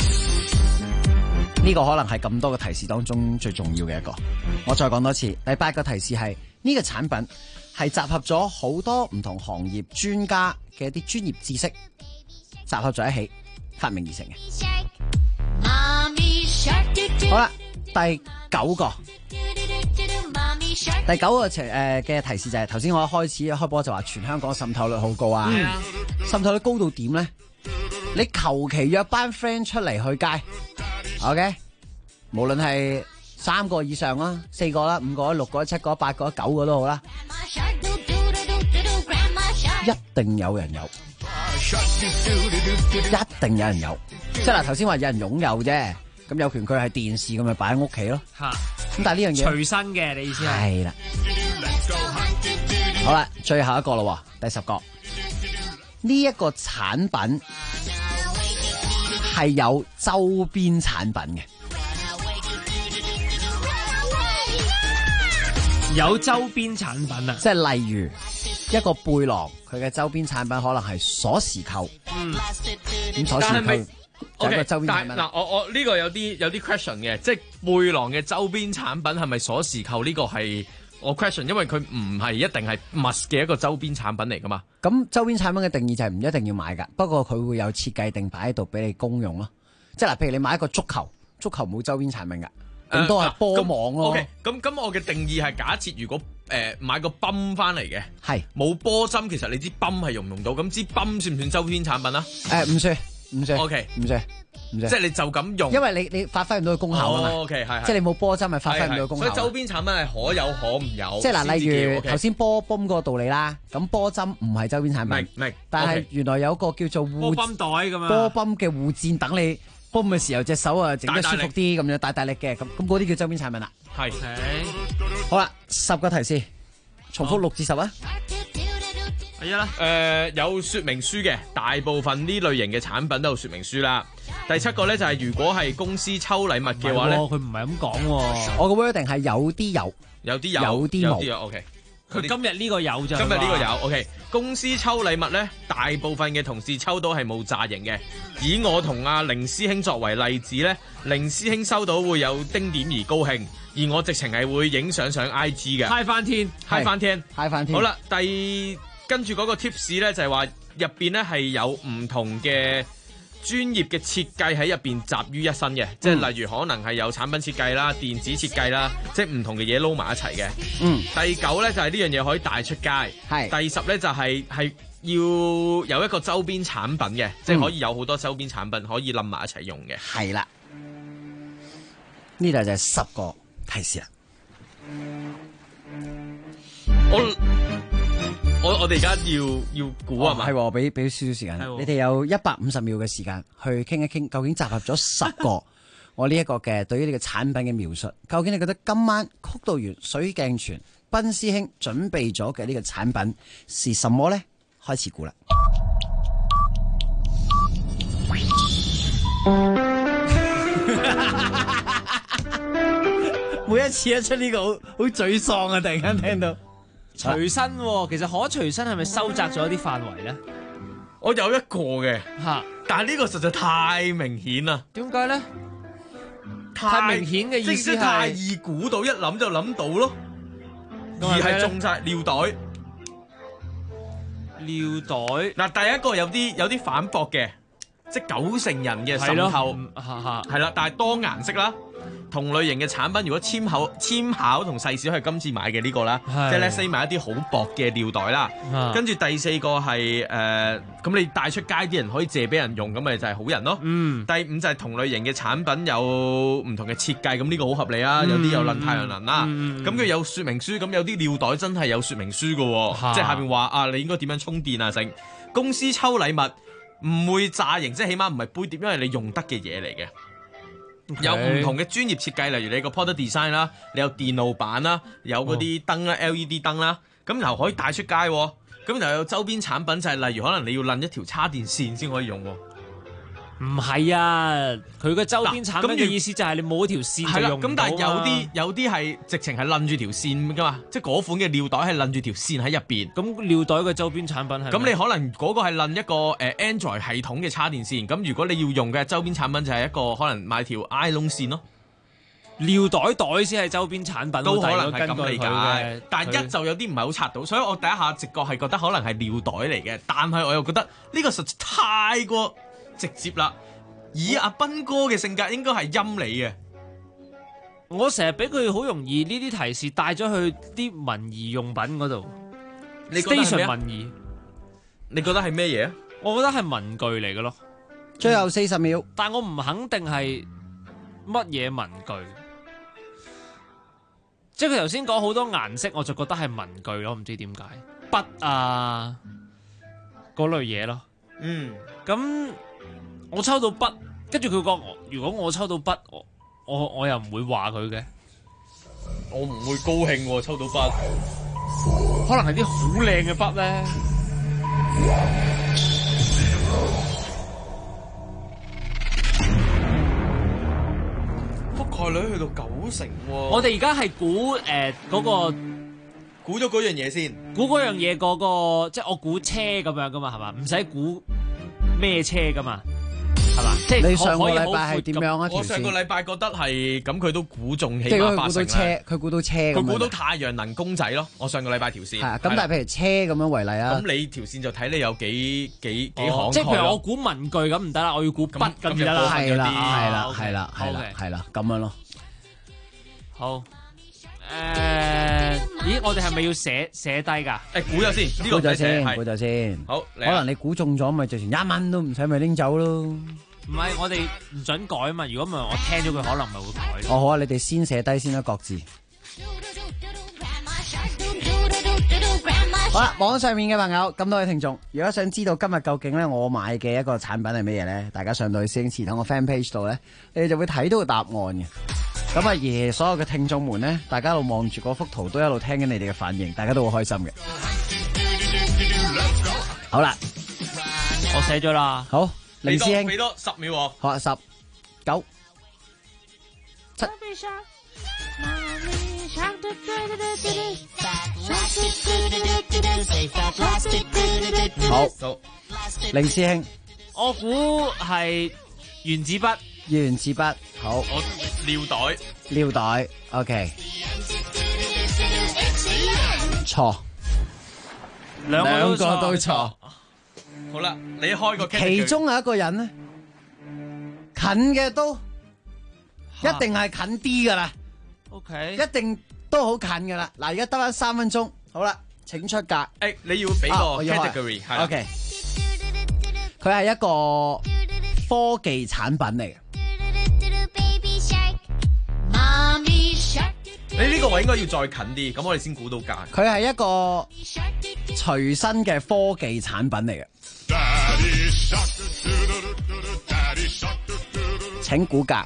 Speaker 13: 呢個可能係咁多個提示當中最重要嘅一個。我再講多次，第8個提示係呢個產品係集合咗好多唔同行業專家嘅一啲專業知識，集合在一起發明而成嘅。好啦，第9個嘅提示就係頭先我一開始開波就話全香港滲透率好高啊。滲透率高到點咧？你求其約班 friend 出嚟去街 ，OK， 無論係3個以上啦、4個啦、5個啦、6個啦、7個啦、8個啦、9個都好啦，一定有人有，一定有人有。即係嗱，頭先話有人擁有啫，咁有權佢係電視咁咪擺喺屋企咯。咁但係呢樣嘢
Speaker 15: 隨身嘅，你意思係？
Speaker 13: 係啦。好啦，最後一個咯，第10個。呢一個產品係有周邊產品嘅，
Speaker 15: 有周邊產品啊！
Speaker 13: 即係例如一個背囊，佢嘅周邊產品可能係鎖匙扣。咁鎖匙扣就係一個周邊產品。
Speaker 14: 嗱，我呢個有啲 question 嘅，即係背囊嘅周邊產品係咪鎖匙扣？呢個係我 question，因為佢唔係一定係 must 嘅一個周邊產品嚟噶嘛。
Speaker 13: 咁周邊產品嘅定義就係唔一定要買噶，不過佢會有設計定擺喺度俾你公用咯。即係嗱，譬如你買一個足球冇周邊產品噶，咁都係波網咯。
Speaker 14: OK， 咁我嘅定義係假設如果買個泵翻嚟嘅，
Speaker 13: 係冇
Speaker 14: 波針，其實你支泵係用唔用到？咁支泵算唔算周邊產品啊？
Speaker 13: 唔算。
Speaker 14: OK，
Speaker 13: 唔算。
Speaker 14: 即係你就咁用，
Speaker 13: 因為你發揮唔到個功效啊嘛。
Speaker 14: OK， 係，
Speaker 13: 即係你冇波針，咪發揮唔到個功效。
Speaker 14: 所以周邊產品係可有可唔有。
Speaker 13: 即係嗱，例如頭先波泵嗰個道理啦，咁波針唔係周邊產品，
Speaker 14: 明。
Speaker 13: 但係原來有個叫做
Speaker 15: 波泵袋咁樣，
Speaker 13: 波泵嘅護墊，等你泵嘅時候隻手啊整得舒服啲咁樣，大力嘅咁嗰啲叫周邊產品啦。
Speaker 14: 係。
Speaker 13: 好啦，10個提示，重複6至10啊。
Speaker 14: 係啦，有說明書嘅，大部分呢類型嘅產品都有說明書啦。第7個咧就係如果係公司抽禮物嘅話咧，
Speaker 15: 佢唔係咁講喎。
Speaker 13: 我嘅 wording係有啲有，
Speaker 14: 有啲有，
Speaker 13: 有啲冇。
Speaker 14: OK，
Speaker 15: 佢今日呢個有就
Speaker 14: 今日呢個有 OK。公司抽禮物咧，大部分嘅同事抽到係冇詐型嘅。以我同阿凌師兄作為例子咧，凌師兄收到會有丁點而高興，而我直情係會影相上 IG 嘅。
Speaker 15: 嗨翻天，
Speaker 14: 嗨翻天，
Speaker 13: 嗨翻天。
Speaker 14: 好啦，跟住嗰個 tips 咧就係話入邊咧係有唔同嘅專業嘅設計喺入邊集於一身嘅，即係例如可能係有產品設計啦、電子設計啦，即係唔同嘅嘢撈埋一齊嘅。第9咧就係呢樣嘢可以帶出街。係。第10咧就係要有一個周邊產品嘅，即係可以有好多周邊產品可以冧埋一齊用嘅。
Speaker 13: 係啦，呢度就係10個提示啦。
Speaker 14: 我哋而家要估係嘛？
Speaker 13: 係，俾少少時間。你哋有150秒嘅時間去傾一傾，究竟集合咗10個我呢一個嘅對於呢個產品嘅描述。究竟你覺得今晚曲道園水鏡泉賓師兄準備咗嘅呢個產品是什麼呢？開始估啦！每一次一出呢個好沮喪啊！突然間聽到。
Speaker 15: 隨身喎，其實可隨身係咪收窄咗啲範圍咧？
Speaker 14: 我有一個嘅嚇，但係呢個實在太明顯啦。
Speaker 15: 點解咧？太明顯嘅意思係
Speaker 14: 太易估到，一諗就諗到咯。而係中晒尿袋。
Speaker 15: 尿袋
Speaker 14: 嗱，第一個有啲反駁嘅，即係90%人嘅滲透，係啦，但係多顏色啦。同類型嘅產品，如果簽考同細小係今次買嘅呢個啦，即係 let's say 買一啲好薄嘅尿袋啦。跟住第4個係咁你帶出街啲人可以借俾人用，咁咪就係好人咯。第5就係同類型嘅產品有唔同嘅設計，咁呢個好合理啊。有啲有撚太陽能啦，咁佢有說明書，咁有啲尿袋真係有說明書㗎，即係下邊話啊，你應該點樣充電啊？成公司抽禮物唔會詐型，即係起碼唔係杯碟，因為你用得嘅嘢嚟嘅。有唔同嘅專業設計，例如你個 product design 啦，你有電路板啦，有嗰啲燈啦 LED 燈啦，咁然後可以帶出街，咁然後有周邊產品就係例如可能你要撚一條叉電線先可以用。
Speaker 15: 唔係啊，佢嘅周邊產品嘅意思就係你冇條線就用唔到。咁
Speaker 14: 但係有啲係直情係撚住條線噶嘛，即係嗰款嘅尿袋係撚住條線喺入邊。
Speaker 15: 咁尿袋嘅周邊產品係？咁
Speaker 14: 你可能嗰個係撚一個Android 系統嘅叉電線。咁如果你要用嘅周邊產品就係一個可能買條 iPhone 線咯。
Speaker 15: 尿袋先係周邊產品，
Speaker 14: 都可能係咁理解。但係就有啲唔係好拆到，所以我第一下直覺係覺得可能係尿袋嚟嘅，但係我又覺得呢個實在太過直接啦，以阿斌哥嘅性格應該係陰你嘅。
Speaker 15: 我成日俾佢好容易呢啲提示帶咗去啲文儀用品嗰度。Station 文儀，
Speaker 14: 你覺得係咩嘢啊？
Speaker 15: 我覺得係文具嚟嘅咯。
Speaker 13: 最後40秒，
Speaker 15: 但我唔肯定係乜嘢文具。即係佢頭先講好多顏色，我就覺得係文具咯，唔知點解筆啊嗰類嘢咯。咁我抽到筆，跟住佢講，如果我抽到筆，我又唔會話佢嘅，
Speaker 14: 我唔會高興喎，抽到筆，
Speaker 15: 可能係啲好靚嘅筆咧。
Speaker 14: 覆蓋率去到90%喎。
Speaker 15: 我哋而家係估嗰個
Speaker 14: 估咗嗰樣嘢先，
Speaker 15: 估嗰樣嘢嗰個，即係我估車咁樣噶嘛，係嘛？唔使估咩車噶嘛。係嘛？即係
Speaker 13: 你上個禮拜係點樣啊？
Speaker 14: 我上個禮拜覺得係咁，佢都估中起
Speaker 13: 碼
Speaker 14: 8成啦。
Speaker 13: 佢估到車，
Speaker 14: 佢估到太陽能公仔咯。我上個禮拜條線
Speaker 13: 係啊，咁但係譬如車咁樣為例啊。
Speaker 14: 咁你條線就睇你有幾慷慨。
Speaker 15: 即係譬如我估文具咁唔得啦，我要估筆咁就得啦。
Speaker 13: 係啦，咁樣咯。
Speaker 15: 好。咦？我哋係咪要寫低㗎？
Speaker 14: 估咗先，
Speaker 13: 估咗先。
Speaker 14: 好，
Speaker 13: 可能你估中咗，咪就算1蚊都唔使，咪拎走咯。
Speaker 15: 唔係，我哋唔準改啊嘛。如果唔係，我聽咗佢可能咪會改。
Speaker 13: 好啊，你哋先寫低先啦，各自。好啦，網上面嘅朋友，咁多位聽眾，如果想知道今日究竟咧我買嘅一個產品係咩嘢咧，大家上到去攝影池塘個 fan page 度咧，你哋就會睇到個答案嘅。咁啊，而所有嘅聽眾們咧，大家一路望住嗰幅圖，都一路聽緊你哋嘅反應，大家都好開心嘅。 好啦，
Speaker 15: 我寫咗啦。
Speaker 13: 好，凌師兄
Speaker 14: 俾多10秒喎。
Speaker 13: 好啊，10、9、7。好，凌師兄，
Speaker 15: 我估係原子筆。
Speaker 13: 原子筆，好。
Speaker 14: 我
Speaker 13: 尿袋 ，OK。錯，
Speaker 15: 兩個
Speaker 13: 都錯。
Speaker 14: 好啦，你開個 category。
Speaker 13: 其中有一個人咧，近嘅都一定係近啲噶啦。
Speaker 15: OK，
Speaker 13: 一定都好近噶啦。嗱，而家得翻3分鐘，好啦，請出格。
Speaker 14: 你要俾個 category 係。
Speaker 13: OK， 佢係一個科技產品嚟嘅。
Speaker 14: 你呢個位應該要再近啲，咁我哋先估到價。
Speaker 13: 佢係一個隨身嘅科技產品嚟嘅，請估價。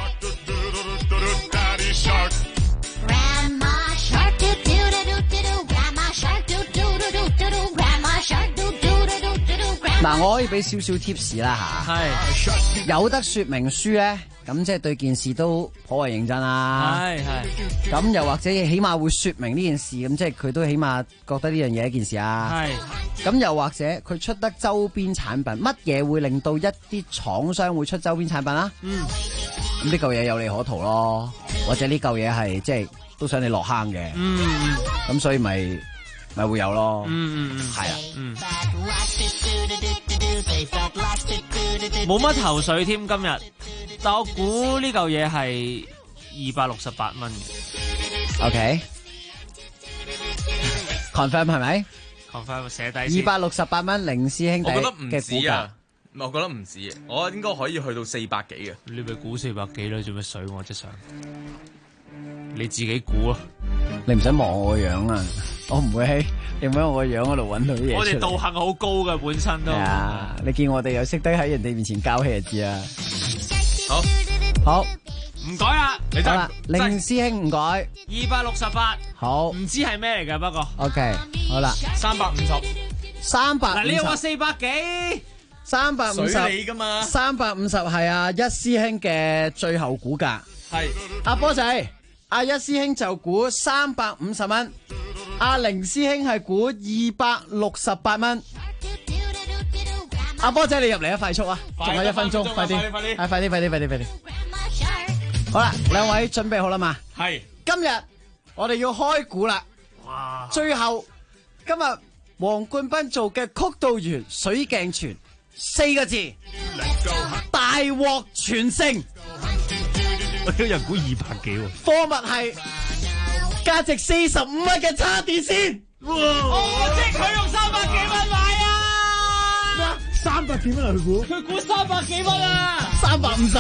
Speaker 13: 嗱，我可以俾少少 tips 啦吓，係有得說明書咧，咁即係對件事都頗為認真啦。係，咁又或者起碼會說明呢件事，咁即係佢都起碼覺得呢樣嘢一件事啊。係，咁又或者佢出得周邊產品，乜嘢會令到一啲廠商會出周邊產品啊？咁呢嚿嘢有利可圖咯，或者呢嚿嘢係即係都想你落坑嘅。咁所以咪會有咯。係啊。
Speaker 15: 冇乜頭緒添今日，但我估呢嚿嘢係268蚊嘅。
Speaker 13: OK，confirm 係咪
Speaker 15: ？confirm 寫低。
Speaker 13: 268蚊，凌師兄弟嘅估價。
Speaker 14: 我覺得唔止，我應該可以去到400幾嘅。
Speaker 15: 你咪估400幾啦，做咩水我即想？你自己估啊！
Speaker 13: 你唔使望我個樣啊，我唔會喺你唔喺我個樣嗰度揾到啲嘢。
Speaker 15: 我哋道行好高嘅本身都。
Speaker 13: 你見我哋又識得喺人哋面前交氣就知啦。好，
Speaker 15: 唔改啦，
Speaker 13: 你得啦，凌師兄唔改。
Speaker 15: 268。
Speaker 13: 好。
Speaker 15: 唔知係咩嚟㗎，不過。
Speaker 13: OK， 好啦。
Speaker 14: 350。
Speaker 13: 嗱，
Speaker 15: 你又話400幾
Speaker 13: ？350。
Speaker 14: 水你㗎嘛
Speaker 13: ？350係阿一師兄嘅最後估價。
Speaker 14: 係。
Speaker 13: 阿波仔。阿一師兄就估350蚊，阿凌師兄係估268蚊。阿波仔你入嚟啊，快速啊，仲有1分鐘，快啲，快啲。好啦，兩位準備好啦嘛？
Speaker 14: 係。
Speaker 13: 今日我哋要開估啦。哇！最後今日黃冠斌做嘅曲道員水鏡泉4個字，大獲全勝。
Speaker 6: 有人估200幾喎，
Speaker 13: 貨物係價值45蚊嘅叉電線。
Speaker 15: 即係佢用300幾蚊買啊
Speaker 6: ！300幾蚊啊？
Speaker 15: 佢估300幾蚊啊
Speaker 13: ！350。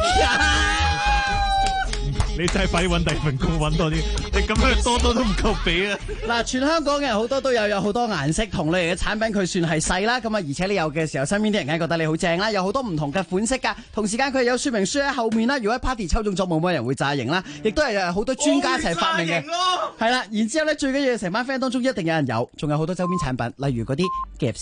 Speaker 6: 你真係快啲揾第二份工揾多啲，你咁樣多都唔夠俾啊！
Speaker 13: 嗱，全香港嘅人好多都有好多顏色同類型嘅產品，佢算係細啦。咁啊，而且你有嘅時候，身邊啲人梗係覺得你好正啦。有好多唔同嘅款式㗎，同時間佢有說明書喺後面啦。如果喺 party 抽中咗，冇乜人會炸型啦。亦都係好多專家一齊發明嘅。係啦，然之後咧，最緊要成班 friend 當中一定有人有，仲有好多周邊產品，例如嗰啲夾